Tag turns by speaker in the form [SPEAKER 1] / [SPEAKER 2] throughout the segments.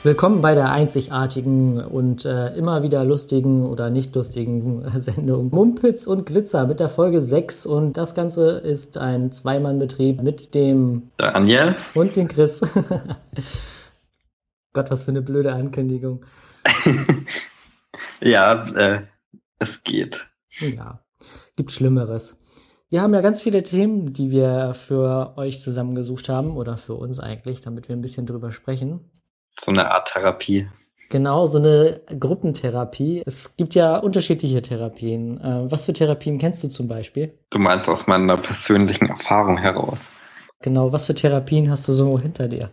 [SPEAKER 1] Willkommen bei der einzigartigen und immer wieder lustigen oder nicht lustigen Sendung Mumpitz und Glitzer mit der Folge 6. Und das Ganze ist ein Zweimann-Betrieb mit dem
[SPEAKER 2] Daniel?
[SPEAKER 1] und dem Chris. Gott, was für eine blöde Ankündigung.
[SPEAKER 2] Ja, es geht.
[SPEAKER 1] Ja, gibt Schlimmeres. Wir haben ja ganz viele Themen, die wir für euch zusammengesucht haben oder für uns eigentlich, damit wir ein bisschen drüber sprechen.
[SPEAKER 2] So eine Art Therapie.
[SPEAKER 1] Genau, so eine Gruppentherapie. Es gibt ja unterschiedliche Therapien. Was für Therapien kennst du zum Beispiel?
[SPEAKER 2] Du meinst aus meiner persönlichen Erfahrung heraus.
[SPEAKER 1] Genau, was für Therapien hast du so hinter dir?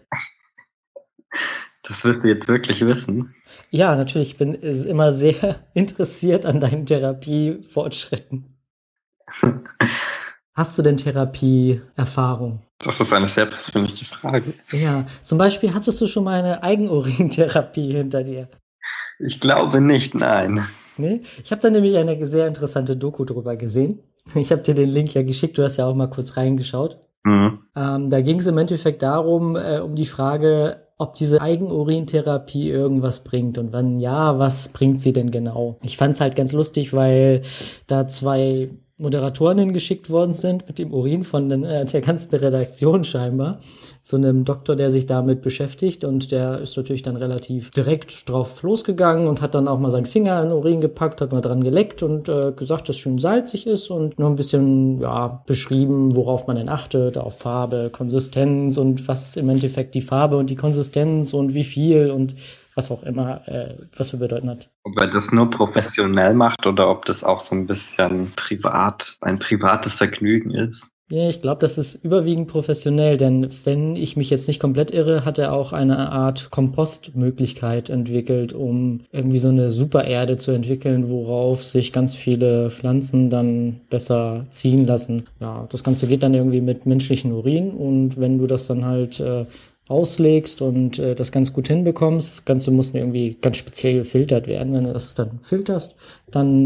[SPEAKER 2] Das wirst du jetzt wirklich wissen.
[SPEAKER 1] Ja, natürlich, ich bin immer sehr interessiert an deinen Therapiefortschritten. Hast du denn Therapieerfahrung?
[SPEAKER 2] Das ist eine sehr persönliche Frage.
[SPEAKER 1] Ja, zum Beispiel hattest du schon mal eine Eigenurintherapie hinter dir?
[SPEAKER 2] Ich glaube nicht, nein.
[SPEAKER 1] Nee? Ich habe da nämlich eine sehr interessante Doku drüber gesehen. Ich habe dir den Link ja geschickt, du hast ja auch mal kurz reingeschaut.
[SPEAKER 2] Mhm.
[SPEAKER 1] Da ging es im Endeffekt darum, um die Frage, ob diese Eigenurintherapie irgendwas bringt und wenn ja, was bringt sie denn genau? Ich fand es halt ganz lustig, weil da zwei Moderatoren hingeschickt worden sind mit dem Urin von der ganzen Redaktion scheinbar zu einem Doktor, der sich damit beschäftigt und der ist natürlich dann relativ direkt drauf losgegangen und hat dann auch mal seinen Finger in den Urin gepackt, hat mal dran geleckt und gesagt, dass es schön salzig ist und noch ein bisschen beschrieben, worauf man denn achtet, auf Farbe, Konsistenz und was im Endeffekt die Farbe und die Konsistenz und wie viel und was auch immer, was für Bedeutung hat.
[SPEAKER 2] Ob er das nur professionell macht oder ob das auch so ein bisschen ein privates Vergnügen ist.
[SPEAKER 1] Ja, ich glaube, das ist überwiegend professionell, denn wenn ich mich jetzt nicht komplett irre, hat er auch eine Art Kompostmöglichkeit entwickelt, um irgendwie so eine Supererde zu entwickeln, worauf sich ganz viele Pflanzen dann besser ziehen lassen. Ja, das Ganze geht dann irgendwie mit menschlichen Urin und wenn du das dann halt auslegst und das ganz gut hinbekommst. Das Ganze muss irgendwie ganz speziell gefiltert werden. Wenn du das dann filterst, dann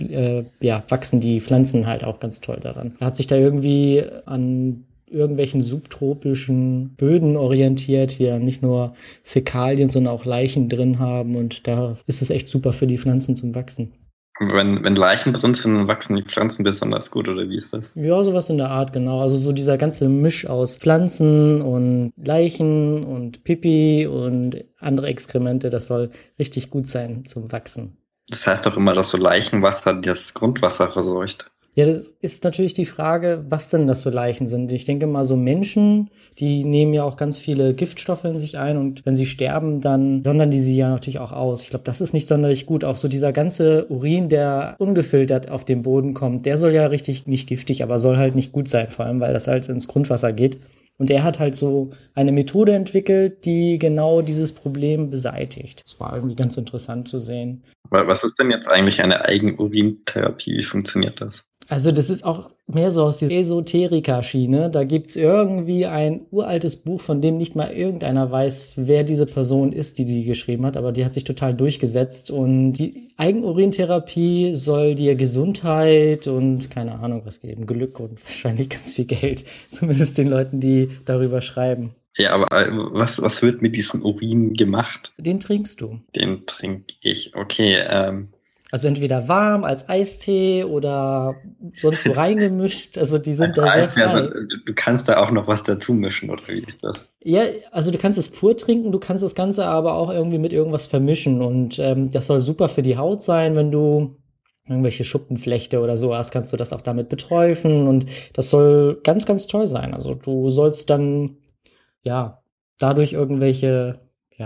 [SPEAKER 1] wachsen die Pflanzen halt auch ganz toll daran. Er hat sich da irgendwie an irgendwelchen subtropischen Böden orientiert, die ja nicht nur Fäkalien, sondern auch Leichen drin haben und da ist es echt super für die Pflanzen zum Wachsen.
[SPEAKER 2] Wenn Leichen drin sind, dann wachsen die Pflanzen besonders gut, oder wie ist das?
[SPEAKER 1] Ja, sowas in der Art, genau. Also so dieser ganze Misch aus Pflanzen und Leichen und Pipi und andere Exkremente, das soll richtig gut sein zum Wachsen.
[SPEAKER 2] Das heißt doch immer, dass so Leichenwasser das Grundwasser verseucht.
[SPEAKER 1] Ja, das ist natürlich die Frage, was denn das für Leichen sind. Ich denke mal, so Menschen, die nehmen ja auch ganz viele Giftstoffe in sich ein und wenn sie sterben, dann sondern die sie ja natürlich auch aus. Ich glaube, das ist nicht sonderlich gut. Auch so dieser ganze Urin, der ungefiltert auf den Boden kommt, der soll ja richtig nicht giftig, aber soll halt nicht gut sein, vor allem, weil das halt ins Grundwasser geht. Und er hat halt so eine Methode entwickelt, die genau dieses Problem beseitigt. Das war irgendwie ganz interessant zu sehen.
[SPEAKER 2] Was ist denn jetzt eigentlich eine Eigenurintherapie? Wie funktioniert das?
[SPEAKER 1] Also das ist auch mehr so aus dieser Esoteriker-Schiene. Da gibt's irgendwie ein uraltes Buch, von dem nicht mal irgendeiner weiß, wer diese Person ist, die geschrieben hat, aber die hat sich total durchgesetzt. Und die Eigenurintherapie soll dir Gesundheit und keine Ahnung was geben, Glück und wahrscheinlich ganz viel Geld. Zumindest den Leuten, die darüber schreiben.
[SPEAKER 2] Ja, aber was wird mit diesem Urin gemacht?
[SPEAKER 1] Den trinkst du.
[SPEAKER 2] Den trinke ich. Okay,
[SPEAKER 1] Also entweder warm als Eistee oder sonst so reingemischt. Also die sind da sehr frei.
[SPEAKER 2] Also du kannst da auch noch was dazu mischen, oder wie ist das?
[SPEAKER 1] Ja, also du kannst es pur trinken, du kannst das Ganze aber auch irgendwie mit irgendwas vermischen. Und das soll super für die Haut sein, wenn du irgendwelche Schuppenflechte oder so hast, kannst du das auch damit beträufeln. Und das soll ganz, ganz toll sein. Also du sollst dann, ja, dadurch irgendwelche,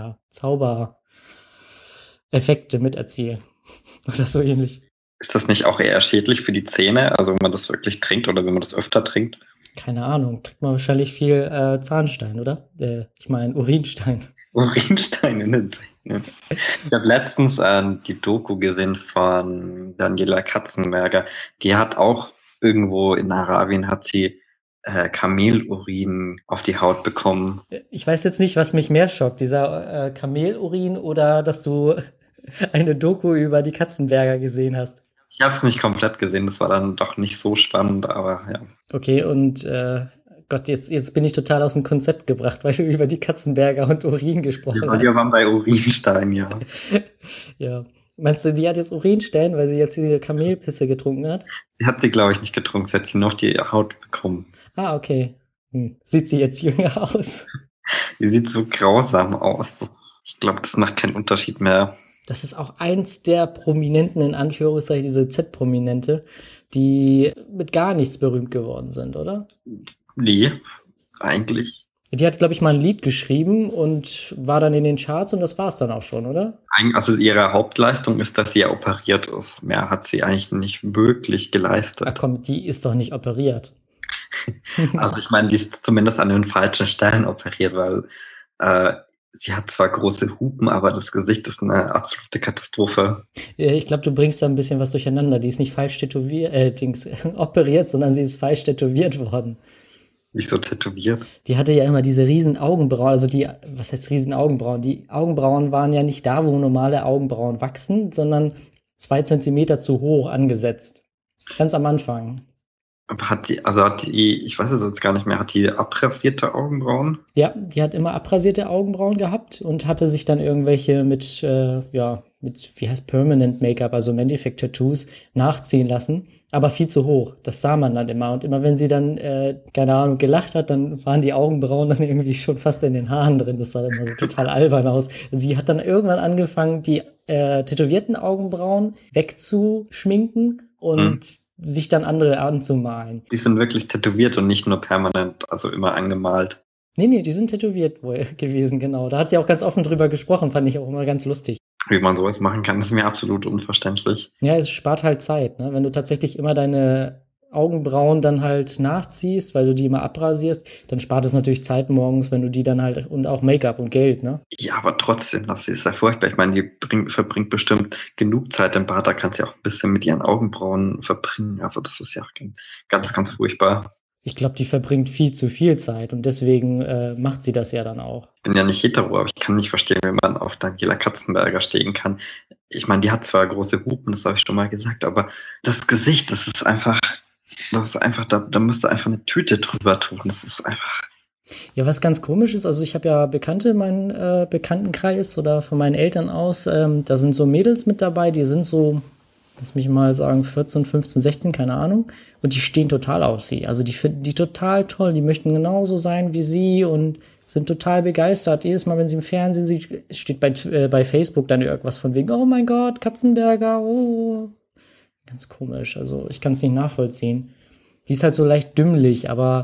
[SPEAKER 1] Zaubereffekte miterzielen. Oder so ähnlich.
[SPEAKER 2] Ist das nicht auch eher schädlich für die Zähne? Also wenn man das wirklich trinkt oder wenn man das öfter trinkt?
[SPEAKER 1] Keine Ahnung, kriegt man wahrscheinlich viel Zahnstein, oder? Ich meine Urinstein.
[SPEAKER 2] Urinstein in den Zähnen. Ich habe letztens die Doku gesehen von Daniela Katzenberger. Die hat auch irgendwo in Arabien hat sie Kamelurin auf die Haut bekommen.
[SPEAKER 1] Ich weiß jetzt nicht, was mich mehr schockt, dieser Kamelurin oder dass du eine Doku über die Katzenberger gesehen hast.
[SPEAKER 2] Ich habe es nicht komplett gesehen, das war dann doch nicht so spannend, aber ja.
[SPEAKER 1] Okay, und Gott, jetzt bin ich total aus dem Konzept gebracht, weil du über die Katzenberger und Urin gesprochen hast.
[SPEAKER 2] Wir waren bei Urinstein, ja.
[SPEAKER 1] Ja. Meinst du, die hat jetzt Urinstellen, weil sie jetzt diese Kamelpisse getrunken hat?
[SPEAKER 2] Sie hat sie, glaube ich, nicht getrunken, sie hat sie nur auf die Haut bekommen.
[SPEAKER 1] Ah, okay. Sieht sie jetzt jünger aus?
[SPEAKER 2] Die sieht so grausam aus. Ich glaube, das macht keinen Unterschied mehr.
[SPEAKER 1] Das ist auch eins der Prominenten, in Anführungszeichen, diese Z-Prominente, die mit gar nichts berühmt geworden sind, oder?
[SPEAKER 2] Nee, eigentlich.
[SPEAKER 1] Die hat, glaube ich, mal ein Lied geschrieben und war dann in den Charts und das war es dann auch schon, oder?
[SPEAKER 2] Also ihre Hauptleistung ist, dass sie ja operiert ist. Mehr hat sie eigentlich nicht wirklich geleistet.
[SPEAKER 1] Ach komm, die ist doch nicht operiert.
[SPEAKER 2] Also ich meine, die ist zumindest an den falschen Stellen operiert, weil sie hat zwar große Hupen, aber das Gesicht ist eine absolute Katastrophe.
[SPEAKER 1] Ich glaube, du bringst da ein bisschen was durcheinander. Die ist nicht falsch operiert, sondern sie ist falsch tätowiert worden.
[SPEAKER 2] Wieso tätowiert?
[SPEAKER 1] Die hatte ja immer diese riesen Augenbrauen, also was heißt riesen Augenbrauen? Die Augenbrauen waren ja nicht da, wo normale Augenbrauen wachsen, sondern 2 Zentimeter zu hoch angesetzt. Ganz am Anfang.
[SPEAKER 2] Aber ich weiß es jetzt gar nicht mehr, hat die abrasierte Augenbrauen?
[SPEAKER 1] Ja, die hat immer abrasierte Augenbrauen gehabt und hatte sich dann irgendwelche mit wie heißt Permanent Make-up, also im Endeffekt Tattoos, nachziehen lassen, aber viel zu hoch. Das sah man dann immer. Und immer wenn sie dann, keine Ahnung, gelacht hat, dann waren die Augenbrauen dann irgendwie schon fast in den Haaren drin. Das sah immer so total albern aus. Sie hat dann irgendwann angefangen, die tätowierten Augenbrauen wegzuschminken und sich dann andere anzumalen.
[SPEAKER 2] Die sind wirklich tätowiert und nicht nur permanent, also immer angemalt.
[SPEAKER 1] Nee, die sind tätowiert wohl gewesen, genau. Da hat sie auch ganz offen drüber gesprochen, fand ich auch immer ganz lustig.
[SPEAKER 2] Wie man sowas machen kann, ist mir absolut unverständlich.
[SPEAKER 1] Ja, es spart halt Zeit, ne? Wenn du tatsächlich immer deine Augenbrauen dann halt nachziehst, weil du die immer abrasierst, dann spart es natürlich Zeit morgens, wenn du die dann halt, und auch Make-up und Geld, ne?
[SPEAKER 2] Ja, aber trotzdem, das ist ja furchtbar. Ich meine, die verbringt bestimmt genug Zeit im Bad, da kann sie auch ein bisschen mit ihren Augenbrauen verbringen. Also das ist ja auch ganz, ganz furchtbar.
[SPEAKER 1] Ich glaube, die verbringt viel zu viel Zeit und deswegen macht sie das ja dann auch.
[SPEAKER 2] Ich bin ja nicht hetero, aber ich kann nicht verstehen, wie man auf Daniela Katzenberger stehen kann. Ich meine, die hat zwar große Hupen, das habe ich schon mal gesagt, aber das Gesicht, das ist einfach, da müsste einfach eine Tüte drüber tun. Das ist einfach.
[SPEAKER 1] Ja, was ganz komisch ist, also ich habe ja Bekannte in meinem Bekanntenkreis oder von meinen Eltern aus, da sind so Mädels mit dabei, die sind so, lass mich mal sagen, 14, 15, 16, keine Ahnung. Und die stehen total auf sie. Also die finden die total toll. Die möchten genauso sein wie sie und sind total begeistert. Jedes Mal, wenn sie im Fernsehen sieht, steht bei Facebook dann irgendwas von wegen, oh mein Gott, Katzenberger, oh. Ganz komisch. Also ich kann es nicht nachvollziehen. Die ist halt so leicht dümmlich, aber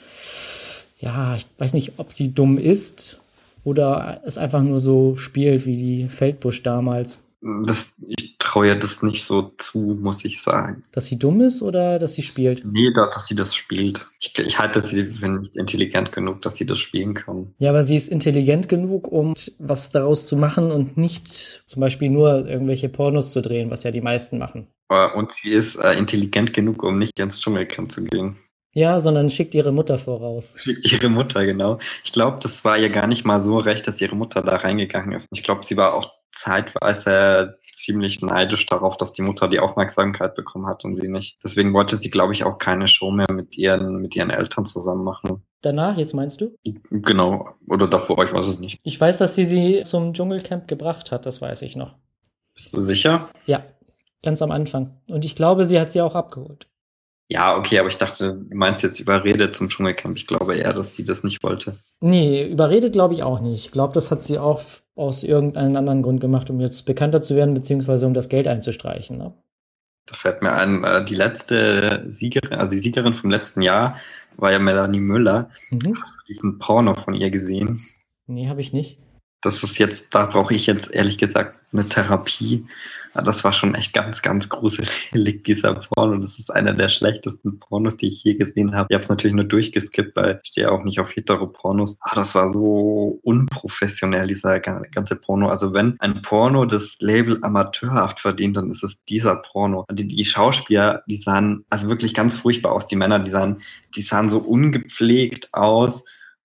[SPEAKER 1] ja, ich weiß nicht, ob sie dumm ist oder es einfach nur so spielt wie die Feldbusch damals.
[SPEAKER 2] Ich traue ihr das nicht so zu, muss ich sagen.
[SPEAKER 1] Dass sie dumm ist oder dass sie spielt?
[SPEAKER 2] Nee, dass sie das spielt. Ich halte sie für nicht intelligent genug, dass sie das spielen kann.
[SPEAKER 1] Ja, aber sie ist intelligent genug, um was daraus zu machen und nicht zum Beispiel nur irgendwelche Pornos zu drehen, was ja die meisten machen.
[SPEAKER 2] Und sie ist intelligent genug, um nicht ins Dschungelcamp zu gehen.
[SPEAKER 1] Ja, sondern schickt ihre Mutter voraus.
[SPEAKER 2] Schickt ihre Mutter, genau. Ich glaube, das war ihr gar nicht mal so recht, dass ihre Mutter da reingegangen ist. Ich glaube, sie war auch zeitweise ziemlich neidisch darauf, dass die Mutter die Aufmerksamkeit bekommen hat und sie nicht. Deswegen wollte sie, glaube ich, auch keine Show mehr mit ihren Eltern zusammen machen.
[SPEAKER 1] Danach, jetzt meinst du?
[SPEAKER 2] Genau. Oder davor, ich weiß es nicht.
[SPEAKER 1] Ich weiß, dass sie zum Dschungelcamp gebracht hat, das weiß ich noch.
[SPEAKER 2] Bist du sicher?
[SPEAKER 1] Ja, ganz am Anfang. Und ich glaube, sie hat sie auch abgeholt.
[SPEAKER 2] Ja, okay, aber ich dachte, du meinst jetzt überredet zum Dschungelcamp. Ich glaube eher, dass sie das nicht wollte.
[SPEAKER 1] Nee, überredet glaube ich auch nicht. Ich glaube, das hat sie auch aus irgendeinem anderen Grund gemacht, um jetzt bekannter zu werden, beziehungsweise um das Geld einzustreichen. Ne?
[SPEAKER 2] Da fällt mir ein, die letzte Siegerin, also die Siegerin vom letzten Jahr, war ja Melanie Müller. Hast du diesen Porno von ihr gesehen?
[SPEAKER 1] Nee, habe ich nicht.
[SPEAKER 2] Da brauche ich jetzt ehrlich gesagt eine Therapie. Das war schon echt ganz, ganz gruselig, dieser Porno. Das ist einer der schlechtesten Pornos, die ich je gesehen habe. Ich habe es natürlich nur durchgeskippt, weil ich stehe auch nicht auf Hetero-Pornos. Das war so unprofessionell, dieser ganze Porno. Also wenn ein Porno das Label amateurhaft verdient, dann ist es dieser Porno. Und die Schauspieler, die sahen also wirklich ganz furchtbar aus. Die Männer, die sahen so ungepflegt aus.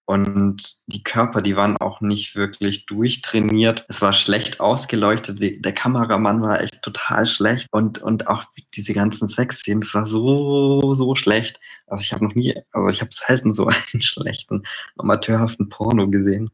[SPEAKER 2] Und die Körper, die waren auch nicht wirklich durchtrainiert. Es war schlecht ausgeleuchtet. Der Kameramann war echt total schlecht. Und auch diese ganzen Sexszenen, das war so schlecht. Also ich habe selten so einen schlechten, amateurhaften Porno gesehen.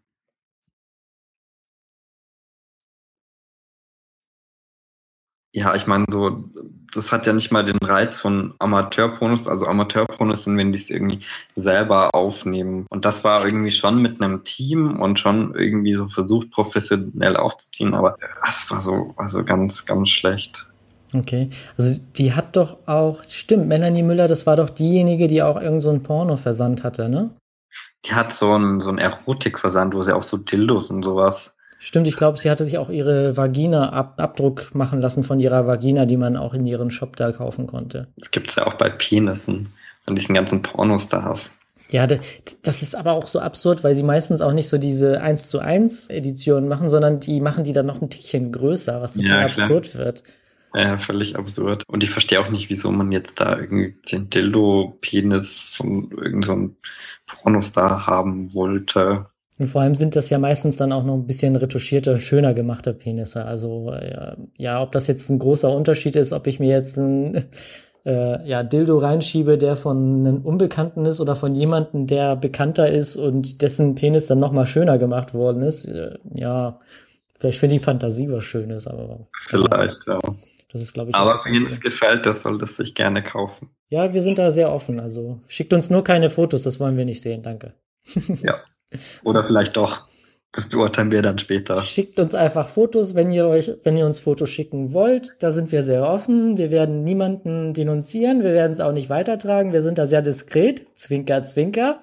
[SPEAKER 2] Ja, ich meine, so, das hat ja nicht mal den Reiz von Amateurpornos. Also Amateurpornos sind, wenn die es irgendwie selber aufnehmen. Und das war irgendwie schon mit einem Team und schon irgendwie so versucht, professionell aufzuziehen. Aber das war so ganz, ganz schlecht.
[SPEAKER 1] Okay, also die hat doch auch, stimmt, Melanie Müller, das war doch diejenige, die auch irgend so einen Porno-Versand hatte, ne?
[SPEAKER 2] Die hat so einen Erotikversand, wo sie auch so Dildos und sowas.
[SPEAKER 1] Stimmt, ich glaube, sie hatte sich auch ihre Vagina-Abdruck machen lassen von ihrer Vagina, die man auch in ihren Shop da kaufen konnte.
[SPEAKER 2] Das gibt's ja auch bei Penissen von diesen ganzen Pornostars.
[SPEAKER 1] Ja, das ist aber auch so absurd, weil sie meistens auch nicht so diese 1:1 Edition machen, sondern die machen die dann noch ein Tickchen größer, was total
[SPEAKER 2] Ja, klar.
[SPEAKER 1] absurd wird.
[SPEAKER 2] Ja, völlig absurd. Und ich verstehe auch nicht, wieso man jetzt da irgendwie den Dildo-Penis von irgendeinem so Pornostar haben wollte.
[SPEAKER 1] Und vor allem sind das ja meistens dann auch noch ein bisschen retuschierte, schöner gemachte Penisse. Also ja, ob das jetzt ein großer Unterschied ist, ob ich mir jetzt ein Dildo reinschiebe, der von einem Unbekannten ist oder von jemandem, der bekannter ist und dessen Penis dann noch mal schöner gemacht worden ist. Ja, vielleicht für die Fantasie was Schönes, aber
[SPEAKER 2] Vielleicht, ja.
[SPEAKER 1] das ist, glaube ich,
[SPEAKER 2] Aber
[SPEAKER 1] auch
[SPEAKER 2] wenn es gefällt, das soll das sich gerne kaufen.
[SPEAKER 1] Ja, wir sind da sehr offen. Also schickt uns nur keine Fotos, das wollen wir nicht sehen, danke.
[SPEAKER 2] Ja. Oder vielleicht doch. Das beurteilen wir dann später.
[SPEAKER 1] Schickt uns einfach Fotos, wenn ihr uns Fotos schicken wollt. Da sind wir sehr offen. Wir werden niemanden denunzieren. Wir werden es auch nicht weitertragen. Wir sind da sehr diskret. Zwinker, zwinker.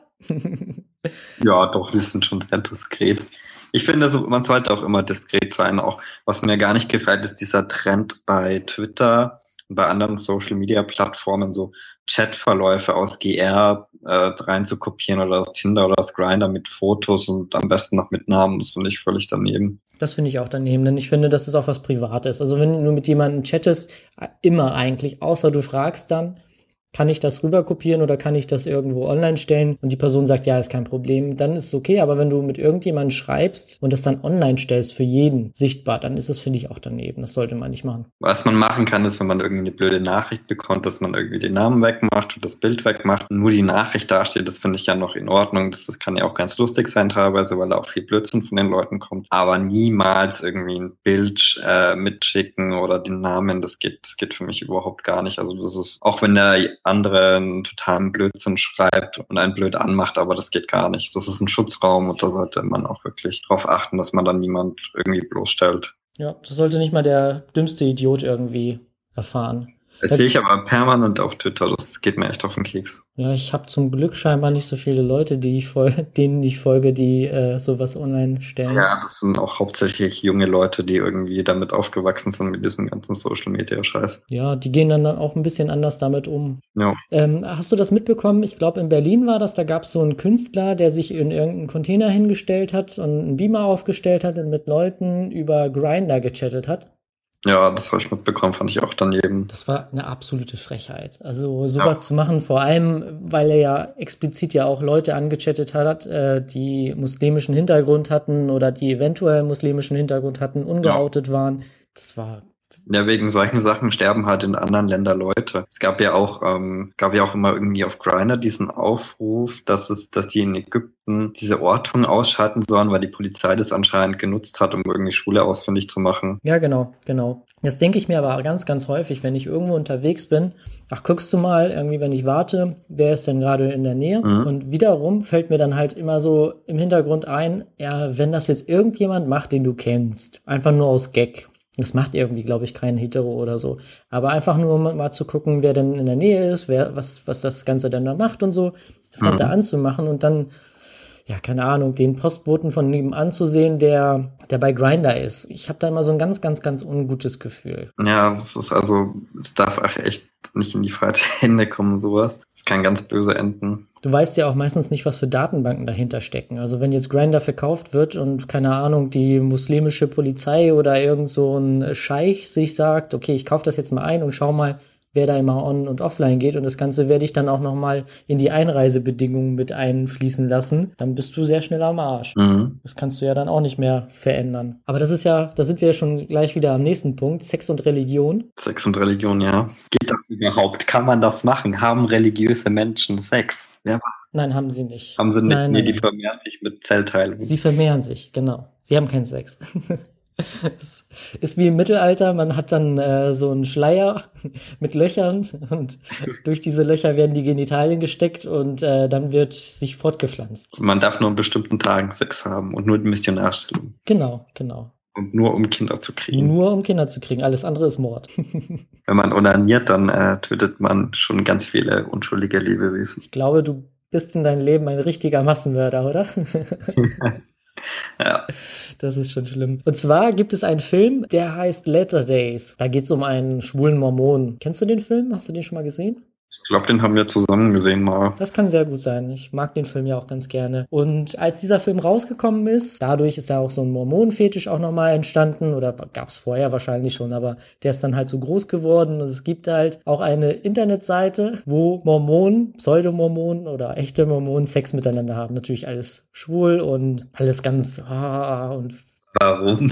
[SPEAKER 2] Ja, doch, wir sind schon sehr diskret. Ich finde, man sollte auch immer diskret sein. Auch was mir gar nicht gefällt, ist dieser Trend bei Twitter und bei anderen Social-Media-Plattformen, so Chatverläufe aus GR rein zu kopieren oder aus Tinder oder aus Grindr mit Fotos und am besten noch mit Namen. Das finde ich völlig daneben.
[SPEAKER 1] Das finde ich auch daneben, denn ich finde, das ist auch was Privates. Also wenn du mit jemandem chattest, immer eigentlich, außer du fragst dann, kann ich das rüber kopieren oder kann ich das irgendwo online stellen? Und die Person sagt, ja, ist kein Problem, dann ist es okay. Aber wenn du mit irgendjemandem schreibst und das dann online stellst für jeden sichtbar, dann ist es, finde ich, auch daneben. Das sollte man nicht machen.
[SPEAKER 2] Was man machen kann, ist, wenn man irgendwie eine blöde Nachricht bekommt, dass man irgendwie den Namen wegmacht und das Bild wegmacht und nur die Nachricht dasteht. Das finde ich ja noch in Ordnung. Das kann ja auch ganz lustig sein teilweise, weil da auch viel Blödsinn von den Leuten kommt. Aber niemals irgendwie ein Bild mitschicken oder den Namen. Das geht für mich überhaupt gar nicht. Also das ist, auch wenn der andere einen totalen Blödsinn schreibt und einen blöd anmacht, aber das geht gar nicht. Das ist ein Schutzraum und da sollte man auch wirklich drauf achten, dass man dann niemand irgendwie bloßstellt.
[SPEAKER 1] Ja, das sollte nicht mal der dümmste Idiot irgendwie erfahren.
[SPEAKER 2] Das sehe ich aber permanent auf Twitter, das geht mir echt auf den Keks.
[SPEAKER 1] Ja, ich habe zum Glück scheinbar nicht so viele Leute, denen ich folge, die sowas online stellen.
[SPEAKER 2] Ja, das sind auch hauptsächlich junge Leute, die irgendwie damit aufgewachsen sind, mit diesem ganzen Social-Media-Scheiß.
[SPEAKER 1] Ja, die gehen dann auch ein bisschen anders damit um.
[SPEAKER 2] Ja.
[SPEAKER 1] Hast du das mitbekommen? Ich glaube, in Berlin war das, da gab es so einen Künstler, der sich in irgendeinen Container hingestellt hat und einen Beamer aufgestellt hat und mit Leuten über Grindr gechattet hat.
[SPEAKER 2] Ja, das habe ich mitbekommen, fand ich auch daneben.
[SPEAKER 1] Das war eine absolute Frechheit. Also sowas zu machen, vor allem, weil er ja explizit ja auch Leute angechattet hat, die muslimischen Hintergrund hatten oder die eventuell muslimischen Hintergrund hatten, ungeoutet waren. Das war...
[SPEAKER 2] Ja, wegen solchen Sachen sterben halt in anderen Ländern Leute. Es gab ja auch immer irgendwie auf Grindr diesen Aufruf, dass die in Ägypten diese Ortung ausschalten sollen, weil die Polizei das anscheinend genutzt hat, um irgendwie Schule ausfindig zu machen.
[SPEAKER 1] Ja, genau. Das denke ich mir aber ganz, ganz häufig, wenn ich irgendwo unterwegs bin. Ach, guckst du mal, irgendwie, wenn ich warte, wer ist denn gerade in der Nähe? Und wiederum fällt mir dann halt immer so im Hintergrund ein, ja, wenn das jetzt irgendjemand macht, den du kennst, einfach nur aus Gag. Das macht irgendwie, glaube ich, kein Hetero oder so. Aber einfach nur mal zu gucken, wer denn in der Nähe ist, was das Ganze dann da macht und so, das Ganze anzumachen und dann, ja, keine Ahnung, den Postboten von nebenan zu sehen, der bei Grindr ist. Ich habe da immer so ein ganz, ganz, ganz ungutes Gefühl.
[SPEAKER 2] Ja, es darf auch echt nicht in die falsche Hände kommen, sowas. Es kann ganz böse enden.
[SPEAKER 1] Du weißt ja auch meistens nicht, was für Datenbanken dahinter stecken. Also wenn jetzt Grindr verkauft wird und, keine Ahnung, die muslimische Polizei oder irgend so ein Scheich sich sagt, okay, ich kaufe das jetzt mal ein und schau mal, wer da immer on und offline geht und das Ganze werde ich dann auch nochmal in die Einreisebedingungen mit einfließen lassen, dann bist du sehr schnell am Arsch. Das kannst du ja dann auch nicht mehr verändern. Aber das ist ja, da sind wir ja schon gleich wieder am nächsten Punkt, Sex und Religion.
[SPEAKER 2] Sex und Religion, ja. Geht das überhaupt? Kann man das machen? Haben religiöse Menschen Sex? Ja.
[SPEAKER 1] Nein, haben sie nicht.
[SPEAKER 2] Haben sie nicht?
[SPEAKER 1] Nein,
[SPEAKER 2] Nee,
[SPEAKER 1] nein,
[SPEAKER 2] die
[SPEAKER 1] nein.
[SPEAKER 2] vermehren sich mit Zellteilung.
[SPEAKER 1] Sie vermehren sich, genau. Sie haben keinen Sex. Es ist wie im Mittelalter, man hat dann so einen Schleier mit Löchern und durch diese Löcher werden die Genitalien gesteckt und dann wird sich fortgepflanzt.
[SPEAKER 2] Man darf nur an bestimmten Tagen Sex haben und nur die Missionarstellung.
[SPEAKER 1] Genau, genau.
[SPEAKER 2] Und nur um Kinder zu kriegen.
[SPEAKER 1] Nur um Kinder zu kriegen, alles andere ist Mord.
[SPEAKER 2] Wenn man onaniert, dann tötet man schon ganz viele unschuldige Lebewesen.
[SPEAKER 1] Ich glaube, du bist in deinem Leben ein richtiger Massenmörder, oder?
[SPEAKER 2] Ja.
[SPEAKER 1] Das ist schon schlimm. Und zwar gibt es einen Film, der heißt Latter Days. Da geht es um einen schwulen Mormonen. Kennst du den Film? Hast du den schon mal gesehen?
[SPEAKER 2] Ich glaube, den haben wir zusammen gesehen mal.
[SPEAKER 1] Das kann sehr gut sein. Ich mag den Film ja auch ganz gerne. Und als dieser Film rausgekommen ist, dadurch ist ja auch so ein Mormonenfetisch auch nochmal entstanden. Oder gab es vorher wahrscheinlich schon, aber der ist dann halt so groß geworden. Und es gibt halt auch eine Internetseite, wo Mormonen, Pseudomormonen oder echte Mormonen Sex miteinander haben. Natürlich alles schwul und alles ganz und
[SPEAKER 2] Warum?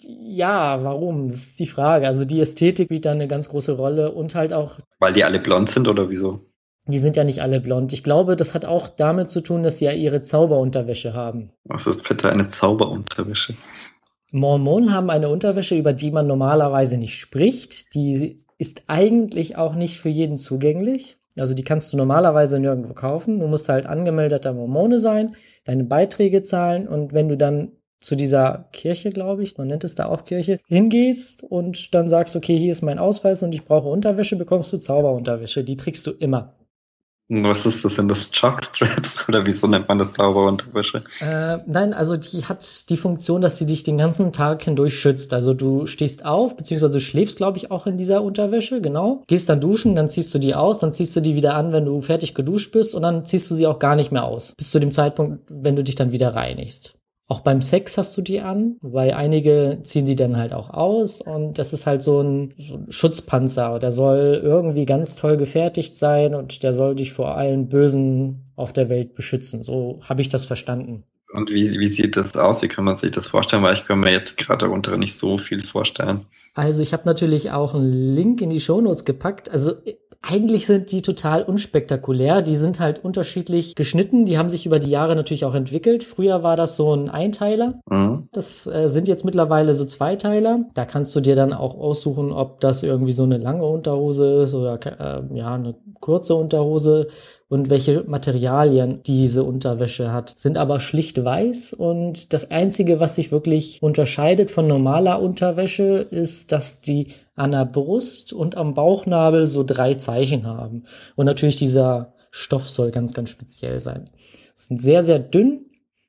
[SPEAKER 1] ja, warum? Das ist die Frage. Also die Ästhetik spielt da eine ganz große Rolle und halt auch,
[SPEAKER 2] Weil die alle blond sind oder wieso?
[SPEAKER 1] die sind ja nicht alle blond. Ich glaube, das hat auch damit zu tun, dass sie ja ihre Zauberunterwäsche haben.
[SPEAKER 2] Was ist bitte eine Zauberunterwäsche?
[SPEAKER 1] Mormonen haben eine Unterwäsche, über die man normalerweise nicht spricht. Die ist eigentlich auch nicht für jeden zugänglich. Also die kannst du normalerweise nirgendwo kaufen. Du musst halt angemeldeter Mormone sein, deine Beiträge zahlen und wenn du dann zu dieser Kirche, glaube ich, man nennt es da auch Kirche, hingehst und dann sagst, okay, hier ist mein Ausweis und ich brauche Unterwäsche, bekommst du Zauberunterwäsche. Die trägst du immer.
[SPEAKER 2] Und was ist das? Sind das Jockstraps oder wieso nennt man das Zauberunterwäsche?
[SPEAKER 1] Nein, also die hat die Funktion, dass sie dich den ganzen Tag hindurch schützt. Also du stehst auf, beziehungsweise du schläfst, glaube ich, auch in dieser Unterwäsche, genau. Gehst dann duschen, dann ziehst du die aus, dann ziehst du die wieder an, wenn du fertig geduscht bist und dann ziehst du sie auch gar nicht mehr aus. Bis zu dem Zeitpunkt, wenn du dich dann wieder reinigst. Auch beim Sex hast du die an, wobei einige ziehen die dann halt auch aus und das ist halt so ein Schutzpanzer. Der soll irgendwie ganz toll gefertigt sein und der soll dich vor allen Bösen auf der Welt beschützen. So habe ich das verstanden.
[SPEAKER 2] Und wie sieht das aus? Wie kann man sich das vorstellen? Weil ich kann mir jetzt gerade darunter nicht so viel vorstellen.
[SPEAKER 1] Also ich habe natürlich auch einen Link in die Shownotes gepackt. Also eigentlich sind die total unspektakulär. Die sind halt unterschiedlich geschnitten. Die haben sich über die Jahre natürlich auch entwickelt. Früher war das so ein Einteiler. Das sind jetzt mittlerweile so Zweiteiler. Da kannst du dir dann auch aussuchen, ob das irgendwie so eine lange Unterhose ist oder eine kurze Unterhose und welche Materialien diese Unterwäsche hat. Sind aber schlicht weiß und das Einzige, was sich wirklich unterscheidet von normaler Unterwäsche, ist, dass die an der Brust und am Bauchnabel so 3 Zeichen haben. Und natürlich dieser Stoff soll ganz, ganz speziell sein. Sind sehr, sehr dünn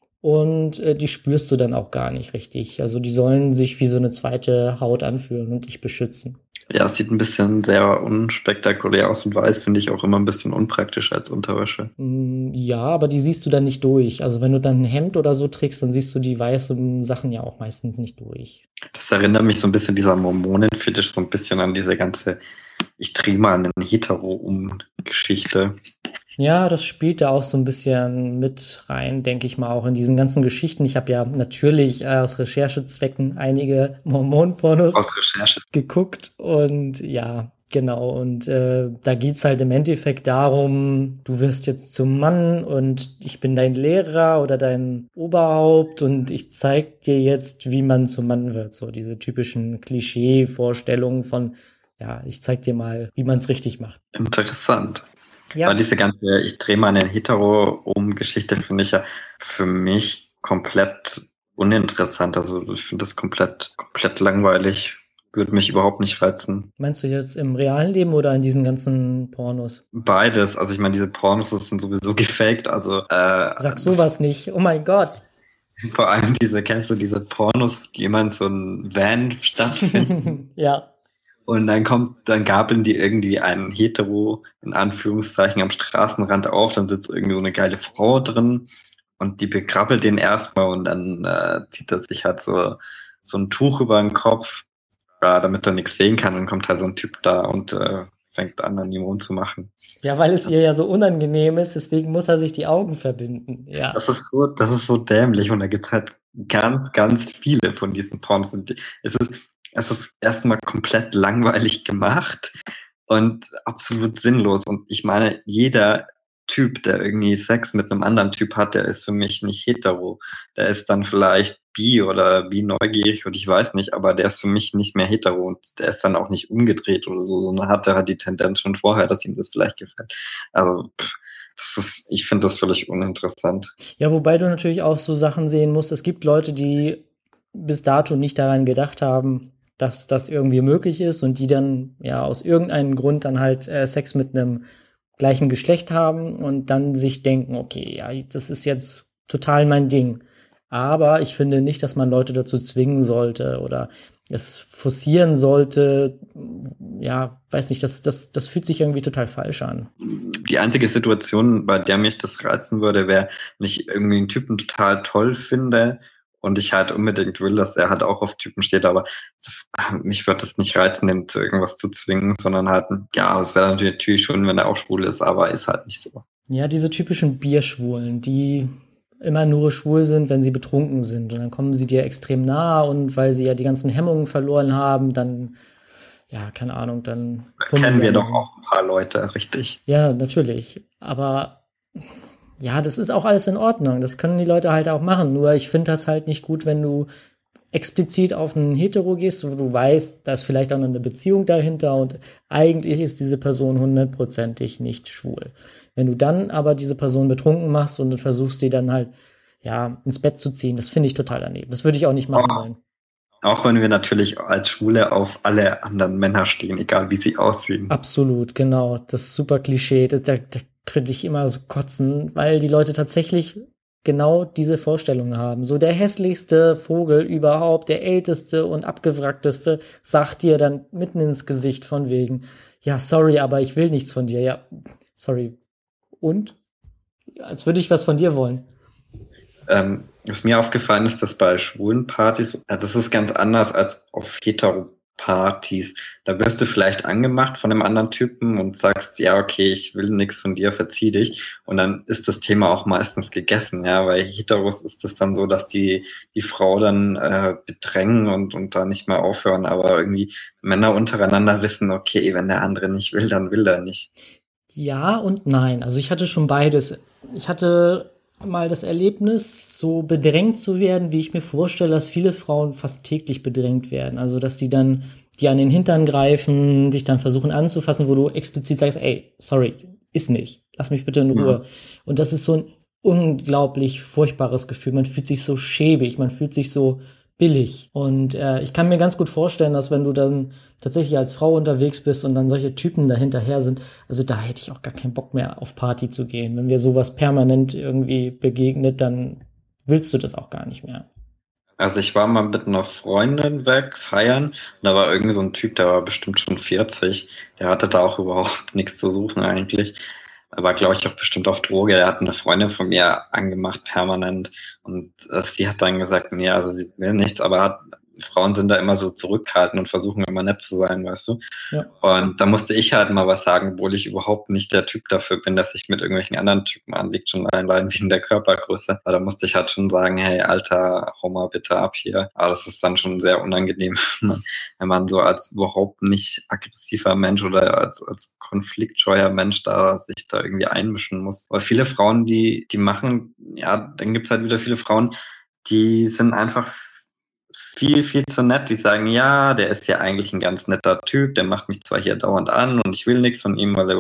[SPEAKER 1] und die spürst du dann auch gar nicht richtig. Also die sollen sich wie so eine zweite Haut anfühlen und dich beschützen.
[SPEAKER 2] Ja, es sieht ein bisschen sehr unspektakulär aus und weiß finde ich auch immer ein bisschen unpraktisch als Unterwäsche.
[SPEAKER 1] Ja, aber die siehst du dann nicht durch. Also wenn du dann ein Hemd oder so trägst, dann siehst du die weißen Sachen ja auch meistens nicht durch.
[SPEAKER 2] Das erinnert mich so ein bisschen, dieser Mormonenfetisch, so ein bisschen an diese ganze ich drehe mal einen Hetero-Um-Geschichte.
[SPEAKER 1] Ja, das spielt da auch so ein bisschen mit rein, denke ich mal, auch in diesen ganzen Geschichten. Ich habe ja natürlich aus Recherchezwecken einige Mormon-Pornos
[SPEAKER 2] Aus Recherche.
[SPEAKER 1] geguckt und ja, genau. Und da geht's halt im Endeffekt darum, du wirst jetzt zum Mann und ich bin dein Lehrer oder dein Oberhaupt und ich zeig dir jetzt, wie man zum Mann wird. So diese typischen Klischee-Vorstellungen von, ja, ich zeig dir mal, wie man es richtig macht.
[SPEAKER 2] Interessant.
[SPEAKER 1] Ja.
[SPEAKER 2] Aber diese ganze, ich drehe mal eine Hetero-Um-Geschichte, finde ich ja für mich komplett uninteressant. Also ich finde das komplett langweilig. Würde mich überhaupt nicht reizen.
[SPEAKER 1] Meinst du jetzt im realen Leben oder in diesen ganzen Pornos?
[SPEAKER 2] Beides. Also ich meine, diese Pornos, das sind sowieso gefaked. Also
[SPEAKER 1] Sag sowas nicht. Oh mein Gott.
[SPEAKER 2] Vor allem kennst du diese Pornos, die immer in so einem Van stattfinden?
[SPEAKER 1] Ja.
[SPEAKER 2] Und dann gabeln die irgendwie einen Hetero, in Anführungszeichen, am Straßenrand auf, dann sitzt irgendwie so eine geile Frau drin und die bekrabbelt den erstmal und dann zieht er sich halt so ein Tuch über den Kopf, damit er nichts sehen kann und kommt halt so ein Typ da und fängt an ihm rumzumachen.
[SPEAKER 1] Ja, weil es ihr ja so unangenehm ist, deswegen muss er sich die Augen verbinden. Ja.
[SPEAKER 2] Das ist so dämlich und da gibt es halt ganz, ganz viele von diesen Pornos. Und es ist erstmal komplett langweilig gemacht und absolut sinnlos. Und ich meine, jeder Typ, der irgendwie Sex mit einem anderen Typ hat, der ist für mich nicht hetero. Der ist dann vielleicht bi oder bi neugierig und ich weiß nicht, aber der ist für mich nicht mehr hetero und der ist dann auch nicht umgedreht oder so, sondern hat er halt die Tendenz schon vorher, dass ihm das vielleicht gefällt. Also, ich finde das völlig uninteressant.
[SPEAKER 1] Ja, wobei du natürlich auch so Sachen sehen musst. Es gibt Leute, die bis dato nicht daran gedacht haben, dass das irgendwie möglich ist und die dann ja aus irgendeinem Grund dann halt Sex mit einem gleichen Geschlecht haben und dann sich denken, okay, ja, das ist jetzt total mein Ding. Aber ich finde nicht, dass man Leute dazu zwingen sollte oder es forcieren sollte. Ja, weiß nicht, das fühlt sich irgendwie total falsch an.
[SPEAKER 2] Die einzige Situation, bei der mich das reizen würde, wäre, wenn ich irgendwie einen Typen total toll finde und ich halt unbedingt will, dass er halt auch auf Typen steht, aber mich würde das nicht reizen, dem zu irgendwas zu zwingen, sondern halt, ja, es wäre natürlich schön, wenn er auch schwul ist, aber ist halt nicht so.
[SPEAKER 1] Ja, diese typischen Bierschwulen, die immer nur schwul sind, wenn sie betrunken sind. Und dann kommen sie dir extrem nah und weil sie ja die ganzen Hemmungen verloren haben, dann, ja, keine Ahnung, dann
[SPEAKER 2] Kennen wir doch auch ein paar Leute, richtig.
[SPEAKER 1] Ja, natürlich. Aber ja, das ist auch alles in Ordnung. Das können die Leute halt auch machen. Nur ich finde das halt nicht gut, wenn du explizit auf einen Hetero gehst, wo du weißt, da ist vielleicht auch noch eine Beziehung dahinter und eigentlich ist diese Person 100%ig nicht schwul. Wenn du dann aber diese Person betrunken machst und versuchst, sie dann halt, ja, ins Bett zu ziehen, das finde ich total daneben. Das würde ich auch nicht machen wollen.
[SPEAKER 2] Auch wenn wir natürlich als Schwule auf alle anderen Männer stehen, egal wie sie aussehen.
[SPEAKER 1] Absolut, genau. Das ist super Klischee. Da könnte ich immer so kotzen, weil die Leute tatsächlich genau diese Vorstellungen haben. So der hässlichste Vogel überhaupt, der älteste und abgewrackteste, sagt dir dann mitten ins Gesicht von wegen, ja, sorry, aber ich will nichts von dir. Ja, sorry. Und? Als würde ich was von dir wollen.
[SPEAKER 2] Was mir aufgefallen ist, dass bei schwulen Partys, das ist ganz anders als auf Hetero-Partys. Da wirst du vielleicht angemacht von einem anderen Typen und sagst, ja, okay, ich will nichts von dir, verzieh dich. Und dann ist das Thema auch meistens gegessen, ja. Bei Heteros ist es dann so, dass die Frau dann bedrängen und da nicht mehr aufhören. Aber irgendwie Männer untereinander wissen, okay, wenn der andere nicht will, dann will er nicht.
[SPEAKER 1] Ja und nein. Also ich hatte schon beides. Ich hatte mal das Erlebnis, so bedrängt zu werden, wie ich mir vorstelle, dass viele Frauen fast täglich bedrängt werden. Also, dass die dann dir an den Hintern greifen, dich dann versuchen anzufassen, wo du explizit sagst, ey, sorry, ist nicht. Lass mich bitte in Ruhe. Ja. Und das ist so ein unglaublich furchtbares Gefühl. Man fühlt sich so schäbig, man fühlt sich so billig. Und ich kann mir ganz gut vorstellen, dass wenn du dann tatsächlich als Frau unterwegs bist und dann solche Typen dahinterher sind, also da hätte ich auch gar keinen Bock mehr auf Party zu gehen. Wenn mir sowas permanent irgendwie begegnet, dann willst du das auch gar nicht mehr.
[SPEAKER 2] Also ich war mal mit einer Freundin weg, feiern, und da war irgend so ein Typ, der war bestimmt schon 40, der hatte da auch überhaupt nichts zu suchen eigentlich. Er war, glaube ich, auch bestimmt auf Droge. Er hat eine Freundin von mir angemacht, permanent. Und sie hat dann gesagt, nee, also sie will nichts, aber Frauen sind da immer so zurückhaltend und versuchen immer nett zu sein, weißt du? Ja. Und da musste ich halt mal was sagen, obwohl ich überhaupt nicht der Typ dafür bin, dass ich mit irgendwelchen anderen Typen anliegt, schon allein wegen der Körpergröße. Aber da musste ich halt schon sagen, hey, Alter, hau mal bitte ab hier. Aber das ist dann schon sehr unangenehm, wenn man so als überhaupt nicht aggressiver Mensch oder als konfliktscheuer Mensch da sich da irgendwie einmischen muss. Aber viele Frauen, die machen, ja, dann gibt's halt wieder viele Frauen, die sind einfach viel, viel zu nett. Die sagen, ja, der ist ja eigentlich ein ganz netter Typ, der macht mich zwar hier dauernd an und ich will nichts von ihm, weil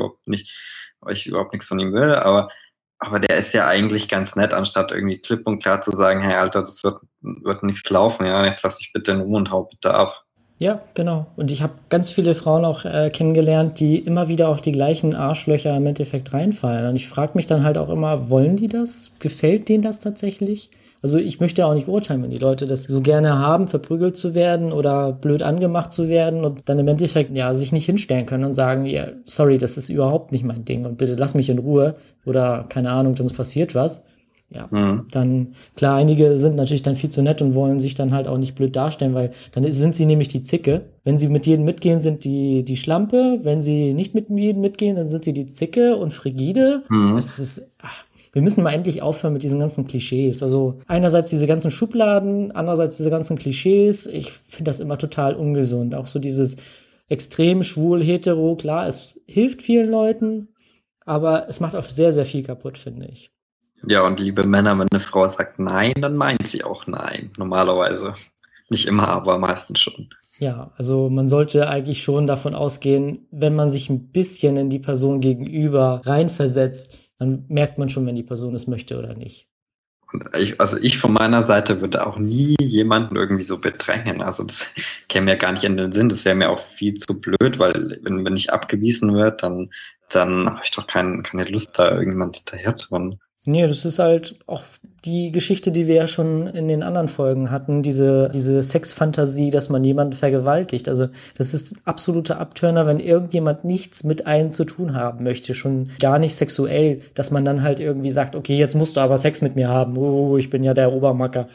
[SPEAKER 2] ich überhaupt nichts von ihm will, aber der ist ja eigentlich ganz nett, anstatt irgendwie klipp und klar zu sagen, hey Alter, das wird nichts laufen, ja, jetzt lass mich bitte in Ruhe und hau bitte ab.
[SPEAKER 1] Ja, genau. Und ich habe ganz viele Frauen auch kennengelernt, die immer wieder auf die gleichen Arschlöcher im Endeffekt reinfallen. Und ich frage mich dann halt auch immer, wollen die das? Gefällt denen das tatsächlich? Also ich möchte auch nicht urteilen, wenn die Leute das so gerne haben, verprügelt zu werden oder blöd angemacht zu werden und dann im Endeffekt ja sich nicht hinstellen können und sagen, ja, sorry, das ist überhaupt nicht mein Ding und bitte lass mich in Ruhe oder keine Ahnung, sonst passiert was. ja,
[SPEAKER 2] Mhm.
[SPEAKER 1] dann, klar, einige sind natürlich dann viel zu nett und wollen sich dann halt auch nicht blöd darstellen, weil sind sie nämlich die Zicke. Wenn sie mit jedem mitgehen, sind die Schlampe. Wenn sie nicht mit jedem mitgehen, dann sind sie die Zicke und frigide.
[SPEAKER 2] Mhm.
[SPEAKER 1] Es ist, wir müssen mal endlich aufhören mit diesen ganzen Klischees. Also einerseits diese ganzen Schubladen, andererseits diese ganzen Klischees. Ich finde das immer total ungesund. Auch so dieses extrem schwul, hetero, klar, es hilft vielen Leuten, aber es macht auch sehr, sehr viel kaputt, finde ich.
[SPEAKER 2] Ja, und liebe Männer, wenn eine Frau sagt nein, dann meint sie auch nein. Normalerweise. Nicht immer, aber meistens schon.
[SPEAKER 1] Ja, also man sollte eigentlich schon davon ausgehen, wenn man sich ein bisschen in die Person gegenüber reinversetzt, dann merkt man schon, wenn die Person es möchte oder nicht.
[SPEAKER 2] Und ich von meiner Seite würde auch nie jemanden irgendwie so bedrängen. Also das käme mir gar nicht in den Sinn. Das wäre mir auch viel zu blöd, weil wenn ich abgewiesen werde, dann habe ich doch keine Lust, da irgendjemand hinterher zu rennen.
[SPEAKER 1] Nee, das ist halt auch die Geschichte, die wir ja schon in den anderen Folgen hatten, diese Sexfantasie, dass man jemanden vergewaltigt. Also das ist absoluter Abturner, wenn irgendjemand nichts mit einem zu tun haben möchte, schon gar nicht sexuell, dass man dann halt irgendwie sagt, okay, jetzt musst du aber Sex mit mir haben. Oh, ich bin ja der Obermacker.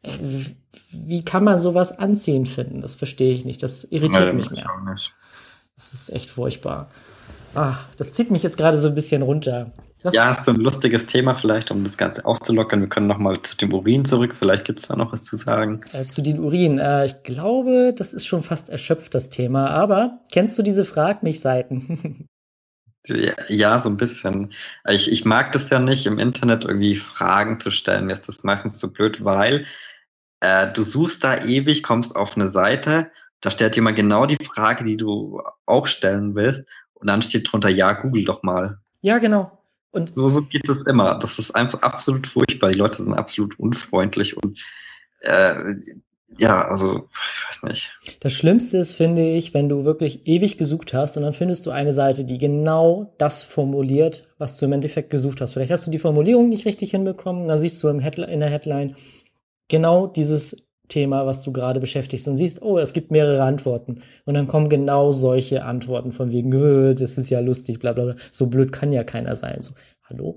[SPEAKER 1] Wie kann man sowas anziehend finden? Das verstehe ich nicht. Das irritiert mich
[SPEAKER 2] Ich
[SPEAKER 1] mehr.
[SPEAKER 2] auch nicht.
[SPEAKER 1] Das ist echt furchtbar. Das zieht mich jetzt gerade so ein bisschen runter.
[SPEAKER 2] Ja, hast du ein lustiges Thema vielleicht, um das Ganze aufzulockern? Wir können nochmal zu dem Urin zurück. Vielleicht gibt es da noch was zu sagen.
[SPEAKER 1] Zu den Urin. Ich glaube, das ist schon fast erschöpft, das Thema. Aber kennst du diese Frag mich-Seiten?
[SPEAKER 2] Ja, so ein bisschen. Ich mag das ja nicht, im Internet irgendwie Fragen zu stellen. Mir ist das meistens zu blöd, weil du suchst da ewig, kommst auf eine Seite, da stellt jemand genau die Frage, die du auch stellen willst, und dann steht drunter, ja, google doch mal.
[SPEAKER 1] Ja, genau. Und
[SPEAKER 2] So geht es immer. Das ist einfach absolut furchtbar. Die Leute sind absolut unfreundlich und äh, ja, also ich weiß nicht.
[SPEAKER 1] das Schlimmste ist, finde ich, wenn du wirklich ewig gesucht hast und dann findest du eine Seite, die genau das formuliert, was du im Endeffekt gesucht hast. Vielleicht hast du die Formulierung nicht richtig hinbekommen, dann siehst du in der Headline genau dieses Thema, was du gerade beschäftigst und siehst, oh, es gibt mehrere Antworten. Und dann kommen genau solche Antworten von wegen, das ist ja lustig, bla bla bla. So blöd kann ja keiner sein. So, hallo?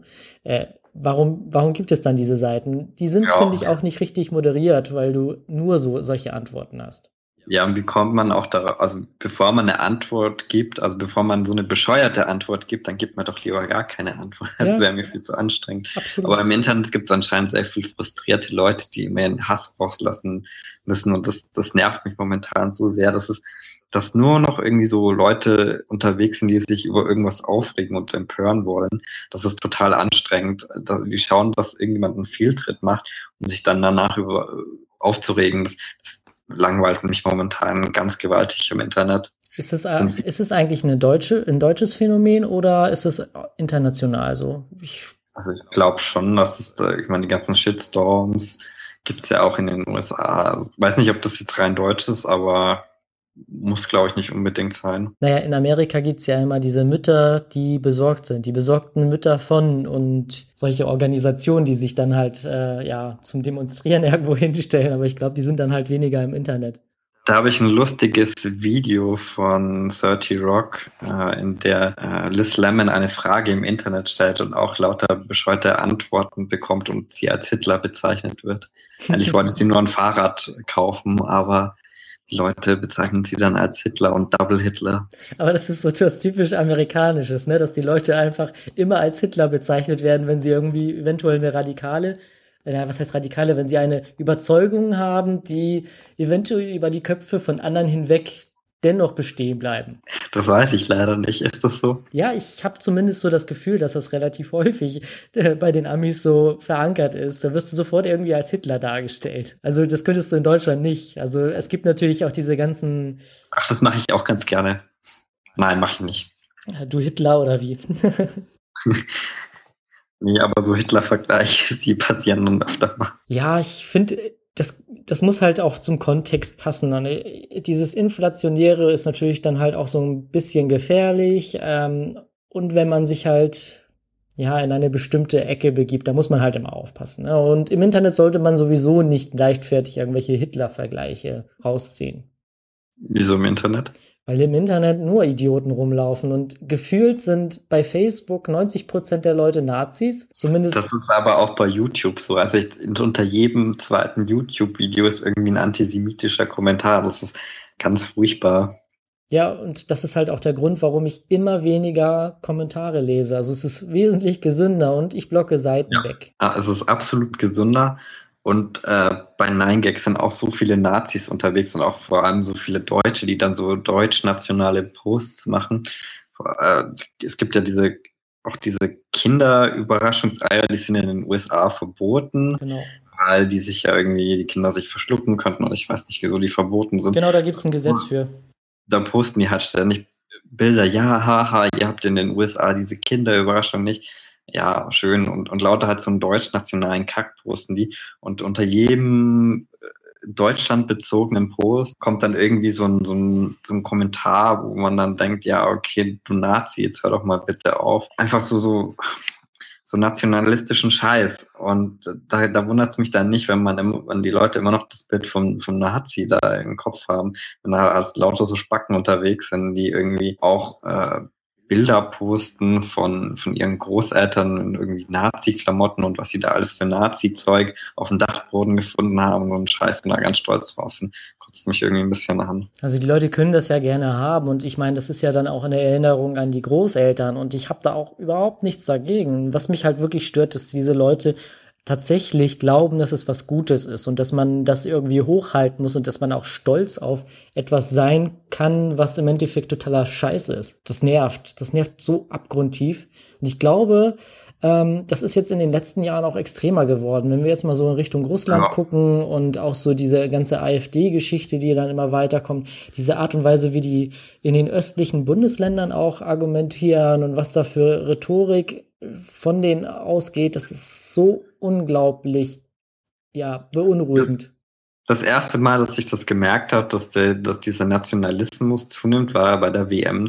[SPEAKER 1] Warum gibt es dann diese Seiten? Die sind,
[SPEAKER 2] Ja.
[SPEAKER 1] finde ich, auch nicht richtig moderiert, weil du nur solche Antworten hast.
[SPEAKER 2] Ja, und wie kommt man auch darauf, also bevor man eine Antwort gibt, also bevor man so eine bescheuerte Antwort gibt, dann gibt man doch lieber gar keine Antwort. Das
[SPEAKER 1] Ja.
[SPEAKER 2] wäre mir viel zu anstrengend.
[SPEAKER 1] Absolut.
[SPEAKER 2] Aber im Internet gibt es anscheinend sehr viel frustrierte Leute, die mehr den Hass rauslassen müssen. Und das nervt mich momentan so sehr, dass nur noch irgendwie so Leute unterwegs sind, die sich über irgendwas aufregen und empören wollen. Das ist total anstrengend. Die schauen, dass irgendjemand einen Fehltritt macht und sich dann danach über aufzuregen. Das langweilt mich momentan ganz gewaltig im Internet.
[SPEAKER 1] Ist es eigentlich ein deutsches Phänomen oder ist es international so?
[SPEAKER 2] Also ich glaube schon, dass ich meine, die ganzen Shitstorms gibt's ja auch in den USA. Also, weiß nicht, ob das jetzt rein deutsch ist, aber muss, glaube ich, nicht unbedingt sein.
[SPEAKER 1] Naja, in Amerika gibt's ja immer diese Mütter, die besorgt sind, die besorgten Mütter von und solche Organisationen, die sich dann halt zum Demonstrieren irgendwo hinstellen, aber ich glaube, die sind dann halt weniger im Internet.
[SPEAKER 2] Da habe ich ein lustiges Video von 30 Rock, in der Liz Lemon eine Frage im Internet stellt und auch lauter bescheuerte Antworten bekommt und sie als Hitler bezeichnet wird. Eigentlich wollte sie nur ein Fahrrad kaufen, aber die Leute bezeichnen sie dann als Hitler und Double Hitler.
[SPEAKER 1] Aber das ist so etwas typisch Amerikanisches, ne? Dass die Leute einfach immer als Hitler bezeichnet werden, wenn sie irgendwie eventuell was heißt Radikale, wenn sie eine Überzeugung haben, die eventuell über die Köpfe von anderen hinweg dennoch bestehen bleiben.
[SPEAKER 2] Das weiß ich leider nicht. Ist das so?
[SPEAKER 1] Ja, ich habe zumindest so das Gefühl, dass das relativ häufig bei den Amis so verankert ist. Da wirst du sofort irgendwie als Hitler dargestellt. Also das könntest du in Deutschland nicht. Also es gibt natürlich auch diese ganzen...
[SPEAKER 2] Ach, das mache ich auch ganz gerne. Nein, mache ich nicht.
[SPEAKER 1] Du Hitler oder wie?
[SPEAKER 2] Nee, aber so Hitler-Vergleiche, die passieren dann öfter mal.
[SPEAKER 1] Ja, ich finde, das muss halt auch zum Kontext passen. Und dieses Inflationäre ist natürlich dann halt auch so ein bisschen gefährlich. Und wenn man sich halt in eine bestimmte Ecke begibt, da muss man halt immer aufpassen. Ne? Und im Internet sollte man sowieso nicht leichtfertig irgendwelche Hitler-Vergleiche rausziehen.
[SPEAKER 2] Wieso im Internet?
[SPEAKER 1] Weil im Internet nur Idioten rumlaufen und gefühlt sind bei Facebook 90% der Leute Nazis.
[SPEAKER 2] Das
[SPEAKER 1] Zumindest,
[SPEAKER 2] ist aber auch bei YouTube so. Also unter jedem zweiten YouTube-Video ist irgendwie ein antisemitischer Kommentar. Das ist ganz furchtbar.
[SPEAKER 1] ja, und das ist halt auch der Grund, warum ich immer weniger Kommentare lese. Also es ist wesentlich gesünder und ich blocke Seiten
[SPEAKER 2] Ja.
[SPEAKER 1] weg.
[SPEAKER 2] Es ist absolut gesünder. Und bei 9gag sind auch so viele Nazis unterwegs und auch vor allem so viele Deutsche, die dann so deutschnationale Posts machen. Äh, Es gibt ja auch diese Kinderüberraschungseier, die sind in den USA verboten,
[SPEAKER 1] Genau.
[SPEAKER 2] weil die Kinder sich verschlucken könnten und ich weiß nicht, wieso die verboten sind.
[SPEAKER 1] Genau, da gibt es ein Gesetz für.
[SPEAKER 2] Da posten die halt ständig Bilder, ja, haha, ihr habt in den USA diese Kinderüberraschung nicht. Ja, schön. Und lauter halt so einen deutschnationalen Kack posten die. Und unter jedem deutschlandbezogenen Post kommt dann irgendwie so ein Kommentar, wo man dann denkt, ja, okay, du Nazi, jetzt hör doch mal bitte auf. Einfach so nationalistischen Scheiß. Und da wundert es mich dann nicht, wenn die Leute immer noch das Bild vom Nazi da im Kopf haben, wenn da als lauter so Spacken unterwegs sind, die irgendwie auch Bilder posten von ihren Großeltern in irgendwie Nazi-Klamotten und was sie da alles für Nazi-Zeug auf dem Dachboden gefunden haben, so ein Scheiß und da ganz stolz drauf sind. Kotzt mich irgendwie ein bisschen an.
[SPEAKER 1] Also die Leute können das ja gerne haben und ich meine, das ist ja dann auch eine Erinnerung an die Großeltern und ich habe da auch überhaupt nichts dagegen. Was mich halt wirklich stört, ist, diese Leute tatsächlich glauben, dass es was Gutes ist und dass man das irgendwie hochhalten muss und dass man auch stolz auf etwas sein kann, was im Endeffekt totaler Scheiß ist. Das nervt so abgrundtief und ich glaube, das ist jetzt in den letzten Jahren auch extremer geworden. Wenn wir jetzt mal so in Richtung Russland gucken und auch so diese ganze AfD-Geschichte, die dann immer weiterkommt, diese Art und Weise, wie die in den östlichen Bundesländern auch argumentieren und was da für Rhetorik von denen ausgeht, das ist so unglaublich, ja, beunruhigend.
[SPEAKER 2] Das erste Mal, dass ich das gemerkt habe, dass dieser Nationalismus zunimmt, war bei der WM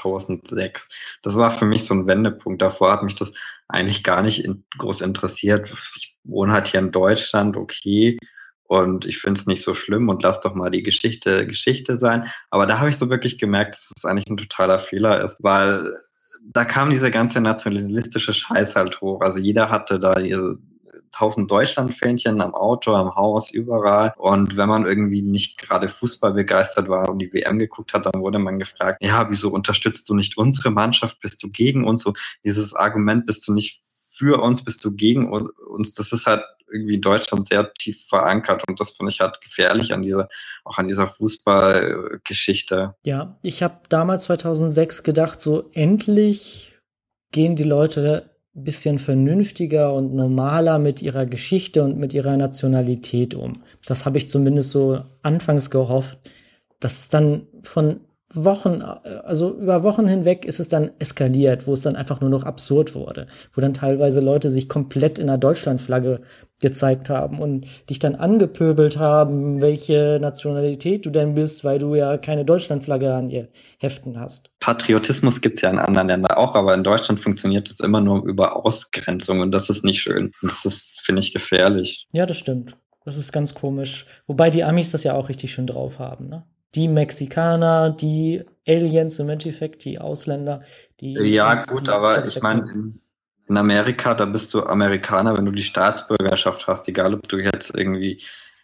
[SPEAKER 2] 2006. Das war für mich so ein Wendepunkt. Davor hat mich das eigentlich gar nicht groß interessiert. Ich wohne halt hier in Deutschland, okay, und ich finde es nicht so schlimm und lass doch mal die Geschichte Geschichte sein. Aber da habe ich so wirklich gemerkt, dass es eigentlich ein totaler Fehler ist, weil da kam dieser ganze nationalistische Scheiß halt hoch. Also jeder hatte da diese 1000 Deutschland-Fähnchen am Auto, am Haus, überall. Und wenn man irgendwie nicht gerade Fußball begeistert war und die WM geguckt hat, dann wurde man gefragt, ja, wieso unterstützt du nicht unsere Mannschaft? Bist du gegen uns? So dieses Argument, bist du nicht für uns, bist du gegen uns? Das ist halt irgendwie in Deutschland sehr tief verankert und das finde ich halt gefährlich auch an dieser Fußballgeschichte.
[SPEAKER 1] Ja, ich habe damals 2006 gedacht, so endlich gehen die Leute ein bisschen vernünftiger und normaler mit ihrer Geschichte und mit ihrer Nationalität um. Das habe ich zumindest so anfangs gehofft, dass es dann von Wochen, also über Wochen hinweg ist es dann eskaliert, wo es dann einfach nur noch absurd wurde, wo dann teilweise Leute sich komplett in der Deutschlandflagge gezeigt haben und dich dann angepöbelt haben, welche Nationalität du denn bist, weil du ja keine Deutschlandflagge an dir heften hast.
[SPEAKER 2] Patriotismus gibt es ja in anderen Ländern auch, aber in Deutschland funktioniert es immer nur über Ausgrenzung und das ist nicht schön. Das ist, finde ich, gefährlich.
[SPEAKER 1] Ja, das stimmt. Das ist ganz komisch. Wobei die Amis das ja auch richtig schön drauf haben, ne? Die Mexikaner, die Aliens im Endeffekt, die Ausländer, die
[SPEAKER 2] Ja,
[SPEAKER 1] uns
[SPEAKER 2] gut,
[SPEAKER 1] die
[SPEAKER 2] aber
[SPEAKER 1] Jobs
[SPEAKER 2] ich meine,
[SPEAKER 1] wegnehmen.
[SPEAKER 2] in Amerika, da bist du Amerikaner, wenn du die Staatsbürgerschaft hast, egal ob du jetzt irgendwie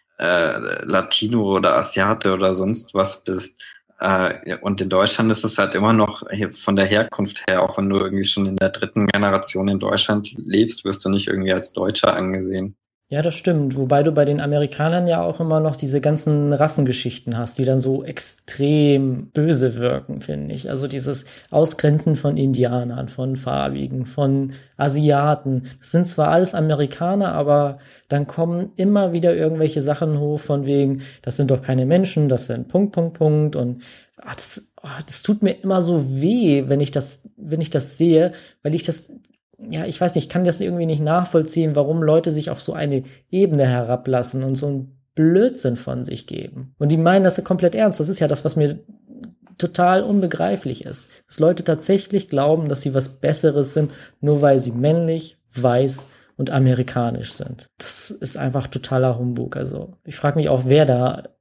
[SPEAKER 2] Latino oder Asiate oder sonst was bist. Ja, und in Deutschland ist es halt immer noch von der Herkunft her, auch wenn du irgendwie schon in der dritten Generation in Deutschland lebst, wirst du nicht irgendwie als Deutscher angesehen.
[SPEAKER 1] Ja, das stimmt. Wobei du bei den Amerikanern ja auch immer noch diese ganzen Rassengeschichten hast, die dann so extrem böse wirken, finde ich. Also dieses Ausgrenzen von Indianern, von Farbigen, von Asiaten. Das sind zwar alles Amerikaner, aber dann kommen immer wieder irgendwelche Sachen hoch von wegen, das sind doch keine Menschen, das sind Punkt, Punkt, Punkt. Und das tut mir immer so weh, wenn ich das sehe, weil ich das ja, ich weiß nicht, ich kann das irgendwie nicht nachvollziehen, warum Leute sich auf so eine Ebene herablassen und so einen Blödsinn von sich geben. Und die meinen das ja komplett ernst. Das ist ja das, was mir total unbegreiflich ist. Dass Leute tatsächlich glauben, dass sie was Besseres sind, nur weil sie männlich, weiß und amerikanisch sind. Das ist einfach totaler Humbug. Also ich frage mich auch, wer da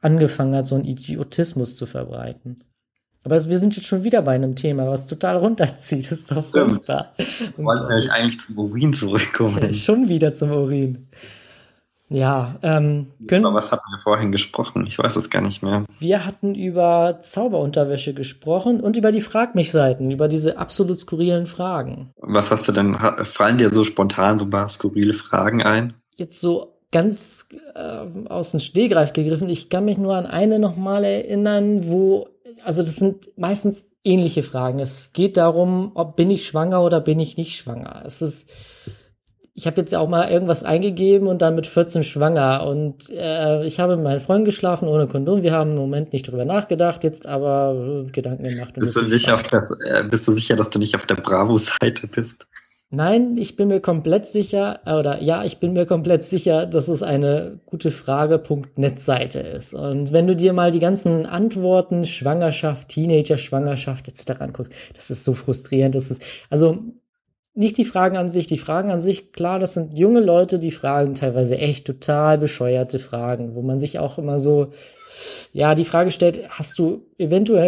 [SPEAKER 1] angefangen hat, so einen Idiotismus zu verbreiten. Aber wir sind jetzt schon wieder bei einem Thema, was total runterzieht. Das ist doch
[SPEAKER 2] Stimmt.
[SPEAKER 1] furchtbar.
[SPEAKER 2] Wollen wir eigentlich zum Urin zurückkommen?
[SPEAKER 1] Schon wieder zum Urin. Ja,
[SPEAKER 2] Über was hatten wir vorhin gesprochen? Ich weiß es gar nicht mehr.
[SPEAKER 1] wir hatten über Zauberunterwäsche gesprochen und über die Frag mich Seiten, über diese absolut skurrilen Fragen.
[SPEAKER 2] Was hast du denn, fallen dir so spontan so ein paar skurrile Fragen ein?
[SPEAKER 1] Jetzt so ganz aus dem Stehgreif gegriffen, ich kann mich nur an eine nochmal erinnern, also das sind meistens ähnliche Fragen. Es geht darum, bin ich schwanger oder bin ich nicht schwanger. Ich habe jetzt auch mal irgendwas eingegeben und dann mit 14 schwanger und ich habe mit meinen Freunden geschlafen ohne Kondom. Wir haben im Moment nicht drüber nachgedacht, jetzt aber Gedanken gemacht.
[SPEAKER 2] Bist du sicher, dass du nicht auf der Bravo-Seite bist?
[SPEAKER 1] Nein, ich bin mir komplett sicher, ich bin mir komplett sicher, dass es eine gutefrage.net-Seite ist. Und wenn du dir mal die ganzen Antworten, Schwangerschaft, Teenager-Schwangerschaft etc. anguckst, das ist so frustrierend. Also nicht die Fragen an sich, klar, das sind junge Leute, die fragen teilweise echt total bescheuerte Fragen, wo man sich auch immer so, ja, die Frage stellt, hast du eventuell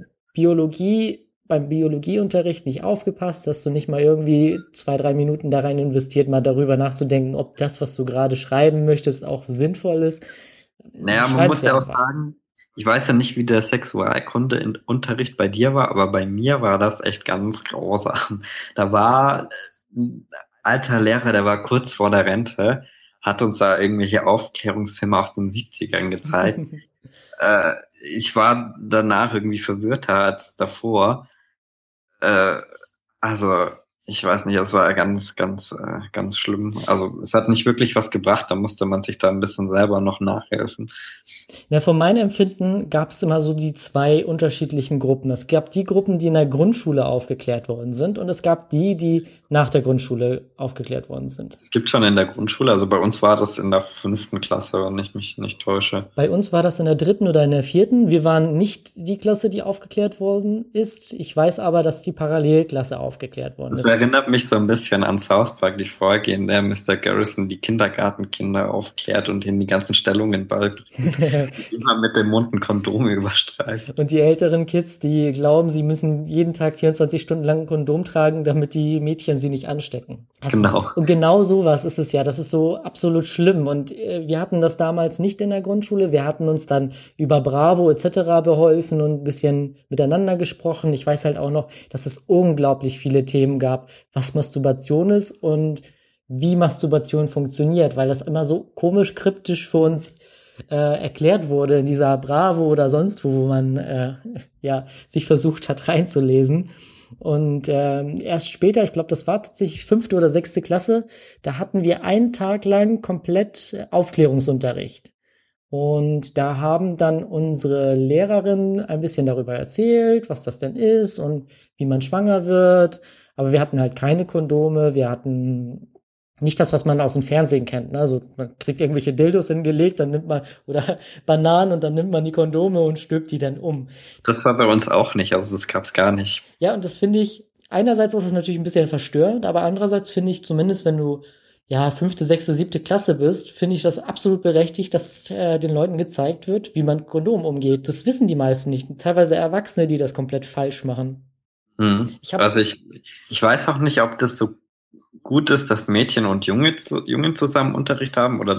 [SPEAKER 1] beim Biologieunterricht nicht aufgepasst, dass du nicht mal irgendwie 2-3 Minuten da rein investiert, mal darüber nachzudenken, ob das, was du gerade schreiben möchtest, auch sinnvoll ist.
[SPEAKER 2] Naja, man muss ja auch sagen, ich weiß ja nicht, wie der Sexualkundeunterricht bei dir war, aber bei mir war das echt ganz grausam. Da war ein alter Lehrer, der war kurz vor der Rente, hat uns da irgendwelche Aufklärungsfilme aus den 70ern gezeigt. Ich war danach irgendwie verwirrter als davor. Also, ich weiß nicht, es war ganz, ganz, ganz schlimm. Also, es hat nicht wirklich was gebracht, da musste man sich da ein bisschen selber noch nachhelfen.
[SPEAKER 1] Ja, von meinem Empfinden gab es immer so die zwei unterschiedlichen Gruppen. Es gab die Gruppen, die in der Grundschule aufgeklärt worden sind, und es gab die nach der Grundschule aufgeklärt worden sind.
[SPEAKER 2] Es gibt schon in der Grundschule, also bei uns war das in der 5. Klasse, wenn ich mich nicht täusche.
[SPEAKER 1] Bei uns war das in der 3. oder in der 4. Wir waren nicht die Klasse, die aufgeklärt worden ist. Ich weiß aber, dass die Parallelklasse aufgeklärt worden ist.
[SPEAKER 2] Das erinnert mich so ein bisschen an South Park, die Folge, in der Mr. Garrison die Kindergartenkinder aufklärt und ihnen die ganzen Stellungen beibringt. Immer mit dem Mund ein Kondom überstreift.
[SPEAKER 1] Und die älteren Kids, die glauben, sie müssen jeden Tag 24 Stunden lang ein Kondom tragen, damit die Mädchen sie nicht anstecken.
[SPEAKER 2] Genau.
[SPEAKER 1] Und genau sowas ist es ja. Das ist so absolut schlimm. Und wir hatten das damals nicht in der Grundschule. Wir hatten uns dann über Bravo etc. beholfen und ein bisschen miteinander gesprochen. Ich weiß halt auch noch, dass es unglaublich viele Themen gab, was Masturbation ist und wie Masturbation funktioniert, weil das immer so komisch kryptisch für uns erklärt wurde in dieser Bravo oder sonst wo man sich versucht hat reinzulesen. Und erst später, ich glaube, das war tatsächlich 5. oder 6. Klasse, da hatten wir einen Tag lang komplett Aufklärungsunterricht. Und da haben dann unsere Lehrerinnen ein bisschen darüber erzählt, was das denn ist und wie man schwanger wird. Aber wir hatten halt keine Kondome, wir hatten nicht das, was man aus dem Fernsehen kennt. Ne? Also man kriegt irgendwelche Dildos hingelegt, dann nimmt man, oder Bananen, und dann nimmt man die Kondome und stülpt die dann um.
[SPEAKER 2] Das war bei uns auch nicht, also das gab's gar nicht.
[SPEAKER 1] Ja, und das finde ich, einerseits ist es natürlich ein bisschen verstörend, aber andererseits finde ich, zumindest wenn du 5., 6., 7. Klasse bist, finde ich das absolut berechtigt, dass den Leuten gezeigt wird, wie man mit Kondom umgeht. Das wissen die meisten nicht. Teilweise Erwachsene, die das komplett falsch machen.
[SPEAKER 2] Ich weiß auch nicht, ob das so gut ist, dass Mädchen und Jungen zusammen Unterricht haben, oder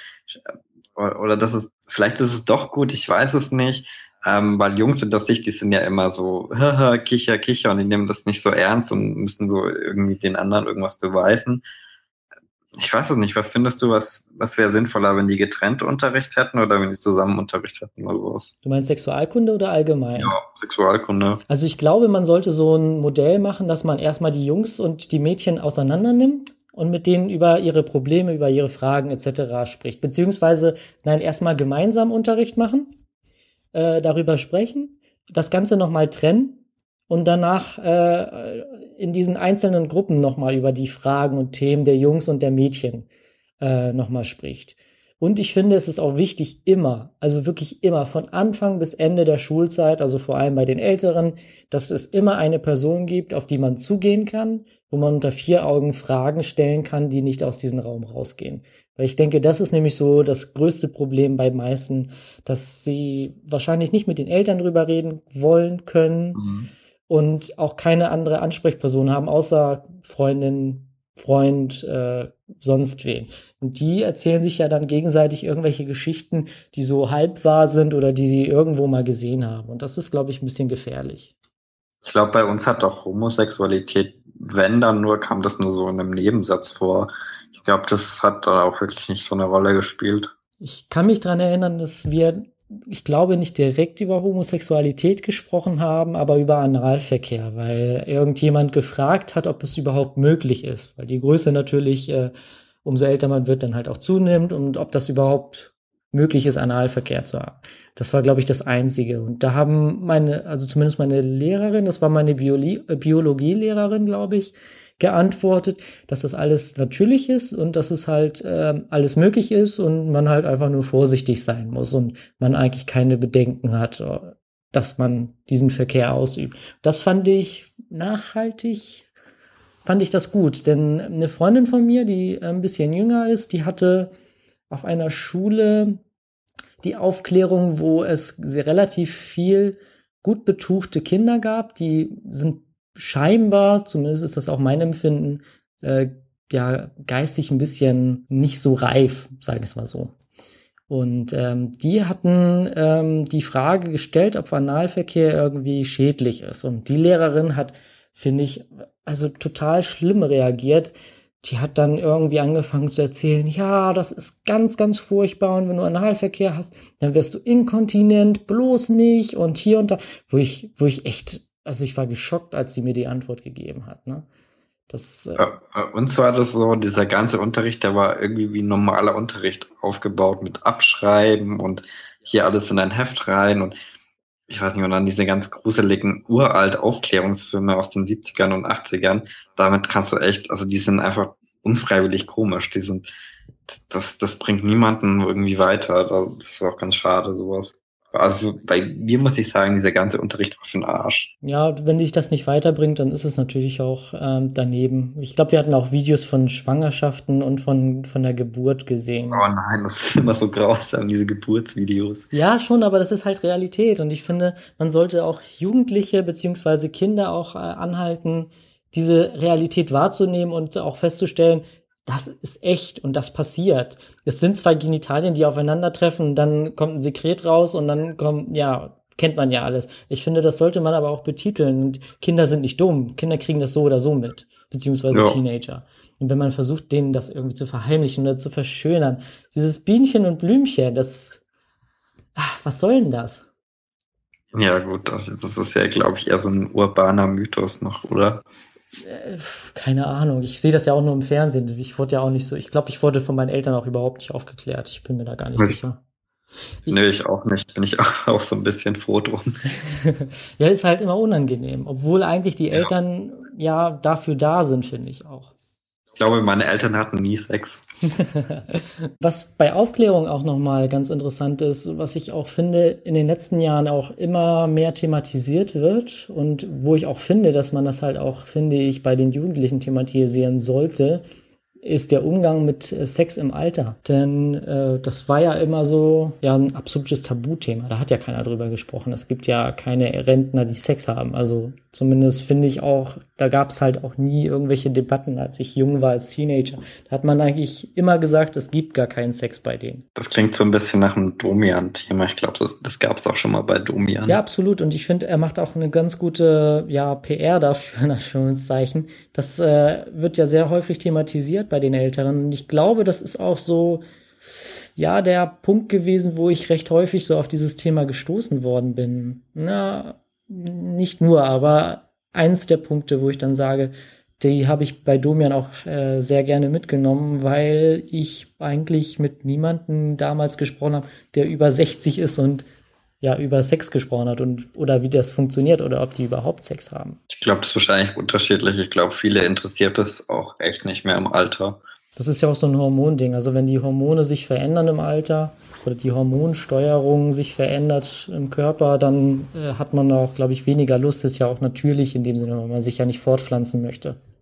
[SPEAKER 2] vielleicht ist es doch gut, ich weiß es nicht, weil Jungs unter sich, die sind ja immer so, haha, Kicher, Kicher, und die nehmen das nicht so ernst und müssen so irgendwie den anderen irgendwas beweisen. Ich weiß es nicht, was findest du, was wäre sinnvoller, wenn die getrennt Unterricht hätten oder wenn die zusammen Unterricht hätten oder sowas?
[SPEAKER 1] Du meinst Sexualkunde oder allgemein?
[SPEAKER 2] Ja, Sexualkunde.
[SPEAKER 1] Also ich glaube, man sollte so ein Modell machen, dass man erstmal die Jungs und die Mädchen auseinander nimmt und mit denen über ihre Probleme, über ihre Fragen etc. spricht. Beziehungsweise, erstmal gemeinsam Unterricht machen, darüber sprechen, das Ganze nochmal trennen und danach in diesen einzelnen Gruppen nochmal über die Fragen und Themen der Jungs und der Mädchen nochmal spricht. Und ich finde, es ist auch wichtig, immer, also wirklich immer, von Anfang bis Ende der Schulzeit, also vor allem bei den Älteren, dass es immer eine Person gibt, auf die man zugehen kann, wo man unter 4 Augen Fragen stellen kann, die nicht aus diesem Raum rausgehen. Weil ich denke, das ist nämlich so das größte Problem bei meisten, dass sie wahrscheinlich nicht mit den Eltern drüber reden wollen können
[SPEAKER 2] Mhm.
[SPEAKER 1] und auch keine andere Ansprechperson haben, außer Freundin, Freund, sonst wen. Und die erzählen sich ja dann gegenseitig irgendwelche Geschichten, die so halb wahr sind oder die sie irgendwo mal gesehen haben. Und das ist, glaube ich, ein bisschen gefährlich.
[SPEAKER 2] Ich glaube, bei uns hat doch Homosexualität, wenn dann nur, kam das nur so in einem Nebensatz vor. Ich glaube, das hat da auch wirklich nicht so eine Rolle gespielt.
[SPEAKER 1] Ich kann mich daran erinnern, dass wir, ich glaube, nicht direkt über Homosexualität gesprochen haben, aber über Analverkehr, weil irgendjemand gefragt hat, ob es überhaupt möglich ist. Weil die Größe natürlich, umso älter man wird, dann halt auch zunimmt und ob das überhaupt möglich ist, Analverkehr zu haben. Das war, glaube ich, das Einzige. Und da haben also zumindest meine Lehrerin, das war meine Biologielehrerin, glaube ich, geantwortet, dass das alles natürlich ist und dass es halt alles möglich ist und man halt einfach nur vorsichtig sein muss und man eigentlich keine Bedenken hat, dass man diesen Verkehr ausübt. Das fand ich nachhaltig, fand ich das gut, denn eine Freundin von mir, die ein bisschen jünger ist, die hatte auf einer Schule die Aufklärung, wo es relativ viel gut betuchte Kinder gab, die sind scheinbar, zumindest ist das auch mein Empfinden, ja, geistig ein bisschen nicht so reif, sage ich es mal so. Und die hatten die Frage gestellt, ob Analverkehr irgendwie schädlich ist. Und die Lehrerin hat, finde ich, also total schlimm reagiert. Die hat dann irgendwie angefangen zu erzählen, ja, das ist ganz, ganz furchtbar und wenn du Analverkehr hast, dann wirst du inkontinent, bloß nicht und hier und da, wo ich echt, also ich war geschockt, als sie mir die Antwort gegeben hat, ne? Das,
[SPEAKER 2] Bei uns war das so, dieser ganze Unterricht, der war irgendwie wie ein normaler Unterricht aufgebaut mit Abschreiben und hier alles in ein Heft rein und ich weiß nicht, und dann diese ganz gruseligen uralt Aufklärungsfilme aus den 70ern und 80ern, damit kannst du echt, also die sind einfach unfreiwillig komisch, das bringt niemanden irgendwie weiter, das ist auch ganz schade, sowas. Also bei mir muss ich sagen, dieser ganze Unterricht war für den Arsch.
[SPEAKER 1] ja, wenn dich das nicht weiterbringt, dann ist es natürlich auch daneben. Ich glaube, wir hatten auch Videos von Schwangerschaften und von der Geburt gesehen.
[SPEAKER 2] Oh nein, das ist immer so grausam, diese Geburtsvideos.
[SPEAKER 1] Ja, schon, aber das ist halt Realität. Und ich finde, man sollte auch Jugendliche beziehungsweise Kinder auch anhalten, diese Realität wahrzunehmen und auch festzustellen, das ist echt und das passiert. Es sind zwei Genitalien, die aufeinandertreffen, dann kommt ein Sekret raus und dann kommt, ja, kennt man ja alles. Ich finde, das sollte man aber auch betiteln. Und Kinder sind nicht dumm. Kinder kriegen das so oder so mit, beziehungsweise
[SPEAKER 2] Ja.
[SPEAKER 1] Teenager. Und wenn man versucht, denen das irgendwie zu verheimlichen oder zu verschönern, dieses Bienchen und Blümchen, was soll denn das?
[SPEAKER 2] Ja, gut, das ist ja, glaube ich, eher so ein urbaner Mythos noch, oder?
[SPEAKER 1] Keine Ahnung. Ich sehe das ja auch nur im Fernsehen. Ich wurde ja auch nicht so, ich glaube, ich wurde von meinen Eltern auch überhaupt nicht aufgeklärt. Ich bin mir da gar nicht sicher.
[SPEAKER 2] Nö, ich auch nicht. Bin ich auch so ein bisschen froh drum.
[SPEAKER 1] Ja, ist halt immer unangenehm. Obwohl eigentlich die
[SPEAKER 2] Ja.
[SPEAKER 1] Eltern ja dafür da sind, finde ich auch.
[SPEAKER 2] Ich glaube, meine Eltern hatten nie Sex.
[SPEAKER 1] Was bei Aufklärung auch nochmal ganz interessant ist, was ich auch finde, in den letzten Jahren auch immer mehr thematisiert wird und wo ich auch finde, dass man das halt auch, finde ich, bei den Jugendlichen thematisieren sollte, ist der Umgang mit Sex im Alter. Denn das war ja immer so ja ein absolutes Tabuthema. Da hat ja keiner drüber gesprochen. Es gibt ja keine Rentner, die Sex haben. Also zumindest finde ich auch, da gab es halt auch nie irgendwelche Debatten, als ich jung war, als Teenager. Da hat man eigentlich immer gesagt, es gibt gar keinen Sex bei denen.
[SPEAKER 2] Das klingt so ein bisschen nach einem Domian-Thema. Ich glaube, das gab es auch schon mal bei Domian.
[SPEAKER 1] Ja, absolut. Und ich finde, er macht auch eine ganz gute ja, PR dafür, in Anführungszeichen. Das wird ja sehr häufig thematisiert bei den Älteren. Und ich glaube, das ist auch so, ja, der Punkt gewesen, wo ich recht häufig so auf dieses Thema gestoßen worden bin. Na, nicht nur, aber eins der Punkte, wo ich dann sage, die habe ich bei Domian auch sehr gerne mitgenommen, weil ich eigentlich mit niemandem damals gesprochen habe, der über 60 ist und ja, über Sex gesprochen hat und oder wie das funktioniert oder ob die überhaupt Sex haben.
[SPEAKER 2] Ich glaube, das ist wahrscheinlich unterschiedlich. Ich glaube, viele interessiert das auch echt nicht mehr im Alter.
[SPEAKER 1] Das ist ja auch so ein Hormonding. Also wenn die Hormone sich verändern im Alter oder die Hormonsteuerung sich verändert im Körper, dann hat man auch, glaube ich, weniger Lust. Ist ja auch natürlich in dem Sinne, weil man sich ja nicht fortpflanzen möchte.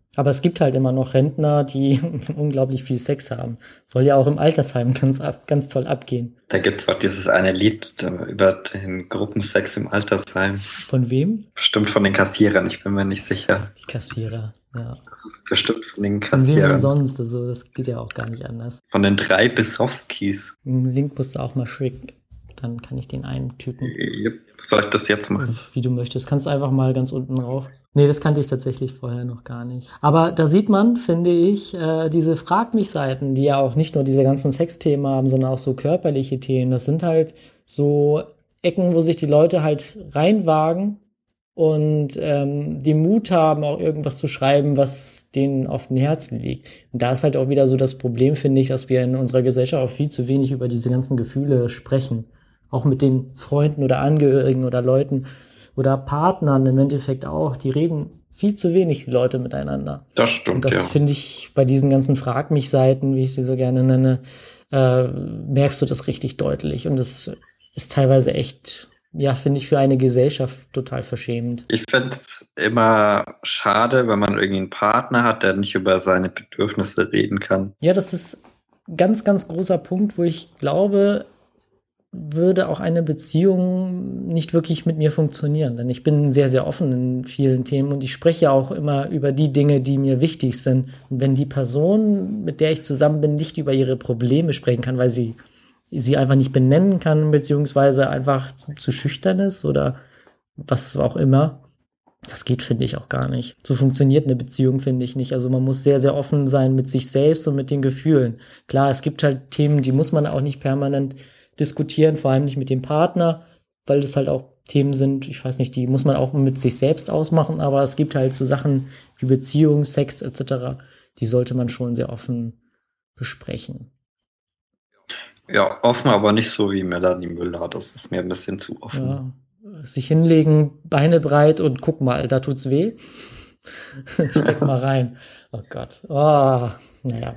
[SPEAKER 1] Aber es gibt halt immer noch Rentner, die unglaublich viel Sex haben. Soll ja auch im Altersheim ganz toll abgehen.
[SPEAKER 2] Da gibt's doch dieses eine Lied über den Gruppensex im Altersheim.
[SPEAKER 1] Von wem?
[SPEAKER 2] Bestimmt von den Kassierern, ich bin mir nicht sicher.
[SPEAKER 1] Die Kassierer, ja.
[SPEAKER 2] Bestimmt von den
[SPEAKER 1] Von wem denn
[SPEAKER 2] Kassierern.
[SPEAKER 1] sonst? Also, das geht ja auch gar nicht anders.
[SPEAKER 2] Von den 3 Bissowskis.
[SPEAKER 1] Den Link musst du auch mal schicken. Dann kann ich den eintüten.
[SPEAKER 2] Yep. Soll ich das jetzt machen?
[SPEAKER 1] Wie du möchtest. Kannst du einfach mal ganz unten rauf. Nee, das kannte ich tatsächlich vorher noch gar nicht. Aber da sieht man, finde ich, diese Frag mich Seiten, die ja auch nicht nur diese ganzen Sexthemen haben, sondern auch so körperliche Themen. Das sind halt so Ecken, wo sich die Leute halt reinwagen und den Mut haben, auch irgendwas zu schreiben, was denen auf den Herzen liegt. Und da ist halt auch wieder so das Problem, finde ich, dass wir in unserer Gesellschaft auch viel zu wenig über diese ganzen Gefühle sprechen. Auch mit den Freunden oder Angehörigen oder Leuten oder Partnern im Endeffekt auch. Die reden viel zu wenig, die Leute miteinander.
[SPEAKER 2] Das stimmt,
[SPEAKER 1] Und das
[SPEAKER 2] ja.
[SPEAKER 1] finde ich bei diesen ganzen Frag mich Seiten, wie ich sie so gerne nenne, merkst du das richtig deutlich. Und das ist teilweise echt, ja, finde ich, für eine Gesellschaft total verschämend.
[SPEAKER 2] Ich finde es immer schade, wenn man irgendwie einen Partner hat, der nicht über seine Bedürfnisse reden kann.
[SPEAKER 1] Ja, das ist ein ganz, ganz großer Punkt, wo ich glaube, würde auch eine Beziehung nicht wirklich mit mir funktionieren. Denn ich bin sehr, sehr offen in vielen Themen und ich spreche auch immer über die Dinge, die mir wichtig sind. Und wenn die Person, mit der ich zusammen bin, nicht über ihre Probleme sprechen kann, weil sie einfach nicht benennen kann, beziehungsweise einfach zu schüchtern ist oder was auch immer, das geht, finde ich, auch gar nicht. So funktioniert eine Beziehung, finde ich nicht. Also man muss sehr, sehr offen sein mit sich selbst und mit den Gefühlen. Klar, es gibt halt Themen, die muss man auch nicht permanent diskutieren, vor allem nicht mit dem Partner, weil das halt auch Themen sind, ich weiß nicht, die muss man auch mit sich selbst ausmachen, aber es gibt halt so Sachen wie Beziehung, Sex etc., die sollte man schon sehr offen besprechen.
[SPEAKER 2] Ja, offen, aber nicht so wie Melanie Müller. Das ist mir ein bisschen zu offen.
[SPEAKER 1] Ja, sich hinlegen, Beine breit und guck mal, da tut's weh. Steck mal rein. Oh Gott. Oh, naja.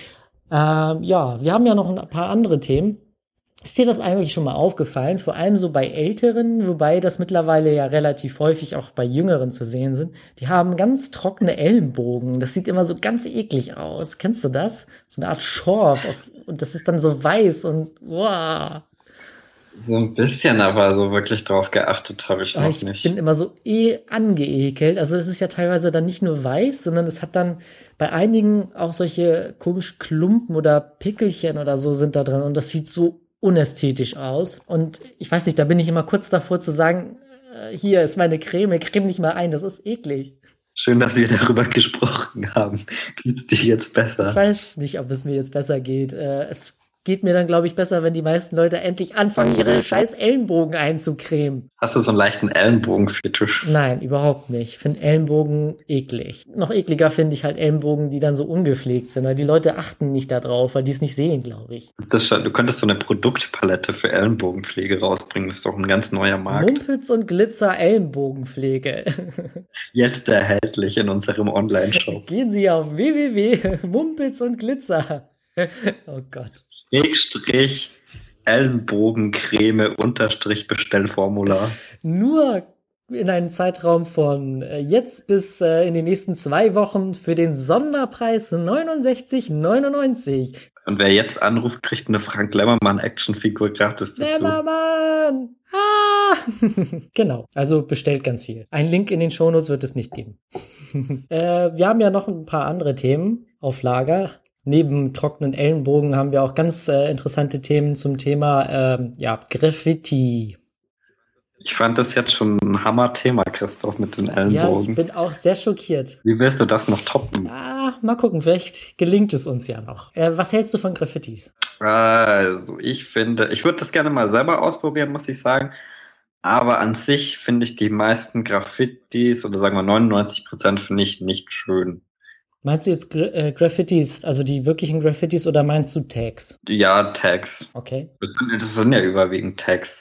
[SPEAKER 1] Ja, wir haben ja noch ein paar andere Themen. Ist dir das eigentlich schon mal aufgefallen? Vor allem so bei Älteren, wobei das mittlerweile ja relativ häufig auch bei Jüngeren zu sehen sind. Die haben ganz trockene Ellenbogen. Das sieht immer so ganz eklig aus. Kennst du das? So eine Art Schorf. Und das ist dann so weiß und wow.
[SPEAKER 2] So ein bisschen, aber so wirklich drauf geachtet habe ich noch
[SPEAKER 1] Ich
[SPEAKER 2] nicht.
[SPEAKER 1] bin immer so angeekelt. Also es ist ja teilweise dann nicht nur weiß, sondern es hat dann bei einigen auch solche komischen Klumpen oder Pickelchen oder so sind da drin. Und das sieht so unästhetisch aus. Und ich weiß nicht, da bin ich immer kurz davor zu sagen, hier ist meine Creme, creme nicht mal ein, das ist eklig.
[SPEAKER 2] Schön, dass wir darüber gesprochen haben. Geht's dir jetzt besser?
[SPEAKER 1] Ich weiß nicht, ob es mir jetzt besser geht. Es geht mir dann, glaube ich, besser, wenn die meisten Leute endlich anfangen, ihre scheiß Ellenbogen einzucremen.
[SPEAKER 2] Hast du so einen leichten Ellenbogenfetisch?
[SPEAKER 1] Nein, überhaupt nicht. Ich finde Ellenbogen eklig. Noch ekliger finde ich halt Ellenbogen, die dann so ungepflegt sind, weil die Leute achten nicht darauf, weil die es nicht sehen, glaube ich.
[SPEAKER 2] Du könntest so eine Produktpalette für Ellenbogenpflege rausbringen. Das ist doch ein ganz neuer Markt.
[SPEAKER 1] Mumpitz und Glitzer Ellenbogenpflege.
[SPEAKER 2] Jetzt erhältlich in unserem Online-Shop.
[SPEAKER 1] Gehen Sie auf www.mumpitz und Glitzer. Oh Gott.
[SPEAKER 2] / Ellenbogencreme _ Bestellformular.
[SPEAKER 1] Nur in einem Zeitraum von jetzt bis in den nächsten 2 Wochen für den Sonderpreis 69,99.
[SPEAKER 2] Und wer jetzt anruft, kriegt eine Frank Lemmermann Actionfigur gratis dazu.
[SPEAKER 1] Lemmermann! Ah! Genau, also bestellt ganz viel. Einen Link in den Shownotes wird es nicht geben. Wir haben ja noch ein paar andere Themen auf Lager. Neben trockenen Ellenbogen haben wir auch ganz interessante Themen zum Thema Graffiti.
[SPEAKER 2] Ich fand das jetzt schon ein Hammer-Thema, Christoph, mit den
[SPEAKER 1] Ja,
[SPEAKER 2] Ellenbogen.
[SPEAKER 1] ich bin auch sehr schockiert.
[SPEAKER 2] Wie willst du das noch toppen?
[SPEAKER 1] Mal gucken, vielleicht gelingt es uns ja noch. Was hältst du von Graffitis?
[SPEAKER 2] Also, ich finde, ich würde das gerne mal selber ausprobieren, muss ich sagen. Aber an sich finde ich die meisten Graffitis, oder sagen wir 99%, finde ich nicht schön.
[SPEAKER 1] Meinst du jetzt Graffitis, also die wirklichen Graffitis, oder meinst du Tags?
[SPEAKER 2] Ja, Tags.
[SPEAKER 1] Okay.
[SPEAKER 2] Das sind ja überwiegend Tags.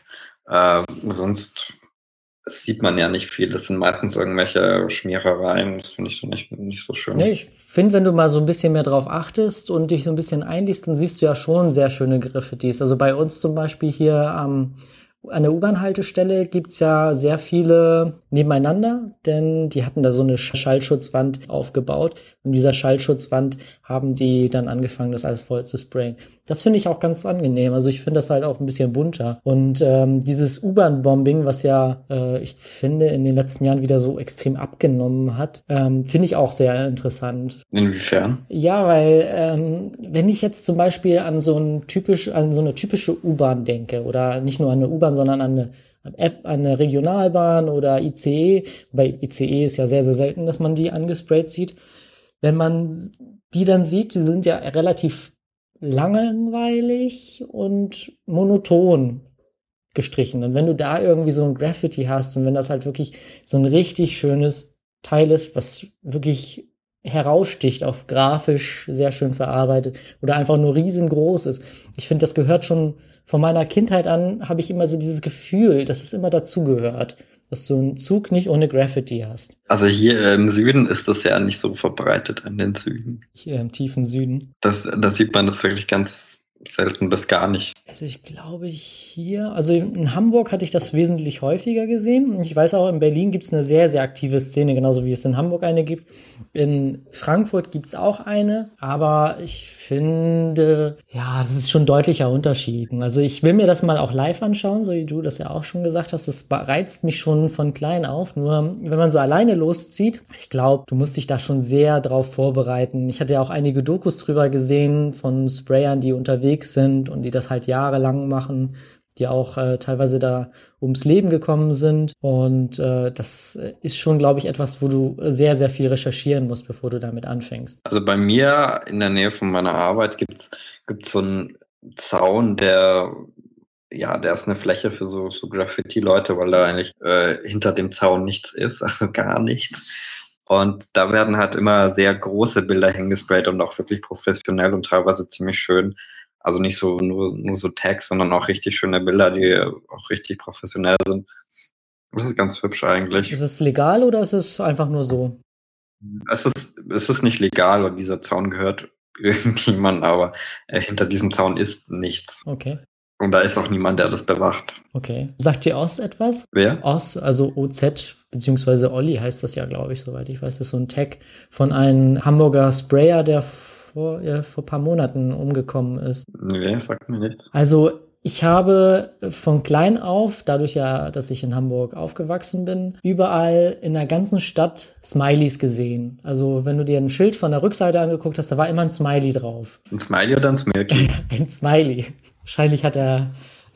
[SPEAKER 2] Sonst sieht man ja nicht viel. Das sind meistens irgendwelche Schmierereien. Das finde ich so nicht so schön.
[SPEAKER 1] Nee, ich finde, wenn du mal so ein bisschen mehr drauf achtest und dich so ein bisschen einliest, dann siehst du ja schon sehr schöne Graffitis. Also bei uns zum Beispiel hier am an der U-Bahn-Haltestelle gibt's ja sehr viele nebeneinander, denn die hatten da so eine Schallschutzwand aufgebaut. Und dieser Schallschutzwand haben die dann angefangen, das alles voll zu sprayen. Das finde ich auch ganz angenehm. Also ich finde das halt auch ein bisschen bunter. Und dieses U-Bahn-Bombing, was ja, ich finde, in den letzten Jahren wieder so extrem abgenommen hat, finde ich auch sehr interessant.
[SPEAKER 2] Inwiefern?
[SPEAKER 1] Ja, weil wenn ich jetzt zum Beispiel an so eine typische U-Bahn denke, oder nicht nur an eine U-Bahn, sondern an eine Regionalbahn oder ICE, bei ICE ist ja sehr, sehr selten, dass man die angesprayt sieht. Wenn man die dann sieht, die sind ja relativ langweilig und monoton gestrichen. Und wenn du da irgendwie so ein Graffiti hast und wenn das halt wirklich so ein richtig schönes Teil ist, was wirklich heraussticht, auf grafisch sehr schön verarbeitet oder einfach nur riesengroß ist. Ich finde, das gehört schon von meiner Kindheit an, habe ich immer so dieses Gefühl, dass es immer dazugehört, dass du einen Zug nicht ohne Graffiti hast.
[SPEAKER 2] Also hier im Süden ist das ja nicht so verbreitet an den Zügen.
[SPEAKER 1] Hier im tiefen Süden.
[SPEAKER 2] Da sieht man das wirklich ganz selten bis gar nicht.
[SPEAKER 1] Also ich glaube also in Hamburg hatte ich das wesentlich häufiger gesehen. Und ich weiß auch, in Berlin gibt es eine sehr, sehr aktive Szene, genauso wie es in Hamburg eine gibt. In Frankfurt gibt es auch eine, aber ich finde, ja, das ist schon ein deutlicher Unterschied. Also ich will mir das mal auch live anschauen, so wie du das ja auch schon gesagt hast. Das reizt mich schon von klein auf. Nur wenn man so alleine loszieht, ich glaube, du musst dich da schon sehr drauf vorbereiten. Ich hatte ja auch einige Dokus drüber gesehen von Sprayern, die unterwegs sind und die das halt jahrelang machen, die auch teilweise da ums Leben gekommen sind. Und das ist schon, glaube ich, etwas, wo du sehr, sehr viel recherchieren musst, bevor du damit anfängst.
[SPEAKER 2] Also bei mir in der Nähe von meiner Arbeit gibt's so einen Zaun, der ist eine Fläche für so Graffiti-Leute, weil da eigentlich hinter dem Zaun nichts ist, also gar nichts. Und da werden halt immer sehr große Bilder hingesprayt und auch wirklich professionell und teilweise ziemlich schön. Also nicht so nur so Tags, sondern auch richtig schöne Bilder, die auch richtig professionell sind. Das ist ganz hübsch eigentlich.
[SPEAKER 1] Ist es legal oder ist es einfach nur so?
[SPEAKER 2] Es ist nicht legal und dieser Zaun gehört irgendjemandem, aber hinter diesem Zaun ist nichts.
[SPEAKER 1] Okay.
[SPEAKER 2] Und da ist auch niemand, der das bewacht.
[SPEAKER 1] Okay. Sagt dir Oz etwas?
[SPEAKER 2] Wer?
[SPEAKER 1] Oz, also OZ, beziehungsweise Olli heißt das ja, glaube ich, soweit ich weiß. Das ist so ein Tag von einem Hamburger Sprayer, der vor ein paar Monaten umgekommen ist.
[SPEAKER 2] Nee, sagt mir nichts.
[SPEAKER 1] Also ich habe von klein auf, dadurch ja, dass ich in Hamburg aufgewachsen bin, überall in der ganzen Stadt Smileys gesehen. Also wenn du dir ein Schild von der Rückseite angeguckt hast, da war immer ein Smiley drauf.
[SPEAKER 2] Ein Smiley oder ein Smirky?
[SPEAKER 1] Ein Smiley. Wahrscheinlich hat er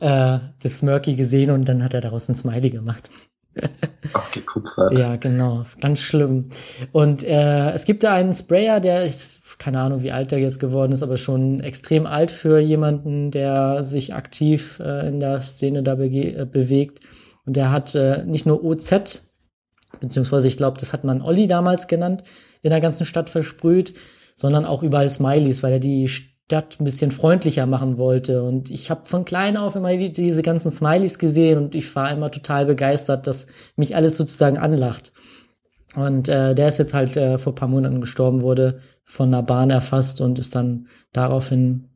[SPEAKER 1] das Smirky gesehen und dann hat er daraus ein Smiley gemacht.
[SPEAKER 2] Aufgekupfert.
[SPEAKER 1] Ja, genau. Ganz schlimm. Und es gibt da einen Sprayer, der ist, keine Ahnung, wie alt der jetzt geworden ist, aber schon extrem alt für jemanden, der sich aktiv in der Szene da bewegt. Und der hat nicht nur OZ, beziehungsweise ich glaube, das hat man Olli damals genannt, in der ganzen Stadt versprüht, sondern auch überall Smileys, weil er die Stadt ein bisschen freundlicher machen wollte. Und ich habe von klein auf immer diese ganzen Smileys gesehen und ich war immer total begeistert, dass mich alles sozusagen anlacht. Und der ist jetzt halt vor ein paar Monaten gestorben, wurde von einer Bahn erfasst und ist dann daraufhin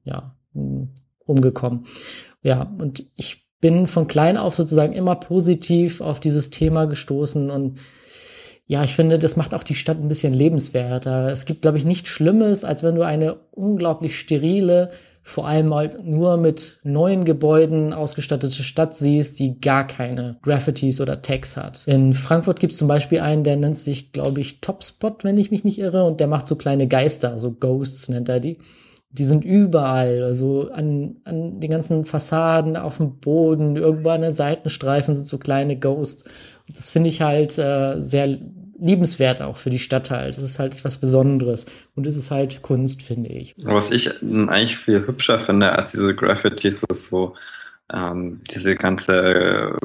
[SPEAKER 1] umgekommen. Ja, und ich bin von klein auf sozusagen immer positiv auf dieses Thema gestoßen und ja, ich finde, das macht auch die Stadt ein bisschen lebenswerter. Es gibt, glaube ich, nichts Schlimmes, als wenn du eine unglaublich sterile, vor allem halt nur mit neuen Gebäuden ausgestattete Stadt siehst, die gar keine Graffitis oder Tags hat. In Frankfurt gibt es zum Beispiel einen, der nennt sich, glaube ich, Topspot, wenn ich mich nicht irre, und der macht so kleine Geister, so Ghosts nennt er die. Die sind überall, also an den ganzen Fassaden, auf dem Boden, irgendwo an den Seitenstreifen sind so kleine Ghosts. Und das finde ich halt sehr liebenswert auch für die Stadt halt. Das ist halt etwas Besonderes. Und es ist halt Kunst, finde ich.
[SPEAKER 2] Was ich eigentlich viel hübscher finde als diese Graffitis, ist so diese ganze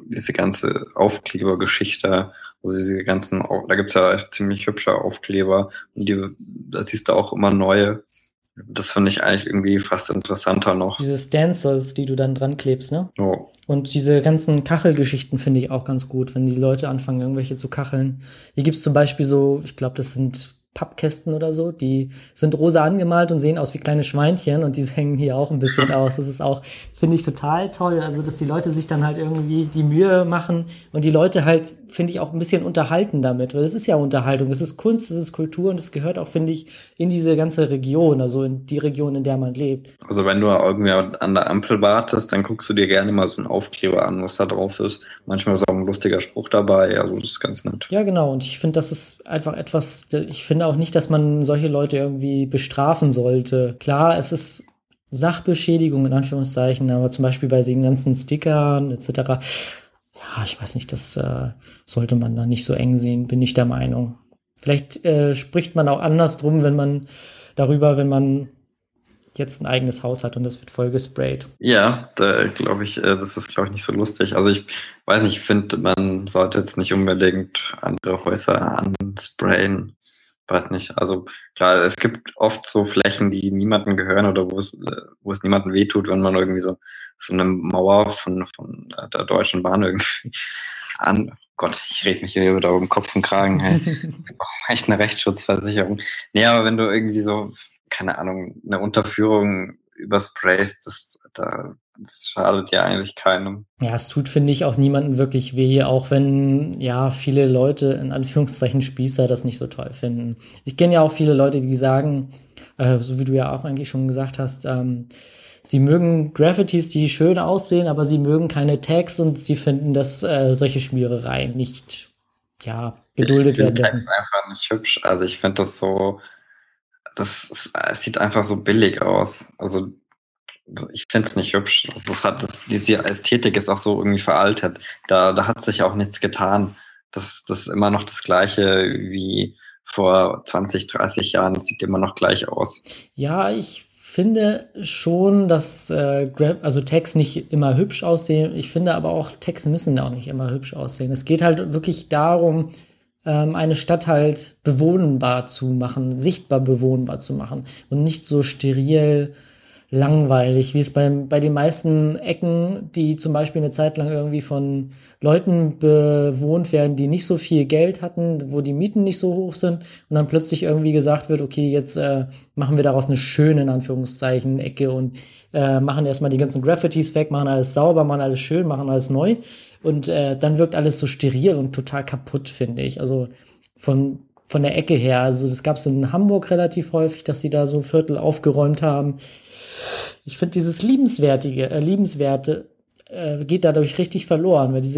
[SPEAKER 2] Aufklebergeschichte. Also diese ganzen, da gibt's ja ziemlich hübsche Aufkleber und da siehst du auch immer neue. Das finde ich eigentlich irgendwie fast interessanter noch.
[SPEAKER 1] Diese Stencils, die du dann dran klebst, ne?
[SPEAKER 2] Oh.
[SPEAKER 1] Und diese ganzen Kachelgeschichten finde ich auch ganz gut, wenn die Leute anfangen, irgendwelche zu kacheln. Hier gibt's zum Beispiel so, ich glaube, das sind Pappkästen oder so, die sind rosa angemalt und sehen aus wie kleine Schweinchen und die hängen hier auch ein bisschen aus. Das ist auch, finde ich, total toll. Also, dass die Leute sich dann halt irgendwie die Mühe machen und die Leute halt, finde ich, auch ein bisschen unterhalten damit. Weil es ist ja Unterhaltung, es ist Kunst, es ist Kultur und es gehört auch, finde ich, in diese ganze Region, also in die Region, in der man lebt.
[SPEAKER 2] Also wenn du irgendwie an der Ampel wartest, dann guckst du dir gerne mal so einen Aufkleber an, was da drauf ist. Manchmal ist auch ein lustiger Spruch dabei, also das ist ganz nett.
[SPEAKER 1] Ja, genau. Und ich finde, das ist einfach etwas, ich finde auch nicht, dass man solche Leute irgendwie bestrafen sollte. Klar, es ist Sachbeschädigung in Anführungszeichen, aber zum Beispiel bei den ganzen Stickern etc. Ja, ich weiß nicht, das sollte man da nicht so eng sehen, bin ich der Meinung. Vielleicht spricht man auch anders drum, wenn man jetzt ein eigenes Haus hat und das wird voll gesprayt.
[SPEAKER 2] Ja, da glaube ich, das ist, glaube ich, nicht so lustig. Also ich weiß nicht, ich finde, man sollte jetzt nicht unbedingt andere Häuser ansprayen. Weiß nicht. Also klar, es gibt oft so Flächen, die niemandem gehören oder wo es niemandem wehtut, wenn man irgendwie so eine Mauer von der Deutschen Bahn irgendwie an. Gott, ich rede mich hier wieder um Kopf und Kragen. Hey. Ich brauche echt eine Rechtsschutzversicherung. Nee, aber wenn du irgendwie so, keine Ahnung, eine Unterführung übersprayst, das schadet ja eigentlich keinem.
[SPEAKER 1] Ja, es tut, finde ich, auch niemandem wirklich weh, auch wenn, ja, viele Leute, in Anführungszeichen Spießer, das nicht so toll finden. Ich kenne ja auch viele Leute, die sagen, so wie du ja auch eigentlich schon gesagt hast, sie mögen Graffitis, die schön aussehen, aber sie mögen keine Tags und sie finden, dass solche Schmierereien nicht, ja, geduldet werden
[SPEAKER 2] Ich finde
[SPEAKER 1] dürfen.
[SPEAKER 2] Tags einfach nicht hübsch. Also ich finde das so, es sieht einfach so billig aus. Also ich finde es nicht hübsch. Also diese Ästhetik ist auch so irgendwie veraltet. Da hat sich auch nichts getan. Das ist immer noch das Gleiche wie vor 20, 30 Jahren. Das sieht immer noch gleich aus.
[SPEAKER 1] Ja, ich finde schon, dass also Tags nicht immer hübsch aussehen. Ich finde aber auch, Tags müssen auch nicht immer hübsch aussehen. Es geht halt wirklich darum, eine Stadt halt bewohnbar zu machen, sichtbar bewohnbar zu machen und nicht so steril langweilig, wie es bei den meisten Ecken, die zum Beispiel eine Zeit lang irgendwie von Leuten bewohnt werden, die nicht so viel Geld hatten, wo die Mieten nicht so hoch sind und dann plötzlich irgendwie gesagt wird, okay, jetzt machen wir daraus eine schöne, in Anführungszeichen, Ecke und machen erstmal die ganzen Graffitis weg, machen alles sauber, machen alles schön, machen alles neu und dann wirkt alles so steril und total kaputt, finde ich. Also von der Ecke her. Also das gab es in Hamburg relativ häufig, dass sie da so Viertel aufgeräumt haben. Ich finde dieses Liebenswerte geht dadurch richtig verloren, weil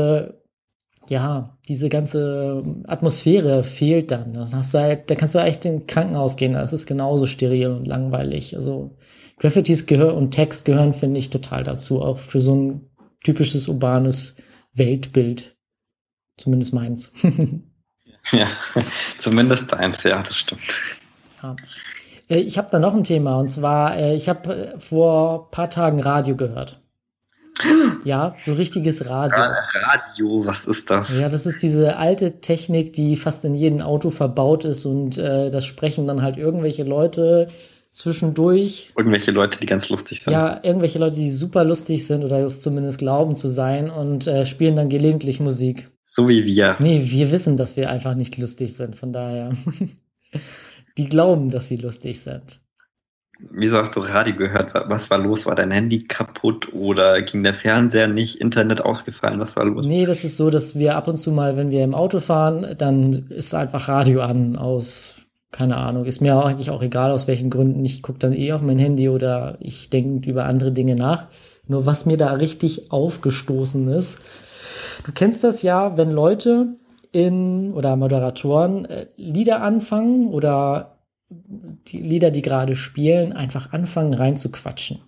[SPEAKER 1] diese ganze Atmosphäre fehlt dann. Dann hast du halt, da kannst du echt in ein Krankenhaus gehen, das ist genauso steril und langweilig. Also Graffitis und Text gehören, finde ich, total dazu, auch für so ein typisches urbanes Weltbild. Zumindest meins.
[SPEAKER 2] Ja, zumindest eins, ja, das stimmt.
[SPEAKER 1] Ja. Ich habe da noch ein Thema und zwar, ich habe vor ein paar Tagen Radio gehört. Ja, so richtiges Radio.
[SPEAKER 2] Radio, was ist das?
[SPEAKER 1] Ja, das ist diese alte Technik, die fast in jedem Auto verbaut ist und das sprechen dann halt irgendwelche Leute zwischendurch.
[SPEAKER 2] Irgendwelche Leute, die ganz lustig sind.
[SPEAKER 1] Ja, irgendwelche Leute, die super lustig sind oder es zumindest glauben zu sein und spielen dann gelegentlich Musik.
[SPEAKER 2] So wie wir.
[SPEAKER 1] Nee, wir wissen, dass wir einfach nicht lustig sind, von daher. Die glauben, dass sie lustig sind.
[SPEAKER 2] Wieso hast du Radio gehört? Was war los? War dein Handy kaputt oder ging der Fernseher nicht? Internet ausgefallen? Was war los?
[SPEAKER 1] Nee, das ist so, dass wir ab und zu mal, wenn wir im Auto fahren, dann ist einfach Radio an aus, keine Ahnung, ist mir eigentlich auch egal, aus welchen Gründen. Ich gucke dann auf mein Handy oder ich denke über andere Dinge nach. Nur was mir da richtig aufgestoßen ist, du kennst das ja, wenn Leute oder Moderatoren Lieder anfangen oder die Lieder, die gerade spielen, einfach anfangen reinzuquatschen.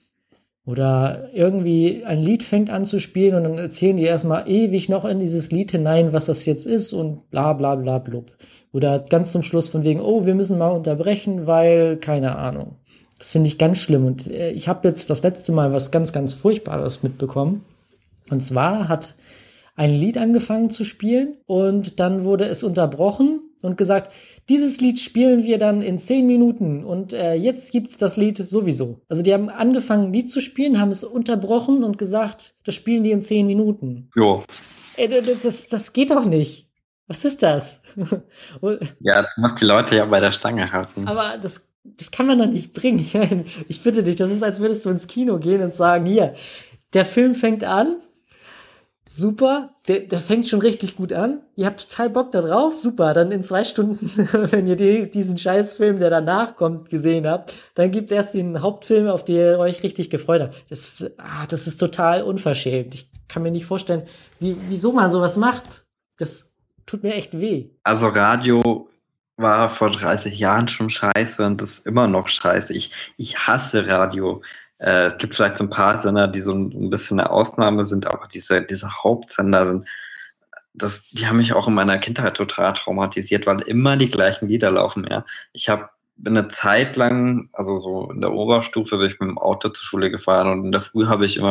[SPEAKER 1] Oder irgendwie ein Lied fängt an zu spielen und dann erzählen die erstmal ewig noch in dieses Lied hinein, was das jetzt ist und bla bla bla blub. Oder ganz zum Schluss von wegen, oh, wir müssen mal unterbrechen, weil, keine Ahnung. Das finde ich ganz schlimm. Und ich habe jetzt das letzte Mal was ganz, ganz Furchtbares mitbekommen. Und zwar hat ein Lied angefangen zu spielen und dann wurde es unterbrochen und gesagt, dieses Lied spielen wir dann in 10 Minuten und jetzt gibt's das Lied sowieso. Also die haben angefangen, ein Lied zu spielen, haben es unterbrochen und gesagt, das spielen die in 10 Minuten.
[SPEAKER 2] Jo.
[SPEAKER 1] Das geht doch nicht. Was ist das?
[SPEAKER 2] Ja, du musst die Leute ja bei der Stange halten.
[SPEAKER 1] Aber das kann man doch nicht bringen. Ich bitte dich, das ist, als würdest du ins Kino gehen und sagen, hier, der Film fängt an, super, der fängt schon richtig gut an. Ihr habt total Bock da drauf, super. Dann in 2 Stunden, wenn ihr diesen Scheißfilm, der danach kommt, gesehen habt, dann gibt's erst den Hauptfilm, auf den ihr euch richtig gefreut habt. Das ist total unverschämt. Ich kann mir nicht vorstellen, wieso man sowas macht. Das tut mir echt weh.
[SPEAKER 2] Also Radio war vor 30 Jahren schon scheiße und ist immer noch scheiße. Ich hasse Radio. Es gibt vielleicht so ein paar Sender, die so ein bisschen eine Ausnahme sind, aber diese Hauptsender sind, die haben mich auch in meiner Kindheit total traumatisiert, weil immer die gleichen Lieder laufen, ja. Bin eine Zeit lang, also so in der Oberstufe, bin ich mit dem Auto zur Schule gefahren und in der Früh habe ich immer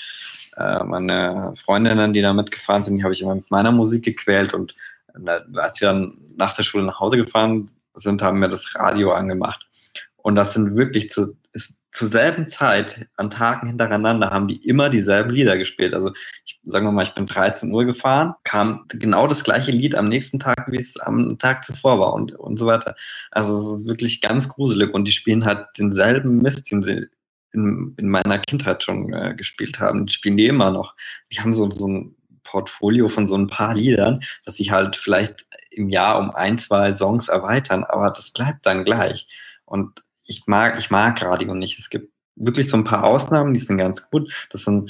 [SPEAKER 2] meine Freundinnen, die da mitgefahren sind, die habe ich immer mit meiner Musik gequält und als wir dann nach der Schule nach Hause gefahren sind, haben wir das Radio angemacht. Und das sind wirklich zur selben Zeit, an Tagen hintereinander, haben die immer dieselben Lieder gespielt. Also sagen wir mal, ich bin 13 Uhr gefahren, kam genau das gleiche Lied am nächsten Tag, wie es am Tag zuvor war und so weiter. Also es ist wirklich ganz gruselig und die spielen halt denselben Mist, den sie in meiner Kindheit schon gespielt haben. Die spielen die immer noch. Die haben so ein Portfolio von so ein paar Liedern, dass sie halt vielleicht im Jahr um 1, 2 Songs erweitern, aber das bleibt dann gleich. Und ich mag Radio nicht. Es gibt wirklich so ein paar Ausnahmen, die sind ganz gut. Das sind,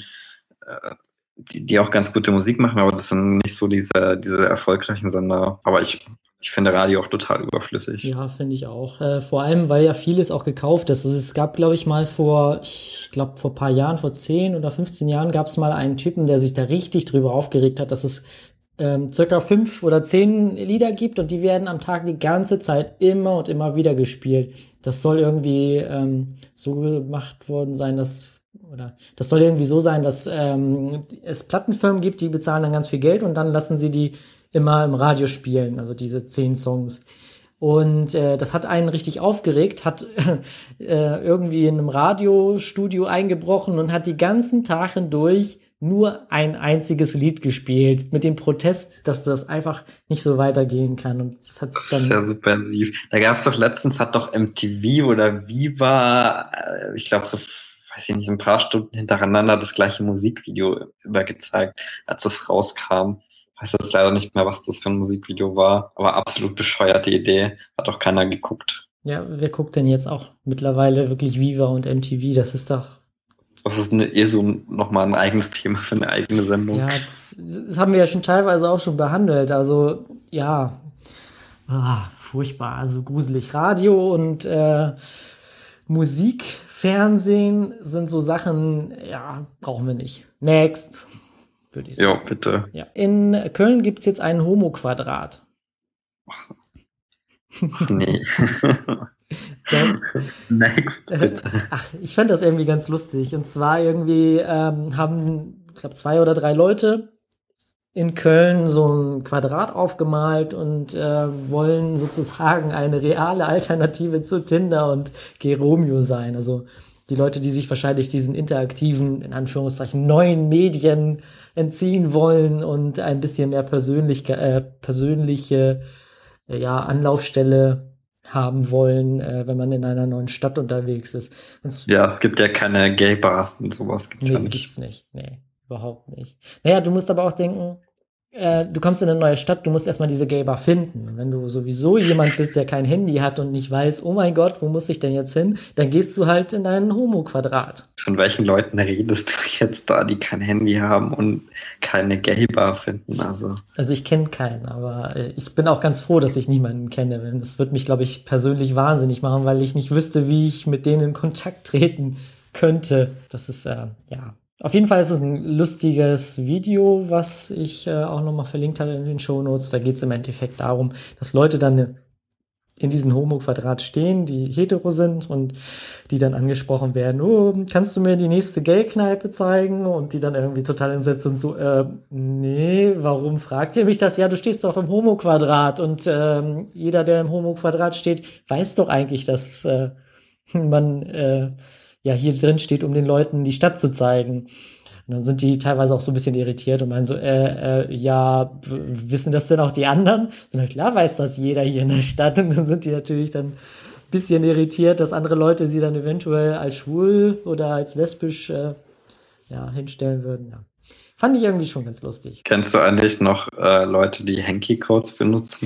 [SPEAKER 2] die auch ganz gute Musik machen, aber das sind nicht so diese erfolgreichen Sender. Aber ich finde Radio auch total überflüssig.
[SPEAKER 1] Ja, finde ich auch. Vor allem, weil ja vieles auch gekauft ist. Also es gab, glaube ich, mal ich glaube vor ein paar Jahren, vor 10 oder 15 Jahren, gab es mal einen Typen, der sich da richtig drüber aufgeregt hat, dass es circa 5 oder 10 Lieder gibt und die werden am Tag die ganze Zeit immer und immer wieder gespielt. Das soll irgendwie so gemacht worden sein, oder das soll irgendwie so sein, dass es Plattenfirmen gibt, die bezahlen dann ganz viel Geld und dann lassen sie die immer im Radio spielen, also diese 10 Songs. Und das hat einen richtig aufgeregt, hat irgendwie in einem Radiostudio eingebrochen und hat die ganzen Tage hindurch nur ein einziges Lied gespielt, mit dem Protest, dass das einfach nicht so weitergehen kann. Und das hat sich dann.
[SPEAKER 2] Ja, subversiv. Da gab es doch letztens, hat doch MTV oder Viva, ich glaube so, weiß ich nicht, ein paar Stunden hintereinander das gleiche Musikvideo übergezeigt, als es rauskam. Ich weiß jetzt leider nicht mehr, was das für ein Musikvideo war, aber absolut bescheuerte Idee. Hat doch keiner geguckt.
[SPEAKER 1] Ja, wer guckt denn jetzt auch mittlerweile wirklich Viva und MTV? Das ist doch.
[SPEAKER 2] Das ist so nochmal ein eigenes Thema für eine eigene Sendung.
[SPEAKER 1] Ja, das haben wir ja schon teilweise auch schon behandelt. Also, ja, furchtbar, also gruselig. Radio und Musik, Fernsehen sind so Sachen, ja, brauchen wir nicht. Next, würde ich sagen.
[SPEAKER 2] Ja, bitte.
[SPEAKER 1] Ja. In Köln gibt's jetzt einen Homo-Quadrat.
[SPEAKER 2] Nee. Next, bitte.
[SPEAKER 1] Ach, ich fand das irgendwie ganz lustig. Und zwar irgendwie haben, ich glaube, 2 oder 3 Leute in Köln so ein Quadrat aufgemalt und wollen sozusagen eine reale Alternative zu Tinder und Geromeo sein. Also die Leute, die sich wahrscheinlich diesen interaktiven, in Anführungszeichen, neuen Medien entziehen wollen und ein bisschen mehr persönliche Anlaufstelle haben wollen, wenn man in einer neuen Stadt unterwegs ist.
[SPEAKER 2] Ja, es gibt ja keine Gay-Bars und sowas gibt's ja
[SPEAKER 1] Nee,
[SPEAKER 2] nicht.
[SPEAKER 1] gibt's nicht. Nee, überhaupt nicht. Naja, du musst aber auch denken, du kommst in eine neue Stadt, du musst erstmal diese Gay-Bar finden. Und wenn du sowieso jemand bist, der kein Handy hat und nicht weiß, oh mein Gott, wo muss ich denn jetzt hin, dann gehst du halt in deinen Homo-Quadrat.
[SPEAKER 2] Von welchen Leuten redest du jetzt da, die kein Handy haben und keine Gay-Bar finden? Also
[SPEAKER 1] ich kenne keinen, aber ich bin auch ganz froh, dass ich niemanden kenne. Das wird mich, glaube ich, persönlich wahnsinnig machen, weil ich nicht wüsste, wie ich mit denen in Kontakt treten könnte. Das ist, ja. Auf jeden Fall ist es ein lustiges Video, was ich auch nochmal verlinkt habe in den Shownotes. Da geht es im Endeffekt darum, dass Leute dann in diesem Homo-Quadrat stehen, die hetero sind und die dann angesprochen werden, oh, kannst du mir die nächste Gay-Kneipe zeigen? Und die dann irgendwie total entsetzt sind, so, nee, warum fragt ihr mich das? Ja, du stehst doch im Homo-Quadrat und jeder, der im Homo-Quadrat steht, weiß doch eigentlich, dass man hier drin steht, um den Leuten die Stadt zu zeigen. Und dann sind die teilweise auch so ein bisschen irritiert und meinen so, ja, wissen das denn auch die anderen? So, na klar weiß das jeder hier in der Stadt. Und dann sind die natürlich dann ein bisschen irritiert, dass andere Leute sie dann eventuell als schwul oder als lesbisch hinstellen würden. Ja. Fand ich irgendwie schon ganz lustig.
[SPEAKER 2] Kennst du eigentlich noch Leute, die Hanky-Codes benutzen?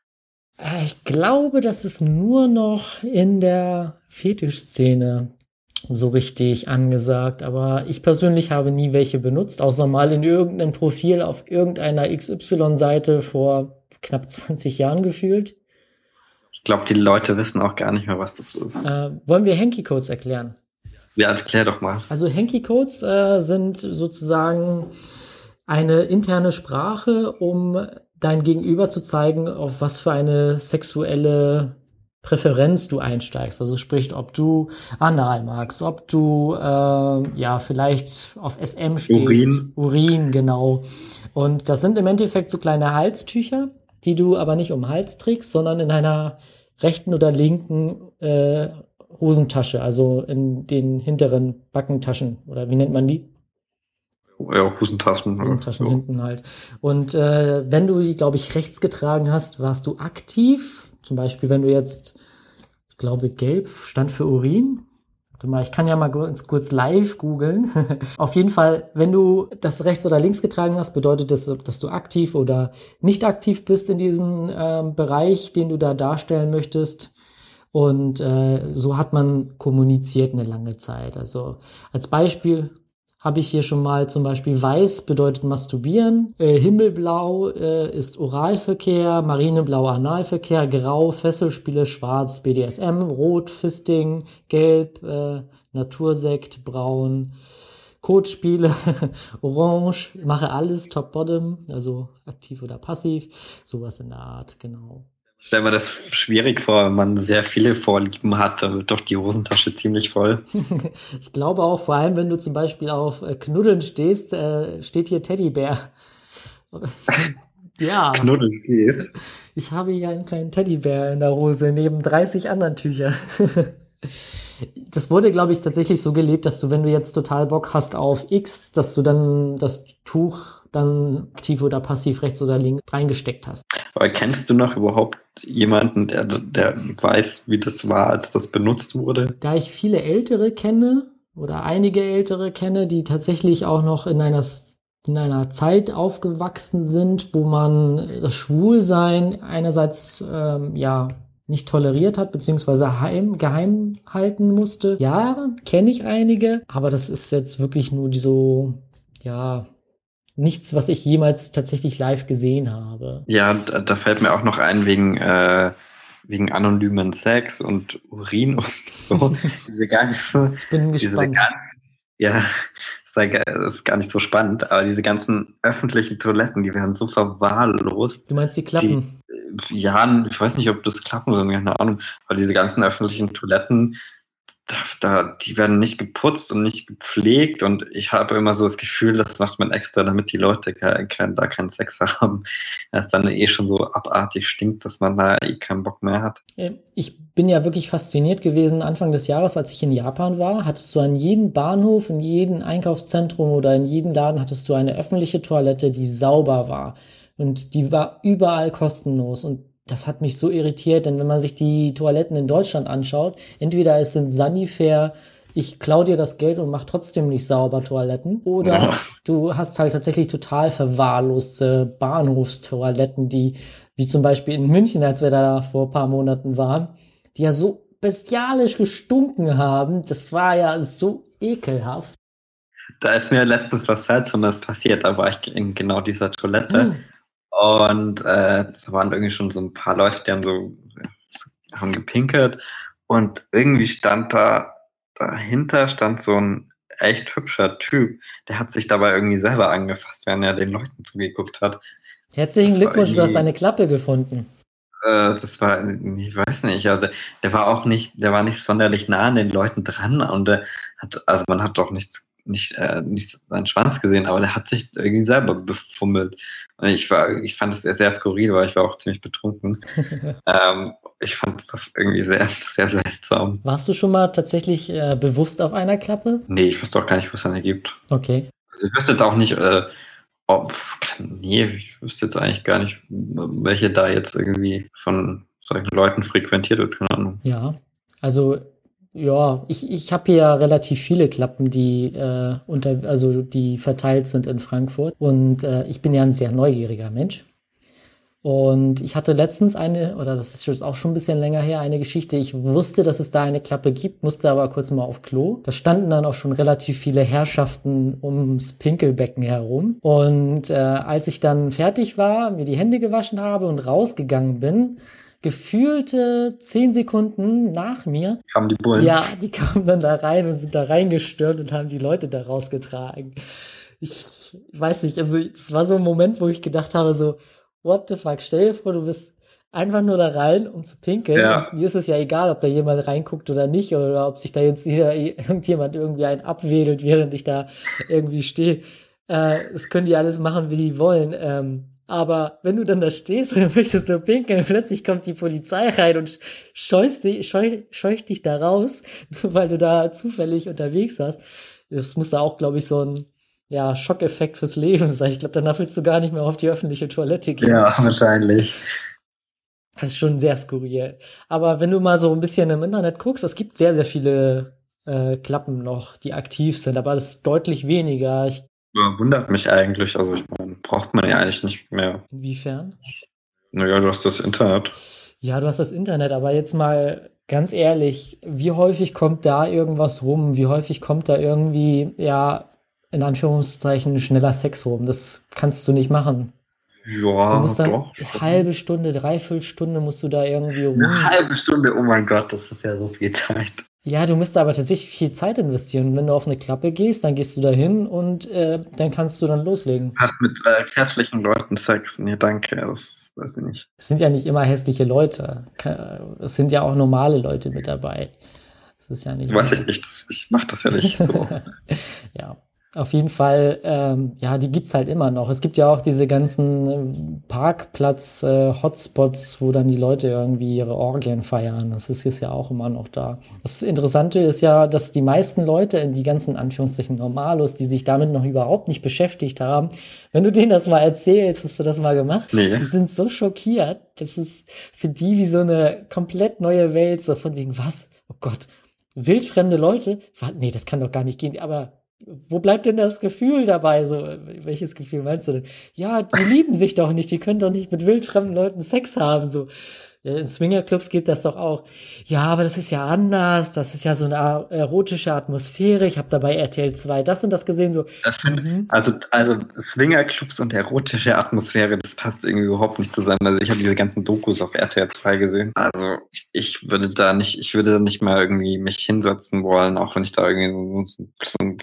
[SPEAKER 1] Ich glaube, das ist nur noch in der Fetischszene so richtig angesagt, aber ich persönlich habe nie welche benutzt, außer mal in irgendeinem Profil auf irgendeiner XY-Seite vor knapp 20 Jahren gefühlt.
[SPEAKER 2] Ich glaube, die Leute wissen auch gar nicht mehr, was das ist.
[SPEAKER 1] Wollen wir Hanky-Codes erklären?
[SPEAKER 2] Ja, erklär doch mal.
[SPEAKER 1] Also Hanky-Codes sind sozusagen eine interne Sprache, um dein Gegenüber zu zeigen, auf was für eine sexuelle Präferenz du einsteigst. Also sprich, ob du anal magst, ob du vielleicht auf SM stehst. Urin, genau. Und das sind im Endeffekt so kleine Halstücher, die du aber nicht um den Hals trägst, sondern in einer rechten oder linken Hosentasche, also in den hinteren Backentaschen. Oder wie nennt man die?
[SPEAKER 2] Ja, Hosentaschen.
[SPEAKER 1] Hosentaschen hinten halt. Und wenn du die, glaube ich, rechts getragen hast, warst du aktiv. Zum Beispiel, wenn du jetzt, ich glaube, gelb stand für Urin. Warte mal, ich kann ja mal kurz live googeln. Auf jeden Fall, wenn du das rechts oder links getragen hast, bedeutet das, dass du aktiv oder nicht aktiv bist in diesem Bereich, den du da darstellen möchtest. Und so hat man kommuniziert eine lange Zeit. Also als Beispiel habe ich hier schon mal zum Beispiel weiß bedeutet masturbieren, himmelblau ist Oralverkehr, marineblau Analverkehr, grau Fesselspiele, schwarz BDSM, rot Fisting, gelb Natursekt, braun Codespiele, orange, mache alles, top bottom, also aktiv oder passiv, sowas in der Art, genau.
[SPEAKER 2] Ich stelle mir das schwierig vor, wenn man sehr viele Vorlieben hat, dann wird doch die Hosentasche ziemlich voll.
[SPEAKER 1] Ich glaube auch, vor allem, wenn du zum Beispiel auf Knuddeln stehst, steht hier Teddybär. Ja.
[SPEAKER 2] Knuddeln geht.
[SPEAKER 1] Ich habe hier einen kleinen Teddybär in der Hose, neben 30 anderen Tüchern. Das wurde, glaube ich, tatsächlich so gelebt, dass du, wenn du jetzt total Bock hast auf X, dass du dann das Tuch dann aktiv oder passiv rechts oder links reingesteckt hast.
[SPEAKER 2] Aber kennst du noch überhaupt jemanden, der weiß, wie das war, als das benutzt wurde?
[SPEAKER 1] Da ich viele Ältere kenne oder einige Ältere kenne, die tatsächlich auch noch in einer Zeit aufgewachsen sind, wo man das Schwulsein einerseits nicht toleriert hat, beziehungsweise geheim halten musste. Ja, kenne ich einige, aber das ist jetzt wirklich nur nichts, was ich jemals tatsächlich live gesehen habe.
[SPEAKER 2] Ja, da fällt mir auch noch ein, wegen anonymen Sex und Urin und so.
[SPEAKER 1] Ich bin gespannt.
[SPEAKER 2] Ist gar nicht so spannend, aber diese ganzen öffentlichen Toiletten, die werden so verwahrlost.
[SPEAKER 1] Du meinst die Klappen?
[SPEAKER 2] Ich weiß nicht, ob das Klappen sind, keine Ahnung, aber diese ganzen öffentlichen Toiletten, die werden nicht geputzt und nicht gepflegt und ich habe immer so das Gefühl, das macht man extra, damit die Leute da keinen Sex haben. Es dann schon so abartig stinkt, dass man da keinen Bock mehr hat.
[SPEAKER 1] Ich bin ja wirklich fasziniert gewesen, Anfang des Jahres, als ich in Japan war, hattest du an jedem Bahnhof, in jedem Einkaufszentrum oder in jedem Laden hattest du eine öffentliche Toilette, die sauber war und die war überall kostenlos und das hat mich so irritiert, denn wenn man sich die Toiletten in Deutschland anschaut, entweder es sind Sanifair, ich klau dir das Geld und mach trotzdem nicht sauber Toiletten, oder du hast halt tatsächlich total verwahrloste Bahnhofstoiletten, wie zum Beispiel in München, als wir da vor ein paar Monaten waren, die ja so bestialisch gestunken haben, das war ja so ekelhaft.
[SPEAKER 2] Da ist mir letztens was Seltsames passiert, da war ich in genau dieser Toilette. Und da waren irgendwie schon so ein paar Leute, die haben gepinkelt und irgendwie stand dahinter so ein echt hübscher Typ, der hat sich dabei irgendwie selber angefasst, während er den Leuten zugeguckt hat.
[SPEAKER 1] Herzlichen Glückwunsch, du hast eine Klappe gefunden.
[SPEAKER 2] Ich weiß nicht, also der war nicht sonderlich nah an den Leuten dran und man hat doch nicht seinen Schwanz gesehen, aber der hat sich irgendwie selber befummelt. Und ich fand es sehr skurril, weil ich war auch ziemlich betrunken. Ich fand das irgendwie sehr, sehr seltsam.
[SPEAKER 1] Warst du schon mal tatsächlich bewusst auf einer Klappe?
[SPEAKER 2] Nee, ich wusste auch gar nicht, wo es eine gibt.
[SPEAKER 1] Okay.
[SPEAKER 2] Also ich wüsste jetzt auch nicht, nee, ich wüsste jetzt eigentlich gar nicht, welche da jetzt irgendwie von solchen Leuten frequentiert wird, keine Ahnung.
[SPEAKER 1] Ja, also ja, ich habe hier ja relativ viele Klappen, die also die verteilt sind in Frankfurt. Und ich bin ja ein sehr neugieriger Mensch. Und ich hatte letztens oder das ist jetzt auch schon ein bisschen länger her, eine Geschichte. Ich wusste, dass es da eine Klappe gibt, musste aber kurz mal auf Klo. Da standen dann auch schon relativ viele Herrschaften ums Pinkelbecken herum. Und als ich dann fertig war, mir die Hände gewaschen habe und rausgegangen bin, gefühlte 10 Sekunden nach mir,
[SPEAKER 2] Kamen die Bullen.
[SPEAKER 1] ja, die kamen dann da rein und sind da reingestürmt und haben die Leute da rausgetragen. Ich weiß nicht, also es war so ein Moment, wo ich gedacht habe, so, what the fuck, stell dir vor, du bist einfach nur da rein, um zu pinkeln.
[SPEAKER 2] Ja.
[SPEAKER 1] Und mir ist es ja egal, ob da jemand reinguckt oder nicht, oder ob sich da jetzt irgendjemand irgendwie einen abwedelt, während ich da irgendwie stehe. Das können die alles machen, wie die wollen. Aber wenn du dann da stehst und möchtest nur pinkeln, plötzlich kommt die Polizei rein und scheucht dich da raus, nur weil du da zufällig unterwegs warst. Das muss da auch, glaube ich, so ein Schockeffekt fürs Leben sein. Ich glaube, danach willst du gar nicht mehr auf die öffentliche Toilette gehen.
[SPEAKER 2] Ja, wahrscheinlich.
[SPEAKER 1] Das ist schon sehr skurril. Aber wenn du mal so ein bisschen im Internet guckst, es gibt sehr, sehr viele Klappen noch, die aktiv sind, aber das ist deutlich weniger.
[SPEAKER 2] Ja, wundert mich eigentlich. Also ich meine, braucht man ja eigentlich nicht mehr.
[SPEAKER 1] Inwiefern?
[SPEAKER 2] Naja, du hast das Internet.
[SPEAKER 1] Ja, du hast das Internet, aber jetzt mal ganz ehrlich, wie häufig kommt da irgendwas rum? Wie häufig kommt da irgendwie, ja, in Anführungszeichen, schneller Sex rum? Das kannst du nicht machen. Du
[SPEAKER 2] Ja,
[SPEAKER 1] musst dann
[SPEAKER 2] doch.
[SPEAKER 1] eine halbe Stunde, dreiviertel Stunde musst du da irgendwie rum.
[SPEAKER 2] Eine halbe Stunde, oh mein Gott, das ist ja so viel Zeit.
[SPEAKER 1] Ja, du musst da aber tatsächlich viel Zeit investieren. Wenn du auf eine Klappe gehst, dann gehst du da hin und dann kannst du dann loslegen.
[SPEAKER 2] Du hast mit hässlichen Leuten Sex. Nee, danke, das weiß ich nicht.
[SPEAKER 1] Es sind ja nicht immer hässliche Leute. Es sind ja auch normale Leute mit dabei. Das ist ja nicht.
[SPEAKER 2] Weiß ich nicht, ich mach das ja nicht so.
[SPEAKER 1] Ja, auf jeden Fall, ja, die gibt's halt immer noch. Es gibt ja auch diese ganzen Parkplatz-Hotspots, wo dann die Leute irgendwie ihre Orgien feiern. Das ist ja auch immer noch da. Das Interessante ist ja, dass die meisten Leute, die ganzen Anführungszeichen Normalos, die sich damit noch überhaupt nicht beschäftigt haben, wenn du denen das mal erzählst, hast du das mal gemacht?
[SPEAKER 2] Nee.
[SPEAKER 1] Die sind so schockiert. Das ist für die wie so eine komplett neue Welt, so von wegen, was? Oh Gott, wildfremde Leute? Nee, das kann doch gar nicht gehen. Aber wo bleibt denn das Gefühl dabei? So, welches Gefühl meinst du denn? Ja, die lieben sich doch nicht, die können doch nicht mit wildfremden Leuten Sex haben. So. In Swingerclubs geht das doch auch. Ja, aber das ist ja anders, das ist ja so eine erotische Atmosphäre. Ich habe dabei RTL 2 das und das gesehen. So.
[SPEAKER 2] Also Swingerclubs und erotische Atmosphäre, das passt irgendwie überhaupt nicht zusammen. Also ich habe diese ganzen Dokus auf RTL 2 gesehen. Also ich würde da nicht mal irgendwie mich hinsetzen wollen, auch wenn ich da irgendwie so ein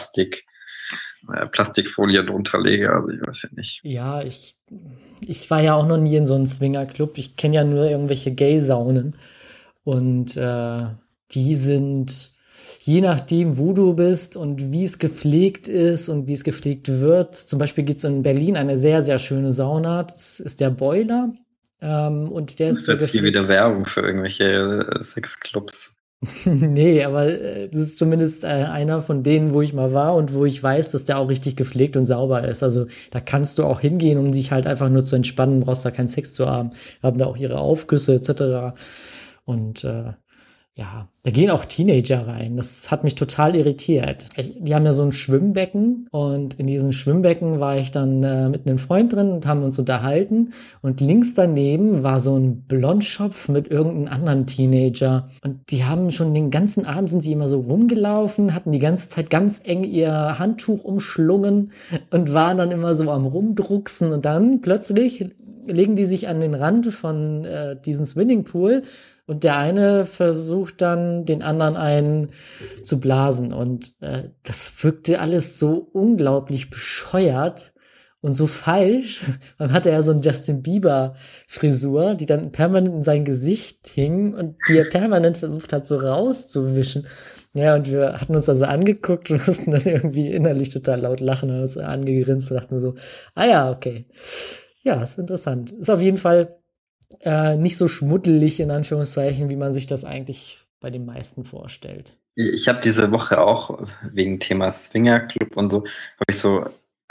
[SPEAKER 2] Plastikfolie drunter lege. Also ich weiß ja nicht.
[SPEAKER 1] Ja, ich war ja auch noch nie in so einem Swingerclub. Ich kenne ja nur irgendwelche Gay-Saunen. Und die sind, je nachdem, wo du bist und wie es gepflegt ist und wie es gepflegt wird. Zum Beispiel gibt es in Berlin eine sehr, sehr schöne Sauna. Das ist der Boiler. Und der ist
[SPEAKER 2] Das ist jetzt hier wieder Werbung für irgendwelche Sexclubs.
[SPEAKER 1] Nee, aber das ist zumindest einer von denen, wo ich mal war und wo ich weiß, dass der auch richtig gepflegt und sauber ist. Also da kannst du auch hingehen, um dich halt einfach nur zu entspannen, brauchst da keinen Sex zu haben. Haben da auch ihre Aufgüsse etc. Und ja, da gehen auch Teenager rein. Das hat mich total irritiert. Die haben ja so ein Schwimmbecken und in diesem Schwimmbecken war ich dann mit einem Freund drin und haben uns unterhalten. Und links daneben war so ein Blondschopf mit irgendeinem anderen Teenager. Und die haben schon den ganzen Abend sind sie immer so rumgelaufen, hatten die ganze Zeit ganz eng ihr Handtuch umschlungen und waren dann immer so am Rumdrucksen. Und dann plötzlich legen die sich an den Rand von diesem Swimmingpool. Und der eine versucht dann, den anderen einen zu blasen. Und das wirkte alles so unglaublich bescheuert und so falsch. Man hatte ja so eine Justin Bieber-Frisur, die dann permanent in sein Gesicht hing und die er permanent versucht hat, so rauszuwischen. Ja, und wir hatten uns also angeguckt und mussten dann irgendwie innerlich total laut lachen, haben uns angegrinst und dachten so, ah ja, okay. Ja, ist interessant. Ist auf jeden Fall nicht so schmuddelig, in Anführungszeichen, wie man sich das eigentlich bei den meisten vorstellt.
[SPEAKER 2] Ich habe diese Woche auch wegen Thema Swingerclub und so, habe ich so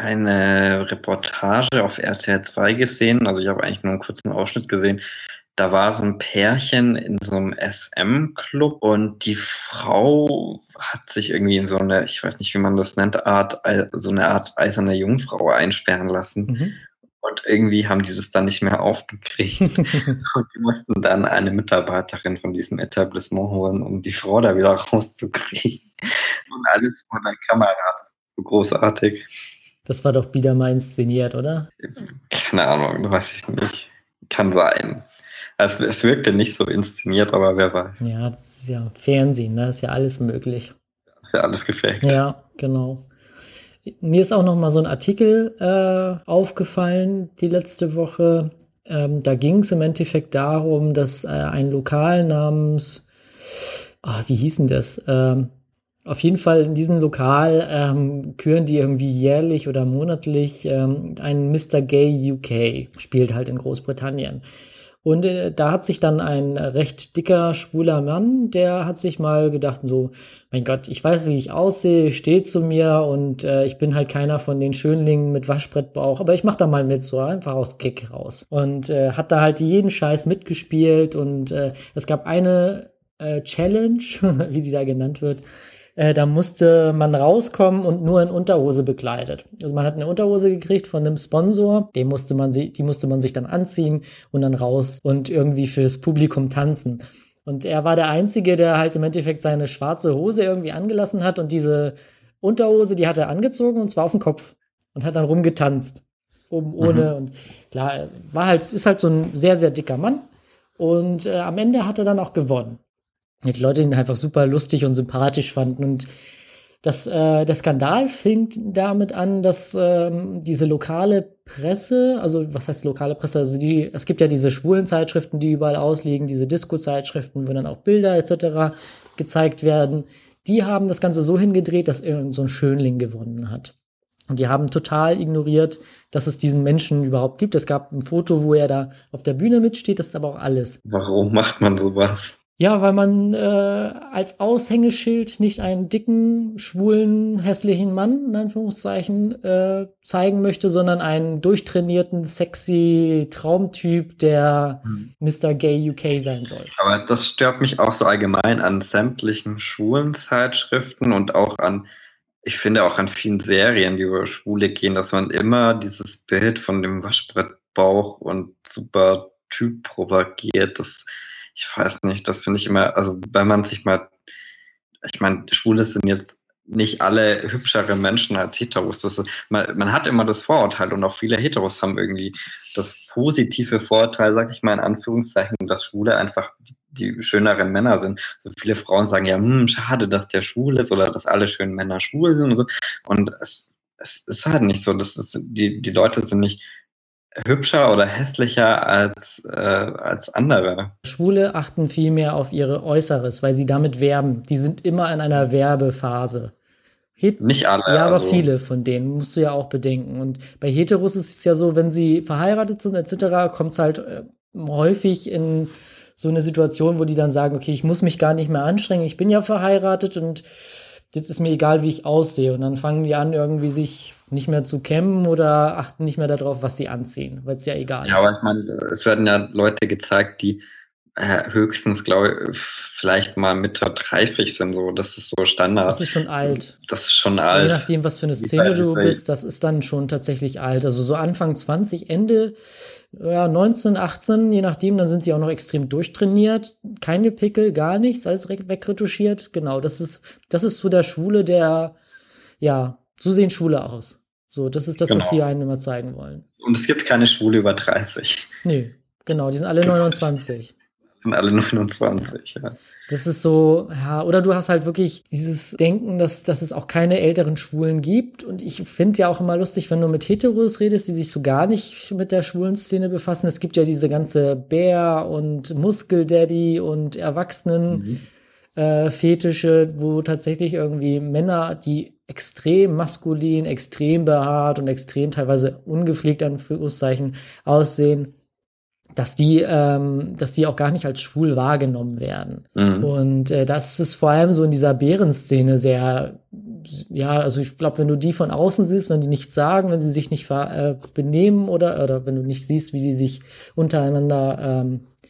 [SPEAKER 2] eine Reportage auf RTL 2 gesehen. Also ich habe eigentlich nur einen kurzen Ausschnitt gesehen. Da war so ein Pärchen in so einem SM-Club und die Frau hat sich irgendwie in so eine, ich weiß nicht, wie man das nennt, so eine Art eiserne Jungfrau einsperren lassen.
[SPEAKER 1] Mhm.
[SPEAKER 2] Und irgendwie haben die das dann nicht mehr aufgekriegt. Und die mussten dann eine Mitarbeiterin von diesem Etablissement holen, um die Frau da wieder rauszukriegen. Und alles vor der Kamera. Das ist so großartig.
[SPEAKER 1] Das war doch wieder mal inszeniert, oder?
[SPEAKER 2] Keine Ahnung, weiß ich nicht. Kann sein. Also es wirkte nicht so inszeniert, aber wer weiß.
[SPEAKER 1] Ja, das ist ja Fernsehen, da ist ja alles möglich.
[SPEAKER 2] Ist ja alles gefaked.
[SPEAKER 1] Ja, genau. Mir ist auch noch mal so ein Artikel aufgefallen die letzte Woche. Da ging es im Endeffekt darum, dass ein Lokal namens, wie hieß denn das? Auf jeden Fall in diesem Lokal küren die irgendwie jährlich oder monatlich einen Mr. Gay UK, spielt halt in Großbritannien. Und da hat sich dann ein recht dicker, schwuler Mann, der hat sich mal gedacht, so, mein Gott, ich weiß, wie ich aussehe, ich stehe zu mir und ich bin halt keiner von den Schönlingen mit Waschbrettbauch, aber ich mach da mal mit, so einfach aus Kick raus. Und hat da halt jeden Scheiß mitgespielt und es gab eine Challenge, wie die da genannt wird. Da musste man rauskommen und nur in Unterhose bekleidet. Also man hat eine Unterhose gekriegt von einem Sponsor, die musste man sich dann anziehen und dann raus und irgendwie fürs Publikum tanzen. Und er war der Einzige, der halt im Endeffekt seine schwarze Hose irgendwie angelassen hat und diese Unterhose, die hat er angezogen und zwar auf den Kopf und hat dann rumgetanzt. Oben ohne und klar, ist halt so ein sehr, sehr dicker Mann und am Ende hat er dann auch gewonnen. Die Leute ihn einfach super lustig und sympathisch fanden. Und der Skandal fing damit an, dass diese lokale Presse, also was heißt lokale Presse, also es gibt ja diese schwulen Zeitschriften, die überall ausliegen, diese Disco-Zeitschriften, wo dann auch Bilder etc. gezeigt werden, die haben das Ganze so hingedreht, dass irgend so ein Schönling gewonnen hat. Und die haben total ignoriert, dass es diesen Menschen überhaupt gibt. Es gab ein Foto, wo er da auf der Bühne mitsteht, das ist aber auch alles.
[SPEAKER 2] Warum macht man sowas?
[SPEAKER 1] Ja, weil man als Aushängeschild nicht einen dicken, schwulen, hässlichen Mann, in Anführungszeichen, zeigen möchte, sondern einen durchtrainierten, sexy Traumtyp, der Mr. Gay UK sein soll.
[SPEAKER 2] Aber das stört mich auch so allgemein an sämtlichen schwulen Zeitschriften und auch an, ich finde auch an vielen Serien, die über Schwule gehen, dass man immer dieses Bild von dem Waschbrettbauch und super Typ propagiert. Ich weiß nicht, das finde ich immer, also wenn man sich mal, ich meine, Schwule sind jetzt nicht alle hübschere Menschen als Heteros. Man hat immer das Vorurteil und auch viele Heteros haben irgendwie das positive Vorurteil, sag ich mal in Anführungszeichen, dass Schwule einfach die schöneren Männer sind. So viele Frauen sagen ja, schade, dass der schwul ist oder dass alle schönen Männer schwul sind und so. Und es ist halt nicht so. Die Leute sind nicht hübscher oder hässlicher als andere.
[SPEAKER 1] Schwule achten viel mehr auf ihre Äußeres, weil sie damit werben. Die sind immer in einer Werbephase.
[SPEAKER 2] Nicht alle.
[SPEAKER 1] Ja, aber
[SPEAKER 2] also
[SPEAKER 1] viele von denen musst du ja auch bedenken. Und bei Heteros ist es ja so, wenn sie verheiratet sind etc., kommt es halt häufig in so eine Situation, wo die dann sagen, okay, ich muss mich gar nicht mehr anstrengen, ich bin ja verheiratet und jetzt ist mir egal, wie ich aussehe. Und dann fangen die an, irgendwie sich nicht mehr zu kämmen oder achten nicht mehr darauf, was sie anziehen, weil es ja egal ist.
[SPEAKER 2] Ja, aber ich meine, es werden ja Leute gezeigt, die höchstens, glaube ich, vielleicht mal Mitte 30 sind. So, das ist so Standard.
[SPEAKER 1] Das ist schon alt.
[SPEAKER 2] Das ist schon alt.
[SPEAKER 1] Je nachdem, was für eine Szene du bist, das ist dann schon tatsächlich alt. Also so Anfang 20, Ende 19, 18, je nachdem, dann sind sie auch noch extrem durchtrainiert. Keine Pickel, gar nichts, alles wegretuschiert. Genau, das ist so der Schwule, so sehen Schwule aus. So, das ist das, was sie einem immer zeigen wollen.
[SPEAKER 2] Und es gibt keine Schwule über 30.
[SPEAKER 1] Nee, genau, die sind alle 29.
[SPEAKER 2] Sind alle 29, ja.
[SPEAKER 1] Das ist so, ja, oder du hast halt wirklich dieses Denken, dass es auch keine älteren Schwulen gibt. Und ich finde ja auch immer lustig, wenn du mit Heteros redest, die sich so gar nicht mit der schwulen Szene befassen. Es gibt ja diese ganze Bär- und Muskel-Daddy und Erwachsenen-Fetische, wo tatsächlich irgendwie Männer, die extrem maskulin, extrem behaart und extrem teilweise ungepflegt, Anführungszeichen, aussehen, dass die auch gar nicht als schwul wahrgenommen werden. Und das ist vor allem so in dieser Bärenszene sehr, ja, also ich glaube, wenn du die von außen siehst, wenn die nichts sagen, wenn sie sich nicht benehmen oder wenn du nicht siehst, wie die sich untereinander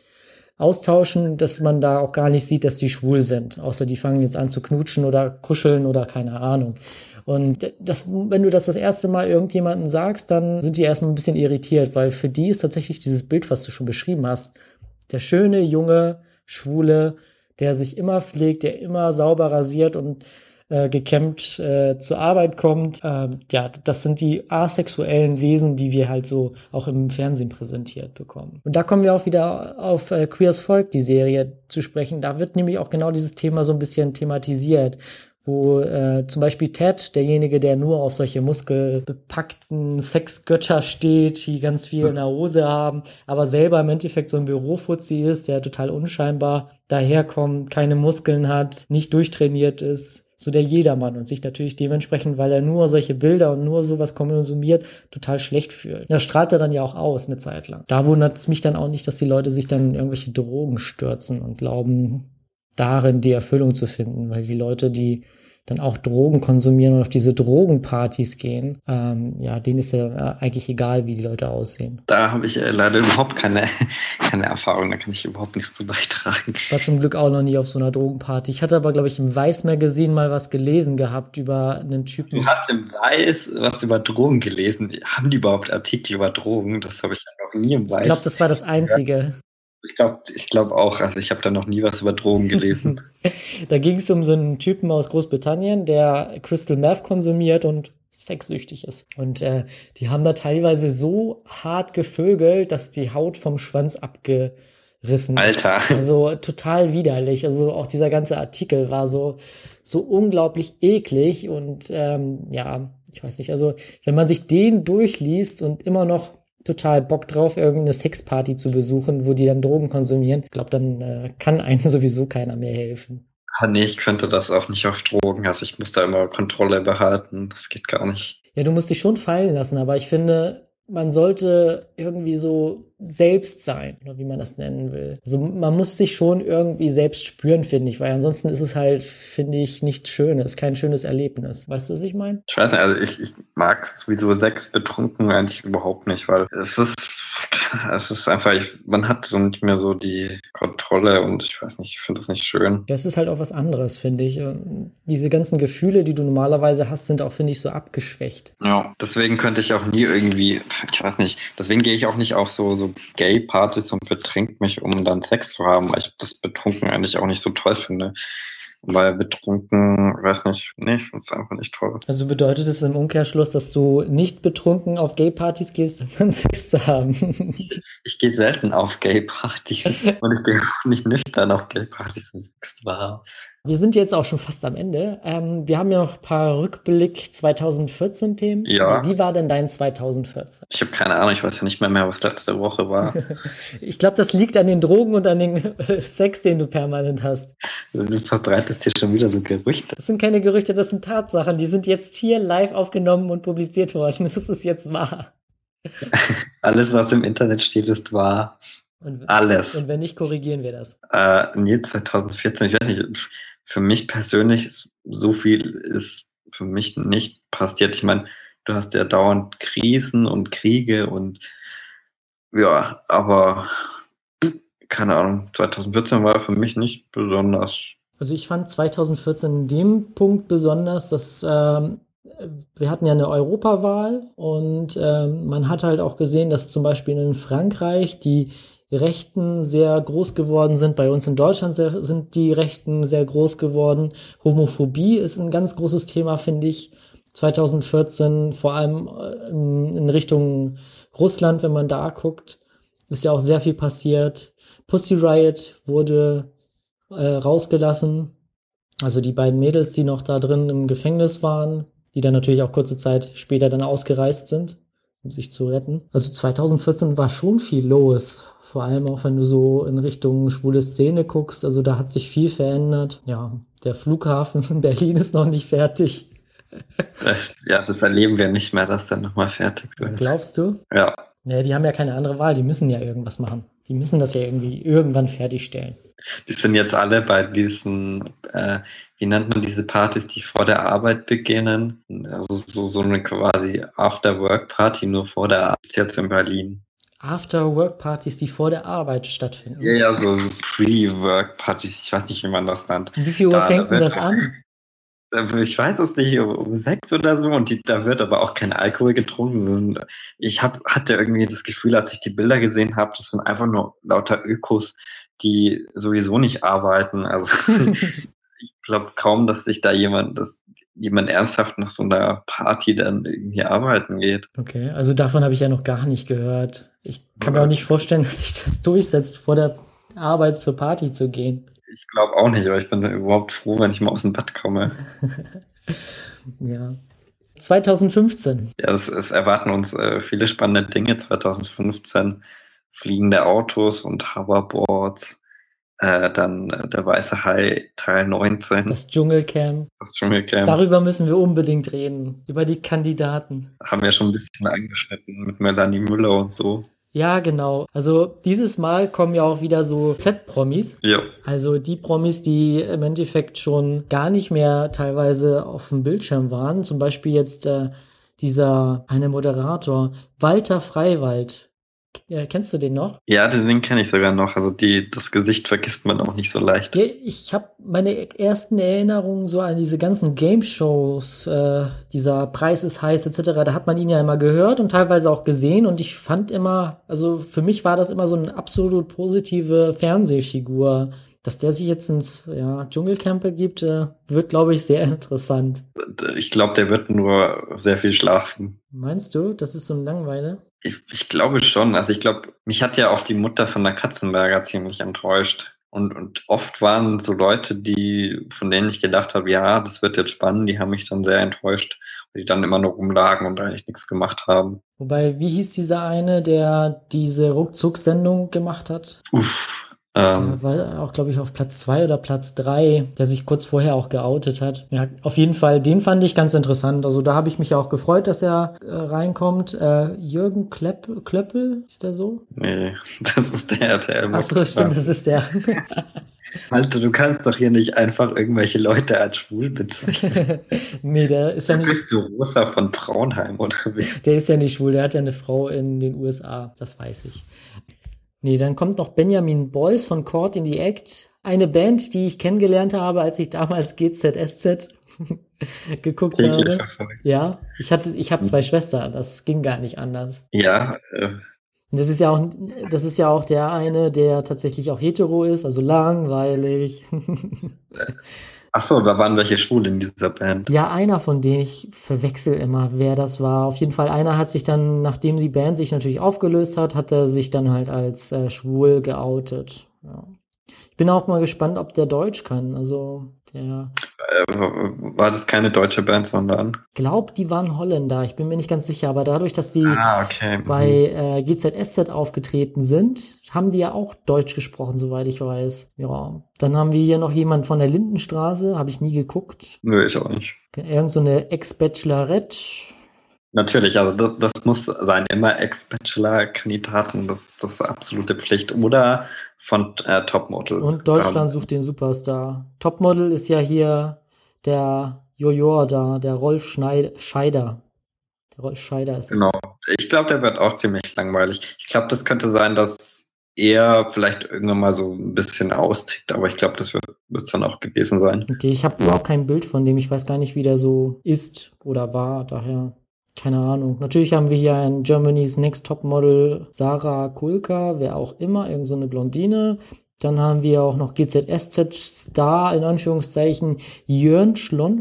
[SPEAKER 1] austauschen, dass man da auch gar nicht sieht, dass die schwul sind. Außer die fangen jetzt an zu knutschen oder kuscheln oder keine Ahnung. Und wenn du das erste Mal irgendjemandem sagst, dann sind die erstmal ein bisschen irritiert, weil für die ist tatsächlich dieses Bild, was du schon beschrieben hast, der schöne, junge, Schwule, der sich immer pflegt, der immer sauber rasiert und gekämmt zur Arbeit kommt. Ja, das sind die asexuellen Wesen, die wir halt so auch im Fernsehen präsentiert bekommen. Und da kommen wir auch wieder auf Queer as Folk, die Serie, zu sprechen. Da wird nämlich auch genau dieses Thema so ein bisschen thematisiert, wo zum Beispiel Ted, derjenige, der nur auf solche muskelbepackten Sexgötter steht, die ganz viel in der Hose haben, aber selber im Endeffekt so ein Bürofuzzi ist, der total unscheinbar daherkommt, keine Muskeln hat, nicht durchtrainiert ist, so der Jedermann und sich natürlich dementsprechend, weil er nur solche Bilder und nur sowas konsumiert, total schlecht fühlt. Das strahlt er dann ja auch aus, eine Zeit lang. Da wundert es mich dann auch nicht, dass die Leute sich dann in irgendwelche Drogen stürzen und glauben, darin die Erfüllung zu finden, weil die Leute, die dann auch Drogen konsumieren und auf diese Drogenpartys gehen, ja, denen ist ja eigentlich egal, wie die Leute aussehen.
[SPEAKER 2] Da habe ich leider überhaupt keine Erfahrung, da kann ich überhaupt nichts zu beitragen.
[SPEAKER 1] Ich war zum Glück auch noch nie auf so einer Drogenparty. Ich hatte aber, glaube ich, im Weiß-Magazin mal was gelesen gehabt über einen Typen.
[SPEAKER 2] Du hast im Weiß was über Drogen gelesen. Haben die überhaupt Artikel über Drogen? Das habe ich ja noch nie im Weiß.
[SPEAKER 1] Ich glaube, das war das Einzige.
[SPEAKER 2] Ich glaube auch, also ich habe da noch nie was über Drogen gelesen.
[SPEAKER 1] Da ging es um so einen Typen aus Großbritannien, der Crystal Meth konsumiert und sexsüchtig ist. Und die haben da teilweise so hart gevögelt, dass die Haut vom Schwanz abgerissen
[SPEAKER 2] Alter.
[SPEAKER 1] ist. Also total widerlich. Also auch dieser ganze Artikel war so unglaublich eklig und ja, ich weiß nicht, also wenn man sich den durchliest und immer noch total Bock drauf, irgendeine Sexparty zu besuchen, wo die dann Drogen konsumieren. Ich glaube, dann kann einem sowieso keiner mehr helfen.
[SPEAKER 2] Nee, ich könnte das auch nicht auf Drogen. Also ich muss da immer Kontrolle behalten. Das geht gar nicht.
[SPEAKER 1] Ja, du musst dich schon fallen lassen, aber ich finde, man sollte irgendwie so selbst sein, oder wie man das nennen will. Also man muss sich schon irgendwie selbst spüren, finde ich, weil ansonsten ist es halt, finde ich, nichts Schönes, kein schönes Erlebnis. Weißt du, was ich meine?
[SPEAKER 2] Ich weiß nicht, also ich mag sowieso Sex betrunken eigentlich überhaupt nicht, weil es ist einfach, man hat so nicht mehr so die Kontrolle und ich weiß nicht, ich finde das nicht schön.
[SPEAKER 1] Das ist halt auch was anderes, finde ich. Diese ganzen Gefühle, die du normalerweise hast, sind auch, finde ich, so abgeschwächt.
[SPEAKER 2] Ja, deswegen könnte ich auch nie irgendwie, ich weiß nicht, deswegen gehe ich auch nicht auf so Gay-Partys und betrink mich, um dann Sex zu haben, weil ich das Betrunken eigentlich auch nicht so toll finde. Weil betrunken, weiß nicht, nee, ich finde es einfach nicht toll.
[SPEAKER 1] Also bedeutet es im Umkehrschluss, dass du nicht betrunken auf Gay-Partys gehst, um dann Sex zu haben?
[SPEAKER 2] Ich gehe selten auf Gay-Partys und ich gehe auch nicht nüchtern auf Gay-Partys, um Sex zu haben.
[SPEAKER 1] Wir sind jetzt auch schon fast am Ende. Wir haben ja noch ein paar Rückblick 2014-Themen.
[SPEAKER 2] Ja.
[SPEAKER 1] Wie war denn dein 2014?
[SPEAKER 2] Ich habe keine Ahnung, ich weiß ja nicht mehr, was letzte Woche war.
[SPEAKER 1] Ich glaube, das liegt an den Drogen und an den Sex, den du permanent hast.
[SPEAKER 2] Du verbreitest hier schon wieder so Gerüchte.
[SPEAKER 1] Das sind keine Gerüchte, das sind Tatsachen. Die sind jetzt hier live aufgenommen und publiziert worden. Das ist jetzt wahr.
[SPEAKER 2] Alles, was im Internet steht, ist wahr. Alles.
[SPEAKER 1] Und wenn nicht, korrigieren wir das.
[SPEAKER 2] Nee, 2014, ich weiß nicht, für mich persönlich, so viel ist für mich nicht passiert. Ich meine, du hast ja dauernd Krisen und Kriege und ja, aber keine Ahnung, 2014 war für mich nicht besonders.
[SPEAKER 1] Also ich fand 2014 in dem Punkt besonders, dass wir hatten ja eine Europawahl und man hat halt auch gesehen, dass zum Beispiel in Frankreich die Rechten sehr groß geworden sind. Bei uns in Deutschland sind die Rechten sehr groß geworden. Homophobie ist ein ganz großes Thema, finde ich. 2014, vor allem in Richtung Russland, wenn man da guckt, ist ja auch sehr viel passiert. Pussy Riot wurde rausgelassen. Also die beiden Mädels, die noch da drin im Gefängnis waren, die dann natürlich auch kurze Zeit später dann ausgereist sind, um sich zu retten. Also 2014 war schon viel los. Vor allem auch, wenn du so in Richtung schwule Szene guckst. Also da hat sich viel verändert. Ja, der Flughafen in Berlin ist noch nicht fertig.
[SPEAKER 2] Das erleben wir nicht mehr, dass der nochmal fertig wird.
[SPEAKER 1] Glaubst du?
[SPEAKER 2] Ja.
[SPEAKER 1] Ja, die haben ja keine andere Wahl. Die müssen ja irgendwas machen. Die müssen das ja irgendwie irgendwann fertigstellen.
[SPEAKER 2] Die sind jetzt alle bei diesen, wie nennt man diese Partys, die vor der Arbeit beginnen? Also so eine quasi After-Work-Party nur vor der Arbeit, jetzt in Berlin.
[SPEAKER 1] After-Work-Partys, die vor der Arbeit stattfinden.
[SPEAKER 2] Ja, so Pre-Work-Partys, ich weiß nicht, wie man das nennt.
[SPEAKER 1] Um wie viel Uhr fängt denn das an?
[SPEAKER 2] Ich weiß es nicht, um 6 oder so, und da wird aber auch kein Alkohol getrunken. Hatte irgendwie das Gefühl, als ich die Bilder gesehen habe, das sind einfach nur lauter Ökos, die sowieso nicht arbeiten. Also ich glaube kaum, dass jemand ernsthaft nach so einer Party dann irgendwie arbeiten geht.
[SPEAKER 1] Okay, also davon habe ich ja noch gar nicht gehört. Ich kann mir auch nicht vorstellen, dass sich das durchsetzt, vor der Arbeit zur Party zu gehen.
[SPEAKER 2] Ich glaube auch nicht, aber ich bin überhaupt froh, wenn ich mal aus dem Bett komme.
[SPEAKER 1] Ja. 2015.
[SPEAKER 2] Ja, es erwarten uns viele spannende Dinge 2015. Fliegende Autos und Hoverboards. Dann der Weiße Hai Teil 19.
[SPEAKER 1] Das Dschungelcamp.
[SPEAKER 2] Das Dschungelcamp.
[SPEAKER 1] Darüber müssen wir unbedingt reden. Über die Kandidaten.
[SPEAKER 2] Haben wir schon ein bisschen angeschnitten mit Melanie Müller und so.
[SPEAKER 1] Ja, genau. Also dieses Mal kommen ja auch wieder so Z-Promis.
[SPEAKER 2] Ja.
[SPEAKER 1] Also die Promis, die im Endeffekt schon gar nicht mehr teilweise auf dem Bildschirm waren. Zum Beispiel jetzt dieser eine Moderator, Walter Freiwald. Kennst du den noch?
[SPEAKER 2] Ja, den kenne ich sogar noch. Also das Gesicht vergisst man auch nicht so leicht.
[SPEAKER 1] Ja, ich habe meine ersten Erinnerungen so an diese ganzen Game-Shows, dieser Preis ist heiß etc. Da hat man ihn ja immer gehört und teilweise auch gesehen. Und ich fand immer, also für mich war das immer so eine absolut positive Fernsehfigur. Dass der sich jetzt ins Dschungelcamp begibt, wird, glaube ich, sehr interessant.
[SPEAKER 2] Ich glaube, der wird nur sehr viel schlafen.
[SPEAKER 1] Meinst du, das ist so ein Langweiler?
[SPEAKER 2] Ich glaube schon. Also ich glaube, mich hat ja auch die Mutter von der Katzenberger ziemlich enttäuscht. Und oft waren so Leute, von denen ich gedacht habe, ja, das wird jetzt spannend, die haben mich dann sehr enttäuscht, weil die dann immer nur rumlagen und eigentlich nichts gemacht haben.
[SPEAKER 1] Wobei, wie hieß dieser eine, der diese Ruckzuck-Sendung gemacht hat? Der war auch, glaube ich, auf Platz 2 oder Platz 3, der sich kurz vorher auch geoutet hat. Ja, auf jeden Fall, den fand ich ganz interessant. Also da habe ich mich auch gefreut, dass er reinkommt. Jürgen Klöppel, ist der so?
[SPEAKER 2] Nee, das ist der RTL.
[SPEAKER 1] Achso, stimmt, das ist der.
[SPEAKER 2] Alter, du kannst doch hier nicht einfach irgendwelche Leute als schwul bezeichnen.
[SPEAKER 1] Nee, der ist ja nicht.
[SPEAKER 2] Bist du Rosa von Braunheim oder wie?
[SPEAKER 1] Der ist ja nicht schwul, der hat ja eine Frau in den USA, das weiß ich. Nee, dann kommt noch Benjamin Boyce von Caught in the Act. Eine Band, die ich kennengelernt habe, als ich damals GZSZ geguckt habe. Ja, ich habe 2 Schwestern, das ging gar nicht anders.
[SPEAKER 2] Ja.
[SPEAKER 1] Das ist ja auch der eine, der tatsächlich auch hetero ist, also langweilig.
[SPEAKER 2] Achso, da waren welche schwul in dieser Band.
[SPEAKER 1] Ja, einer von denen, ich verwechsel immer, wer das war. Auf jeden Fall, einer hat sich dann, nachdem die Band sich natürlich aufgelöst hat er sich dann halt als schwul geoutet. Ja. Ich bin auch mal gespannt, ob der Deutsch kann. Also, der.
[SPEAKER 2] War das keine deutsche Band, sondern?
[SPEAKER 1] Ich glaube, die waren Holländer. Ich bin mir nicht ganz sicher. Aber dadurch, dass die
[SPEAKER 2] okay.
[SPEAKER 1] bei GZSZ aufgetreten sind, haben die ja auch Deutsch gesprochen, soweit ich weiß. Ja. Dann haben wir hier noch jemanden von der Lindenstraße. Habe ich nie geguckt.
[SPEAKER 2] Nö, ich auch nicht.
[SPEAKER 1] Irgend so eine Ex-Bachelorette.
[SPEAKER 2] Natürlich, also das muss sein. Immer Ex-Bachelor-Kandidaten, das ist absolute Pflicht. Oder von Topmodel.
[SPEAKER 1] Und Deutschland sucht den Superstar. Topmodel ist ja hier der Jojo da, der Rolf Scheider. Der Rolf Scheider ist das.
[SPEAKER 2] Genau. Ich glaube, der wird auch ziemlich langweilig. Ich glaube, das könnte sein, dass er vielleicht irgendwann mal so ein bisschen austickt, aber ich glaube, das wird es dann auch gewesen sein.
[SPEAKER 1] Okay, ich habe überhaupt kein Bild von dem. Ich weiß gar nicht, wie der so ist oder war, daher keine Ahnung. Natürlich haben wir hier ein Germany's Next Topmodel Sarah Kulka, wer auch immer, irgend so eine Blondine. Dann haben wir auch noch GZSZ-Star, in Anführungszeichen, Jörn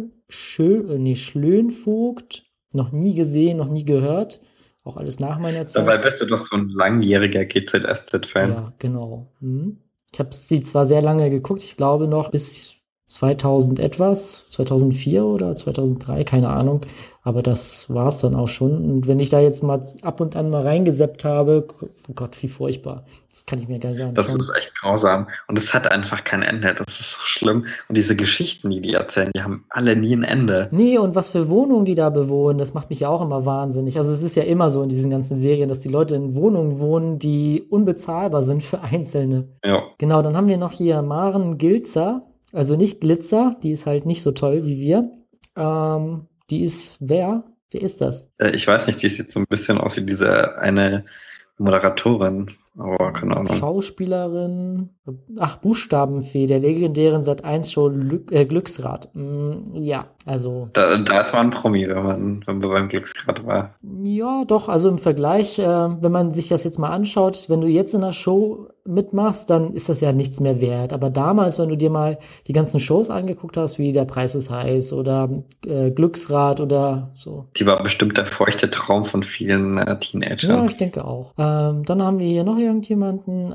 [SPEAKER 1] Schlönvogt. Noch nie gesehen, noch nie gehört. Auch alles nach meiner Zeit.
[SPEAKER 2] Dabei bist du doch so ein langjähriger GZSZ-Fan.
[SPEAKER 1] Ja, genau. Ich habe sie zwar sehr lange geguckt, ich glaube noch bis 2000 etwas, 2004 oder 2003, keine Ahnung. Aber das war's dann auch schon. Und wenn ich da jetzt mal ab und an mal reingesappt habe, oh Gott, wie furchtbar. Das kann ich mir gar nicht
[SPEAKER 2] Das
[SPEAKER 1] anschauen.
[SPEAKER 2] ist echt grausam. Und es hat einfach kein Ende. Das ist so schlimm. Und diese Geschichten, die erzählen, die haben alle nie ein Ende.
[SPEAKER 1] Nee, und was für Wohnungen die da bewohnen, das macht mich ja auch immer wahnsinnig. Also es ist ja immer so in diesen ganzen Serien, dass die Leute in Wohnungen wohnen, die unbezahlbar sind für Einzelne.
[SPEAKER 2] Ja.
[SPEAKER 1] Genau, dann haben wir noch hier Maren Gilzer, also nicht Glitzer, die ist halt nicht so toll wie wir. Die ist wer? Wer ist das?
[SPEAKER 2] Ich weiß nicht, die sieht so ein bisschen aus wie diese eine Moderatorin. Aber keine Ahnung.
[SPEAKER 1] Schauspielerin. Ach, Buchstabenfee, der legendären Sat.1-Show Glücksrad. Ja, also.
[SPEAKER 2] Da ist man ein Promi, wenn wir beim Glücksrad war.
[SPEAKER 1] Ja, doch, also im Vergleich, wenn man sich das jetzt mal anschaut, wenn du jetzt in der Show mitmachst, dann ist das ja nichts mehr wert. Aber damals, wenn du dir mal die ganzen Shows angeguckt hast, wie Der Preis ist heiß oder Glücksrad oder so.
[SPEAKER 2] Die war bestimmt der feuchte Traum von vielen Teenagern.
[SPEAKER 1] Ja, ich denke auch. Dann haben wir hier noch irgendjemanden,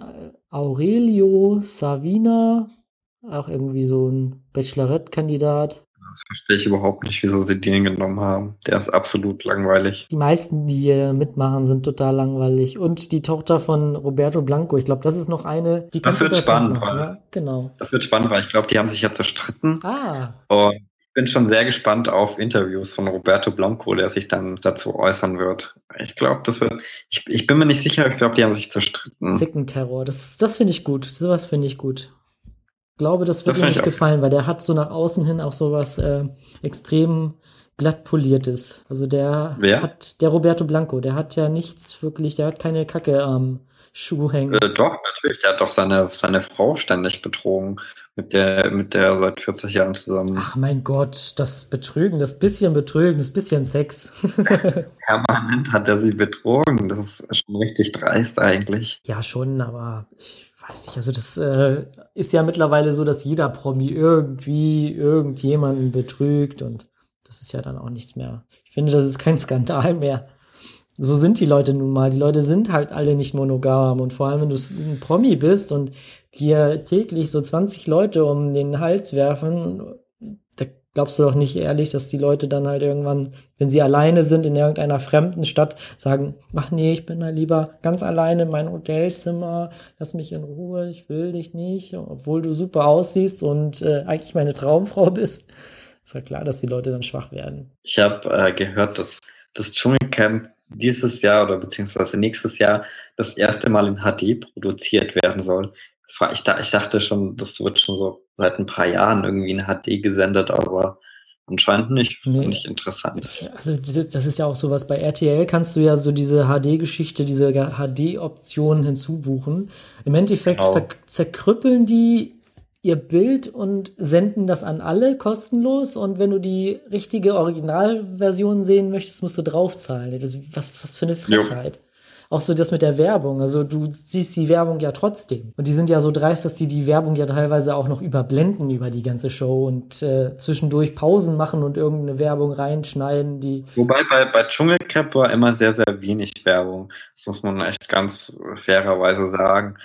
[SPEAKER 1] Aurelio Savina, auch irgendwie so ein Bachelorette-Kandidat.
[SPEAKER 2] Das verstehe ich überhaupt nicht, wieso sie den genommen haben. Der ist absolut langweilig.
[SPEAKER 1] Die meisten, die hier mitmachen, sind total langweilig. Und die Tochter von Roberto Blanco, ich glaube, das ist noch eine, die
[SPEAKER 2] Das
[SPEAKER 1] kann
[SPEAKER 2] wird spannend,
[SPEAKER 1] machen.
[SPEAKER 2] weil
[SPEAKER 1] Ja, genau.
[SPEAKER 2] das wird spannend, weil ich glaube, die haben sich ja zerstritten.
[SPEAKER 1] Ah,
[SPEAKER 2] Und ich bin schon sehr gespannt auf Interviews von Roberto Blanco, der sich dann dazu äußern wird. Ich glaube, das wird. Ich bin mir nicht sicher, ich glaube, die haben sich zerstritten.
[SPEAKER 1] Zickenterror, das finde ich gut. Sowas finde ich gut. Ich glaube, das wird
[SPEAKER 2] Das
[SPEAKER 1] ihm
[SPEAKER 2] finde ich
[SPEAKER 1] nicht
[SPEAKER 2] auch.
[SPEAKER 1] gefallen, weil der hat so nach außen hin auch sowas extrem glatt poliertes. Also der
[SPEAKER 2] Wer?
[SPEAKER 1] der Roberto Blanco, der hat ja nichts wirklich, der hat keine Kacke am Schuh hängen.
[SPEAKER 2] Doch, natürlich. Der hat doch seine Frau ständig betrogen, mit der er seit 40 Jahren zusammen.
[SPEAKER 1] Ach mein Gott, das Betrügen, das bisschen Sex.
[SPEAKER 2] Permanent hat er sie betrogen. Das ist schon richtig dreist eigentlich.
[SPEAKER 1] Ja, schon, aber ich weiß nicht. Also das ist ja mittlerweile so, dass jeder Promi irgendwie irgendjemanden betrügt und das ist ja dann auch nichts mehr. Ich finde, das ist kein Skandal mehr. So sind die Leute nun mal. Die Leute sind halt alle nicht monogam und vor allem, wenn du ein Promi bist und dir täglich so 20 Leute um den Hals werfen, da glaubst du doch nicht ehrlich, dass die Leute dann halt irgendwann, wenn sie alleine sind in irgendeiner fremden Stadt, sagen, ach nee, ich bin da lieber ganz alleine in meinem Hotelzimmer, lass mich in Ruhe, ich will dich nicht, obwohl du super aussiehst und eigentlich meine Traumfrau bist. Ist ja klar, dass die Leute dann schwach werden.
[SPEAKER 2] Ich habe gehört, dass das Dschungelcamp dieses Jahr oder beziehungsweise nächstes Jahr das erste Mal in HD produziert werden soll. Ich dachte schon, das wird schon so seit ein paar Jahren irgendwie in HD gesendet, aber anscheinend nicht.
[SPEAKER 1] Nee.
[SPEAKER 2] Finde ich interessant.
[SPEAKER 1] Also das ist ja auch sowas, bei RTL kannst du ja so diese HD-Geschichte, diese HD-Optionen hinzubuchen. Im Endeffekt
[SPEAKER 2] Genau.
[SPEAKER 1] zerkrüppeln die ihr Bild und senden das an alle kostenlos und wenn du die richtige Originalversion sehen möchtest, musst du draufzahlen. Was für eine Frechheit. Auch so das mit der Werbung. Also du siehst die Werbung ja trotzdem. Und die sind ja so dreist, dass die Werbung ja teilweise auch noch überblenden über die ganze Show und zwischendurch Pausen machen und irgendeine Werbung reinschneiden, die.
[SPEAKER 2] Wobei bei Dschungelcamp war immer sehr, sehr wenig Werbung. Das muss man echt ganz fairerweise sagen.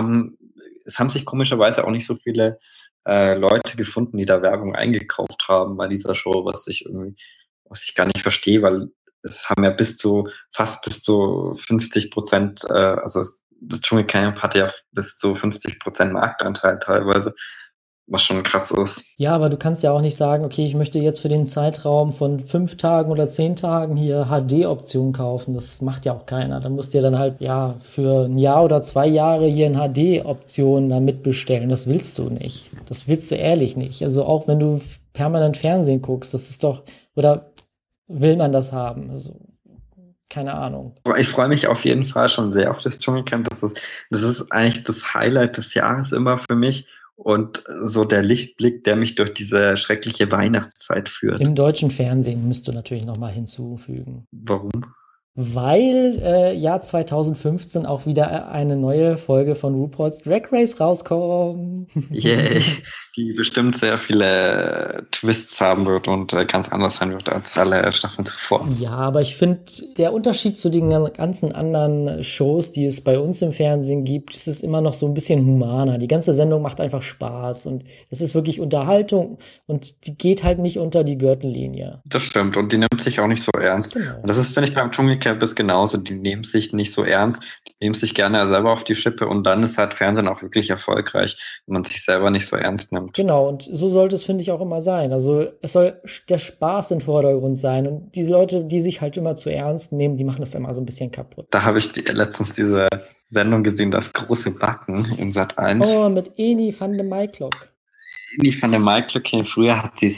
[SPEAKER 2] Es haben sich komischerweise auch nicht so viele Leute gefunden, die da Werbung eingekauft haben bei dieser Show, was ich gar nicht verstehe, weil es haben ja fast bis zu 50%, das Dschungelcamp hat ja bis zu 50% Marktanteil teilweise, was schon krass ist.
[SPEAKER 1] Ja, aber du kannst ja auch nicht sagen, okay, ich möchte jetzt für den Zeitraum von 5 Tagen oder 10 Tagen hier HD-Optionen kaufen. Das macht ja auch keiner. Dann musst du ja dann halt, ja, für ein Jahr oder 2 Jahre hier eine HD-Option da mitbestellen. Das willst du nicht. Das willst du ehrlich nicht. Also auch wenn du permanent Fernsehen guckst, das ist doch, oder will man das haben? Also, keine Ahnung.
[SPEAKER 2] Ich freue mich auf jeden Fall schon sehr auf das Dschungelcamp. Das ist eigentlich das Highlight des Jahres immer für mich. Und so der Lichtblick, der mich durch diese schreckliche Weihnachtszeit führt.
[SPEAKER 1] Im deutschen Fernsehen müsst du natürlich noch mal hinzufügen.
[SPEAKER 2] Warum?
[SPEAKER 1] weil Jahr 2015 auch wieder eine neue Folge von RuPaul's Drag Race rauskommt.
[SPEAKER 2] Yay, die bestimmt sehr viele Twists haben wird und ganz anders sein wird als alle Staffeln zuvor.
[SPEAKER 1] Ja, aber ich finde, der Unterschied zu den ganzen anderen Shows, die es bei uns im Fernsehen gibt, ist es immer noch so ein bisschen humaner. Die ganze Sendung macht einfach Spaß und es ist wirklich Unterhaltung und die geht halt nicht unter die Gürtellinie.
[SPEAKER 2] Das stimmt und die nimmt sich auch nicht so ernst.
[SPEAKER 1] Genau.
[SPEAKER 2] Und das ist, finde ich, beim Dschungelcamp ist genauso. Die nehmen sich nicht so ernst, die nehmen sich gerne selber auf die Schippe und dann ist halt Fernsehen auch wirklich erfolgreich, wenn man sich selber nicht so ernst nimmt.
[SPEAKER 1] Genau, und so sollte es, finde ich, auch immer sein. Also es soll der Spaß im Vordergrund sein. Und diese Leute, die sich halt immer zu ernst nehmen, die machen das immer so ein bisschen kaputt.
[SPEAKER 2] Da habe ich letztens diese Sendung gesehen, das große Backen in Sat.1.
[SPEAKER 1] Oh, mit Eni van de Maiklok.
[SPEAKER 2] Eni van de Maiklok, früher hat sie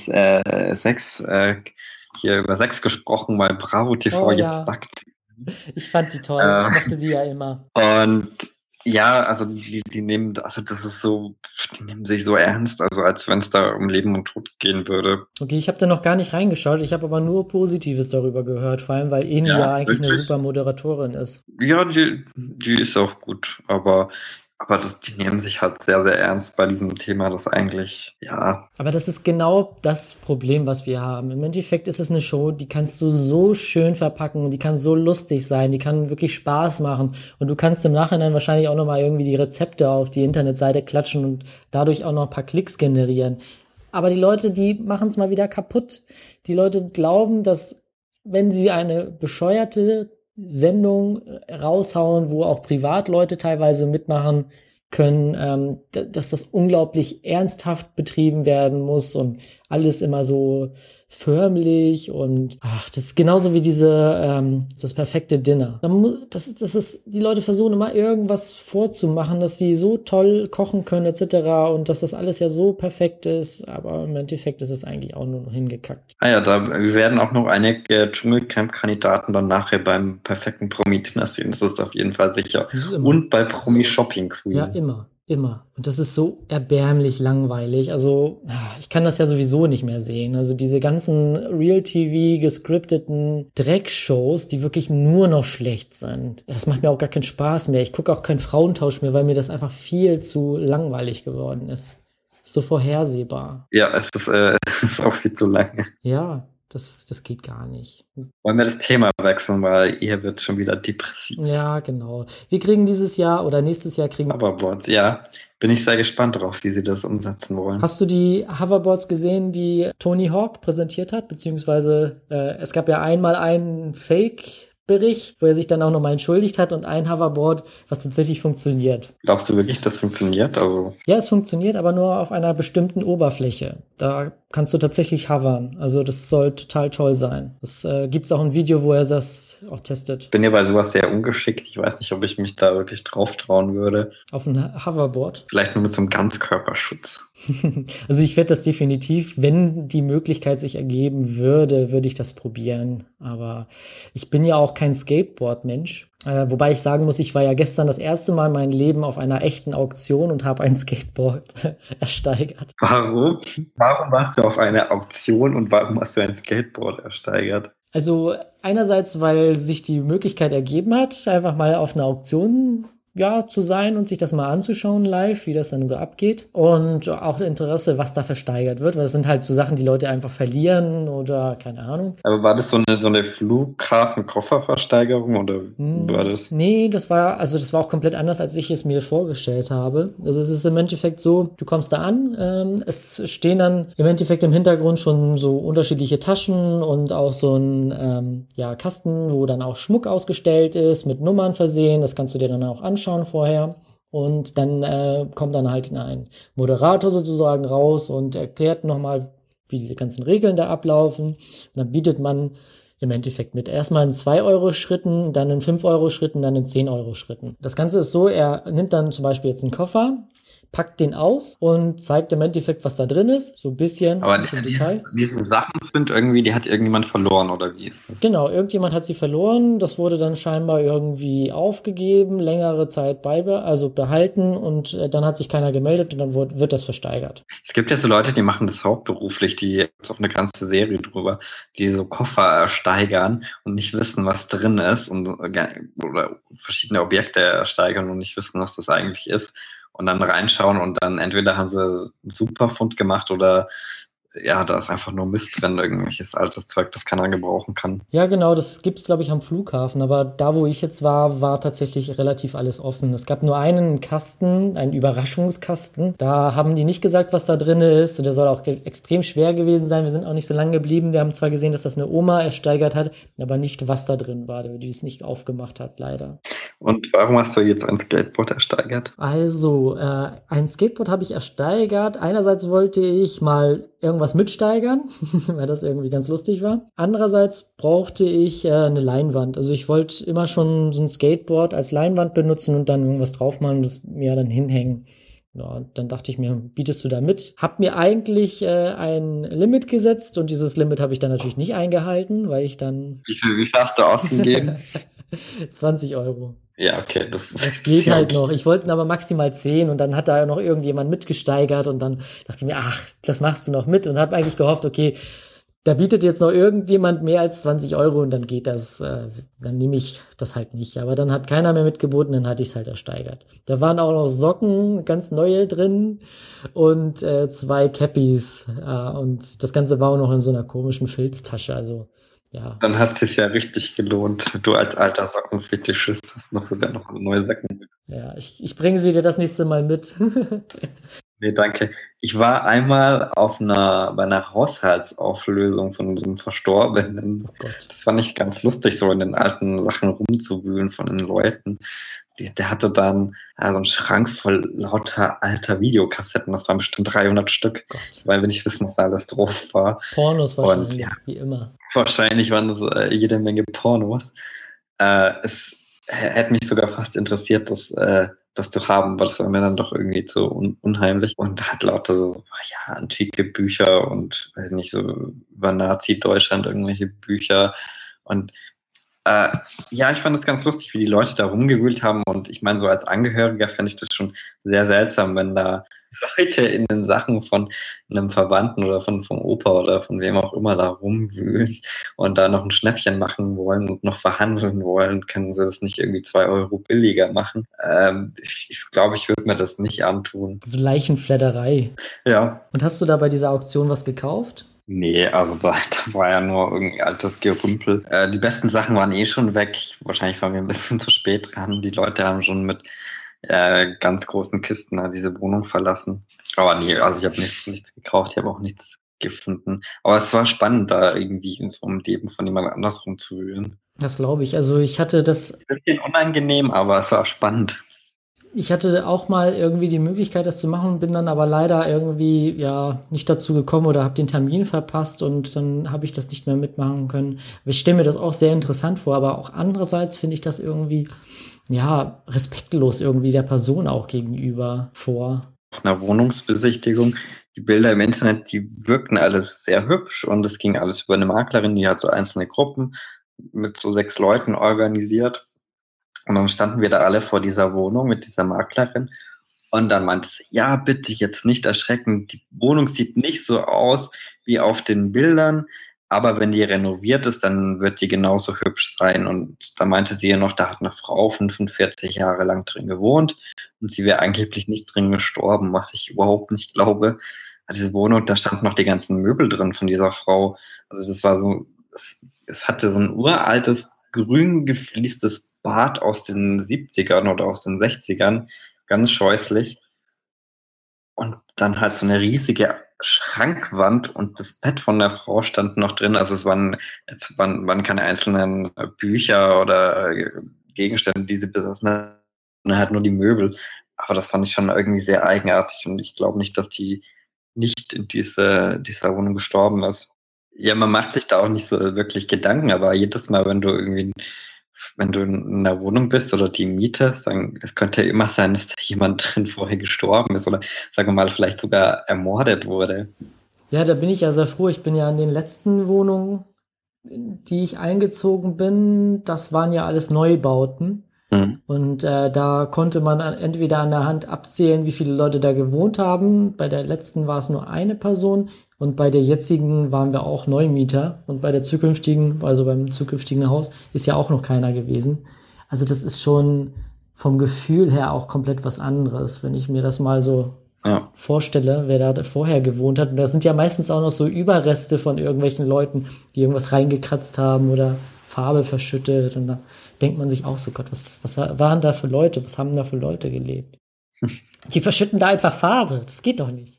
[SPEAKER 2] hier über Sex gesprochen bei Bravo TV, jetzt backt sie.
[SPEAKER 1] Ich fand die toll, ich mochte die ja immer.
[SPEAKER 2] Und ja, also die nehmen, also das ist so, die nehmen sich so ernst, also als wenn es da um Leben und Tod gehen würde.
[SPEAKER 1] Okay, ich habe da noch gar nicht reingeschaut, ich habe aber nur Positives darüber gehört, vor allem weil Eni ja eigentlich wirklich eine super Moderatorin ist.
[SPEAKER 2] Ja, die ist auch gut, aber die nehmen sich halt sehr, sehr ernst bei diesem Thema, das eigentlich, ja.
[SPEAKER 1] Aber das ist genau das Problem, was wir haben. Im Endeffekt ist es eine Show, die kannst du so schön verpacken, die kann so lustig sein, die kann wirklich Spaß machen und du kannst im Nachhinein wahrscheinlich auch nochmal irgendwie die Rezepte auf die Internetseite klatschen und dadurch auch noch ein paar Klicks generieren. Aber die Leute, die machen es mal wieder kaputt. Die Leute glauben, dass wenn sie eine bescheuerte Sendung raushauen, wo auch Privatleute teilweise mitmachen können, dass das unglaublich ernsthaft betrieben werden muss und alles immer so förmlich und das ist genauso wie das perfekte Dinner. Die Leute versuchen immer irgendwas vorzumachen, dass sie so toll kochen können etc. und dass das alles ja so perfekt ist, aber im Endeffekt ist es eigentlich auch nur noch hingekackt.
[SPEAKER 2] Ja, wir werden auch noch einige Dschungelcamp-Kandidaten dann nachher beim perfekten Promi-Dinner sehen, das ist auf jeden Fall sicher. Und bei Promi-Shopping Queen.
[SPEAKER 1] Ja, immer. Und das ist so erbärmlich langweilig. Also, ich kann das ja sowieso nicht mehr sehen. Also diese ganzen Real-TV gescripteten Dreckshows, die wirklich nur noch schlecht sind. Das macht mir auch gar keinen Spaß mehr. Ich gucke auch keinen Frauentausch mehr, weil mir das einfach viel zu langweilig geworden ist. So vorhersehbar.
[SPEAKER 2] Ja, es ist auch viel zu lange.
[SPEAKER 1] Ja. Das geht gar nicht.
[SPEAKER 2] Wollen wir das Thema wechseln, weil ihr wird schon wieder depressiv.
[SPEAKER 1] Ja, genau. Wir kriegen dieses Jahr oder nächstes Jahr
[SPEAKER 2] Hoverboards, ja. Bin ich sehr gespannt drauf, wie sie das umsetzen wollen.
[SPEAKER 1] Hast du die Hoverboards gesehen, die Tony Hawk präsentiert hat? Beziehungsweise es gab ja einmal einen Fake-Bericht, wo er sich dann auch nochmal entschuldigt hat und ein Hoverboard, was tatsächlich funktioniert.
[SPEAKER 2] Glaubst du wirklich, das funktioniert?
[SPEAKER 1] Ja, es funktioniert, aber nur auf einer bestimmten Oberfläche. Da kannst du tatsächlich hovern. Also das soll total toll sein. Es gibt auch ein Video, wo er das auch testet.
[SPEAKER 2] Ich bin ja bei sowas sehr ungeschickt. Ich weiß nicht, ob ich mich da wirklich drauf trauen würde.
[SPEAKER 1] Auf ein Hoverboard?
[SPEAKER 2] Vielleicht nur mit so einem Ganzkörperschutz.
[SPEAKER 1] Also ich werde das definitiv, wenn die Möglichkeit sich ergeben würde, würde ich das probieren. Aber ich bin ja auch kein Skateboard-Mensch. Wobei ich sagen muss, ich war ja gestern das erste Mal in meinem Leben auf einer echten Auktion und habe ein Skateboard ersteigert.
[SPEAKER 2] Warum? Warum warst du auf einer Auktion und warum hast du ein Skateboard ersteigert?
[SPEAKER 1] Also einerseits, weil sich die Möglichkeit ergeben hat, einfach mal auf einer Auktion zu sein und sich das mal anzuschauen live, wie das dann so abgeht. Und auch Interesse, was da versteigert wird, weil das sind halt so Sachen, die Leute einfach verlieren oder keine Ahnung.
[SPEAKER 2] Aber war das so eine Flughafen-Kofferversteigerung oder war das?
[SPEAKER 1] Nee, das war auch komplett anders, als ich es mir vorgestellt habe. Also es ist im Endeffekt so, du kommst da an, es stehen dann im Endeffekt im Hintergrund schon so unterschiedliche Taschen und auch so ein Kasten, wo dann auch Schmuck ausgestellt ist, mit Nummern versehen. Das kannst du dir dann auch anschauen vorher und dann kommt dann halt ein Moderator sozusagen raus und erklärt nochmal, wie diese ganzen Regeln da ablaufen und dann bietet man im Endeffekt mit erstmal in 2-Euro-Schritten, dann in 5-Euro-Schritten, dann in 10-Euro-Schritten. Das Ganze ist so, er nimmt dann zum Beispiel jetzt einen Koffer packt den aus und zeigt im Endeffekt, was da drin ist, so ein bisschen,
[SPEAKER 2] Aber
[SPEAKER 1] nicht im Detail.
[SPEAKER 2] diese Sachen sind irgendwie, die hat irgendjemand verloren, oder wie ist das?
[SPEAKER 1] Genau, irgendjemand hat sie verloren. Das wurde dann scheinbar irgendwie aufgegeben, längere Zeit behalten und dann hat sich keiner gemeldet und dann wird das versteigert.
[SPEAKER 2] Es gibt ja so Leute, die machen das hauptberuflich, die gibt's auch eine ganze Serie drüber, die so Koffer ersteigern und nicht wissen, was drin ist oder verschiedene Objekte ersteigern und nicht wissen, was das eigentlich ist und dann reinschauen und dann entweder haben sie einen Superfund gemacht oder ja, da ist einfach nur Mist drin, irgendwelches altes Zeug, das keiner gebrauchen kann.
[SPEAKER 1] Ja, genau, das gibt's, glaube ich, am Flughafen. Aber da, wo ich jetzt war tatsächlich relativ alles offen. Es gab nur einen Kasten, einen Überraschungskasten. Da haben die nicht gesagt, was da drin ist. Und der soll auch extrem schwer gewesen sein. Wir sind auch nicht so lange geblieben. Wir haben zwar gesehen, dass das eine Oma ersteigert hat, aber nicht, was da drin war, die es nicht aufgemacht hat, leider.
[SPEAKER 2] Und warum hast du jetzt ein Skateboard ersteigert?
[SPEAKER 1] Also, ein Skateboard habe ich ersteigert. Einerseits wollte ich mal irgendwas mitsteigern, weil das irgendwie ganz lustig war. Andererseits brauchte ich eine Leinwand. Also ich wollte immer schon so ein Skateboard als Leinwand benutzen und dann irgendwas draufmalen und das mir dann hinhängen. Ja, dann dachte ich mir, bietest du da mit? Hab mir eigentlich ein Limit gesetzt und dieses Limit habe ich dann natürlich nicht eingehalten, weil ich dann
[SPEAKER 2] Wie viel hast du ausgegeben?
[SPEAKER 1] 20 Euro.
[SPEAKER 2] Ja, okay.
[SPEAKER 1] Das geht halt noch. Ich wollte aber maximal 10 und dann hat da noch irgendjemand mitgesteigert und dann dachte ich mir, ach, das machst du noch mit und habe eigentlich gehofft, okay, da bietet jetzt noch irgendjemand mehr als 20 Euro und dann geht das, dann nehme ich das halt nicht. Aber dann hat keiner mehr mitgeboten, dann hatte ich es halt ersteigert. Da waren auch noch Socken, ganz neue drin und 2 Cappies und das Ganze war auch noch in so einer komischen Filztasche, also ja.
[SPEAKER 2] Dann hat es sich ja richtig gelohnt. Du als alter Sockenfetischist hast sogar noch neue Socken.
[SPEAKER 1] Ja, ich bringe sie dir das nächste Mal mit.
[SPEAKER 2] Nee, danke. Ich war einmal bei einer Haushaltsauflösung von so einem Verstorbenen.
[SPEAKER 1] Oh Gott.
[SPEAKER 2] Das fand ich ganz lustig, so in den alten Sachen rumzuwühlen von den Leuten. Der hatte dann so einen Schrank voll lauter alter Videokassetten. Das waren bestimmt 300 Stück,
[SPEAKER 1] Gott.
[SPEAKER 2] weil wir nicht wissen, was da alles drauf war.
[SPEAKER 1] Pornos wahrscheinlich,
[SPEAKER 2] Und ja,
[SPEAKER 1] wie immer.
[SPEAKER 2] wahrscheinlich waren das jede Menge Pornos. Es hätte mich sogar fast interessiert, das zu haben, aber das war mir dann doch irgendwie zu unheimlich. Und hat lauter so, ja, antike Bücher und, weiß nicht, so über Nazi-Deutschland irgendwelche Bücher. Und ja, ich fand das ganz lustig, wie die Leute da rumgewühlt haben. Und ich meine, so als Angehöriger fände ich das schon sehr seltsam, wenn da Leute in den Sachen von einem Verwandten oder vom Opa oder von wem auch immer da rumwühlen und da noch ein Schnäppchen machen wollen und noch verhandeln wollen. Können sie das nicht irgendwie 2 Euro billiger machen? Ich glaube, ich würde mir das nicht antun.
[SPEAKER 1] So Leichenfledderei.
[SPEAKER 2] Ja.
[SPEAKER 1] Und hast du da bei dieser Auktion was gekauft?
[SPEAKER 2] Nee, also da war ja nur irgendwie altes Gerümpel. Die besten Sachen waren eh schon weg. Wahrscheinlich waren wir ein bisschen zu spät dran. Die Leute haben schon mit ganz großen Kisten diese Wohnung verlassen. Aber nee, also ich habe nichts gekauft, ich habe auch nichts gefunden. Aber es war spannend, da irgendwie in so einem Leben von jemand anders rumzuwühlen.
[SPEAKER 1] Das glaube ich. Also ich hatte das.
[SPEAKER 2] Ein bisschen unangenehm, aber es war spannend.
[SPEAKER 1] Ich hatte auch mal irgendwie die Möglichkeit, das zu machen, bin dann aber leider irgendwie ja nicht dazu gekommen oder habe den Termin verpasst und dann habe ich das nicht mehr mitmachen können. Aber ich stelle mir das auch sehr interessant vor, aber auch andererseits finde ich das irgendwie ja respektlos irgendwie der Person auch gegenüber vor.
[SPEAKER 2] Auf einer Wohnungsbesichtigung, die Bilder im Internet, die wirkten alles sehr hübsch und es ging alles über eine Maklerin, die hat so einzelne Gruppen mit so 6 Leuten organisiert. Und dann standen wir da alle vor dieser Wohnung mit dieser Maklerin. Und dann meinte sie, ja, bitte jetzt nicht erschrecken. Die Wohnung sieht nicht so aus wie auf den Bildern. Aber wenn die renoviert ist, dann wird die genauso hübsch sein. Und da meinte sie ja noch, da hat eine Frau 45 Jahre lang drin gewohnt. Und sie wäre angeblich nicht drin gestorben, was ich überhaupt nicht glaube. Diese Wohnung, da standen noch die ganzen Möbel drin von dieser Frau. Also das war so, es hatte so ein uraltes, grün gefliestes Bad aus den 70ern oder aus den 60ern, ganz scheußlich. Und dann halt so eine riesige Schrankwand und das Bett von der Frau stand noch drin. Also es waren keine einzelnen Bücher oder Gegenstände, die sie besessen hat, sondern halt nur die Möbel. Aber das fand ich schon irgendwie sehr eigenartig und ich glaube nicht, dass die nicht in dieser Wohnung gestorben ist. Ja, man macht sich da auch nicht so wirklich Gedanken, aber jedes Mal, wenn du irgendwie ein wenn du in einer Wohnung bist oder die mietest, dann es könnte ja immer sein, dass da jemand drin vorher gestorben ist oder sagen wir mal, vielleicht sogar ermordet wurde.
[SPEAKER 1] Ja, da bin ich ja sehr froh. Ich bin ja in den letzten Wohnungen, in die ich eingezogen bin, das waren ja alles Neubauten.
[SPEAKER 2] Mhm.
[SPEAKER 1] Und da konnte man entweder an der Hand abzählen, wie viele Leute da gewohnt haben. Bei der letzten war es nur eine Person und bei der jetzigen waren wir auch Neumieter. Und bei der zukünftigen, also beim zukünftigen Haus, ist ja auch noch keiner gewesen. Also das ist schon vom Gefühl her auch komplett was anderes, wenn ich mir das mal so
[SPEAKER 2] Ja.
[SPEAKER 1] vorstelle, wer da vorher gewohnt hat. Und das sind ja meistens auch noch so Überreste von irgendwelchen Leuten, die irgendwas reingekratzt haben oder Farbe verschüttet. Und da denkt man sich auch so, Gott, was waren da für Leute? Was haben da für Leute gelebt? Die verschütten da einfach Farbe. Das geht doch nicht.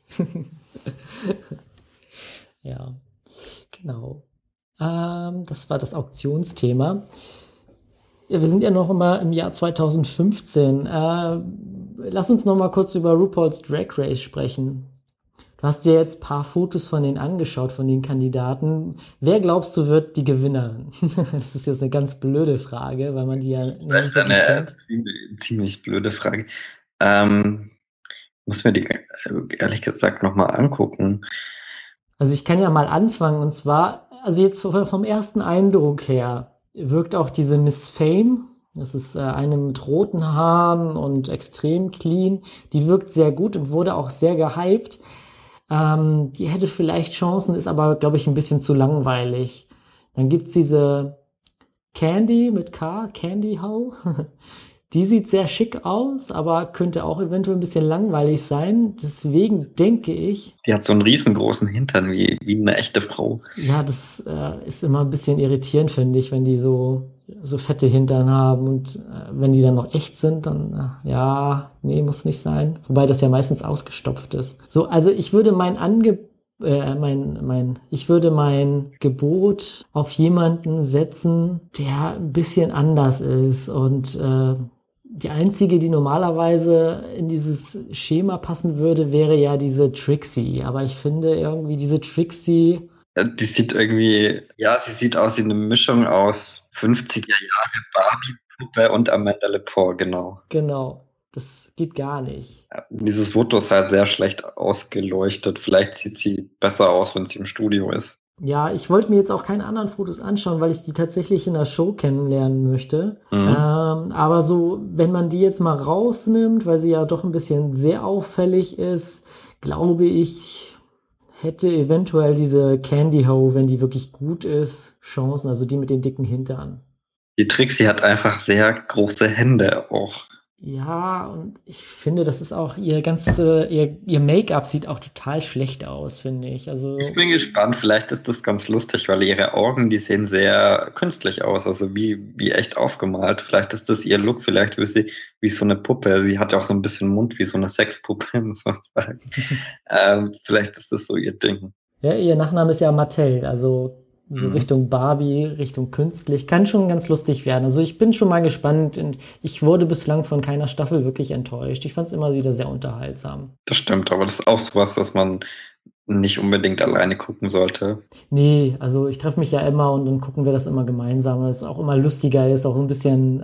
[SPEAKER 1] Ja, genau. Das war das Auktionsthema. Ja, wir sind ja noch immer im Jahr 2015. Lass uns noch mal kurz über RuPaul's Drag Race sprechen. Du hast dir jetzt ein paar Fotos von denen angeschaut, von den Kandidaten. Wer glaubst du wird die Gewinnerin? Das ist jetzt eine ganz blöde Frage, weil man die ja nicht
[SPEAKER 2] Vielleicht
[SPEAKER 1] wirklich
[SPEAKER 2] eine
[SPEAKER 1] kennt.
[SPEAKER 2] ziemlich blöde Frage. Muss mir die ehrlich gesagt nochmal angucken.
[SPEAKER 1] Also ich kann ja mal anfangen und zwar, also jetzt vom ersten Eindruck her wirkt auch diese Miss Fame, das ist eine mit roten Haaren und extrem clean, die wirkt sehr gut und wurde auch sehr gehypt. Die hätte vielleicht Chancen, ist aber, glaube ich, ein bisschen zu langweilig. Dann gibt's diese Candy mit K, Candy How. Die sieht sehr schick aus, aber könnte auch eventuell ein bisschen langweilig sein. Deswegen denke ich,
[SPEAKER 2] Die hat so einen riesengroßen Hintern, wie eine echte Frau.
[SPEAKER 1] ja, das ist immer ein bisschen irritierend, finde ich, wenn die so fette Hintern haben und wenn die dann noch echt sind, dann ja, nee, muss nicht sein. Wobei das ja meistens ausgestopft ist. So, also ich würde ich würde mein Gebot auf jemanden setzen, der ein bisschen anders ist und die einzige, die normalerweise in dieses Schema passen würde, wäre ja diese Trixie. Aber ich finde irgendwie diese Trixie,
[SPEAKER 2] Die sieht irgendwie, ja, sie sieht aus wie eine Mischung aus 50er Jahre Barbie-Puppe und Amanda Lepore, genau.
[SPEAKER 1] genau, das geht gar nicht.
[SPEAKER 2] Ja, dieses Foto ist halt sehr schlecht ausgeleuchtet. Vielleicht sieht sie besser aus, wenn sie im Studio ist.
[SPEAKER 1] Ja, ich wollte mir jetzt auch keine anderen Fotos anschauen, weil ich die tatsächlich in der Show kennenlernen möchte.
[SPEAKER 2] Mhm.
[SPEAKER 1] Aber so, wenn man die jetzt mal rausnimmt, weil sie ja doch ein bisschen sehr auffällig ist, glaube ich, hätte eventuell diese Candy Ho, wenn die wirklich gut ist, Chancen, also die mit den dicken Hintern.
[SPEAKER 2] Die Trixie hat einfach sehr große Hände auch.
[SPEAKER 1] Ja, und ich finde, das ist auch ihr Make-up sieht auch total schlecht aus, finde ich. Also,
[SPEAKER 2] Ich bin gespannt, vielleicht ist das ganz lustig, weil ihre Augen, die sehen sehr künstlich aus, also wie echt aufgemalt. Vielleicht ist das ihr Look, vielleicht will sie wie so eine Puppe. Sie hat ja auch so ein bisschen Mund wie so eine Sexpuppe, muss man sagen. Vielleicht ist das so ihr Ding.
[SPEAKER 1] ja, ihr Nachname ist ja Mattel, also so
[SPEAKER 2] Mhm.
[SPEAKER 1] Richtung Barbie, Richtung künstlich, kann schon ganz lustig werden. Also ich bin schon mal gespannt und ich wurde bislang von keiner Staffel wirklich enttäuscht. Ich fand es immer wieder sehr unterhaltsam.
[SPEAKER 2] Das stimmt, aber das ist auch sowas, das man nicht unbedingt alleine gucken sollte.
[SPEAKER 1] Nee, also ich treffe mich ja immer und dann gucken wir das immer gemeinsam, weil es auch immer lustiger ist, auch so ein bisschen,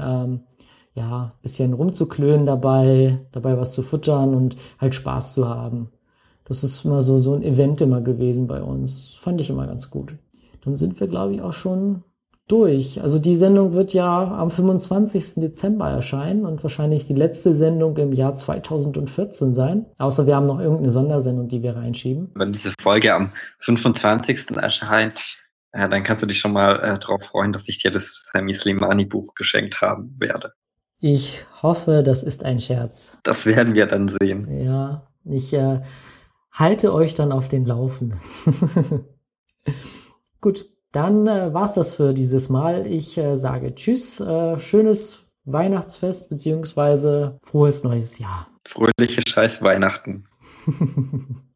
[SPEAKER 1] ja, bisschen rumzuklönen dabei was zu futtern und halt Spaß zu haben. Das ist immer so ein Event immer gewesen bei uns. Fand ich immer ganz gut. Dann sind wir, glaube ich, auch schon durch. Also die Sendung wird ja am 25. Dezember erscheinen und wahrscheinlich die letzte Sendung im Jahr 2014 sein. Außer wir haben noch irgendeine Sondersendung, die wir reinschieben.
[SPEAKER 2] Wenn diese Folge am 25. erscheint, dann kannst du dich schon mal darauf freuen, dass ich dir das Sami Slimani Buch geschenkt haben werde.
[SPEAKER 1] Ich hoffe, das ist ein Scherz.
[SPEAKER 2] Das werden wir dann sehen.
[SPEAKER 1] Ja, ich halte euch dann auf den Laufenden. Gut, dann war's das für dieses Mal. Ich sage Tschüss, schönes Weihnachtsfest beziehungsweise frohes neues Jahr.
[SPEAKER 2] Fröhliche Scheiß Weihnachten.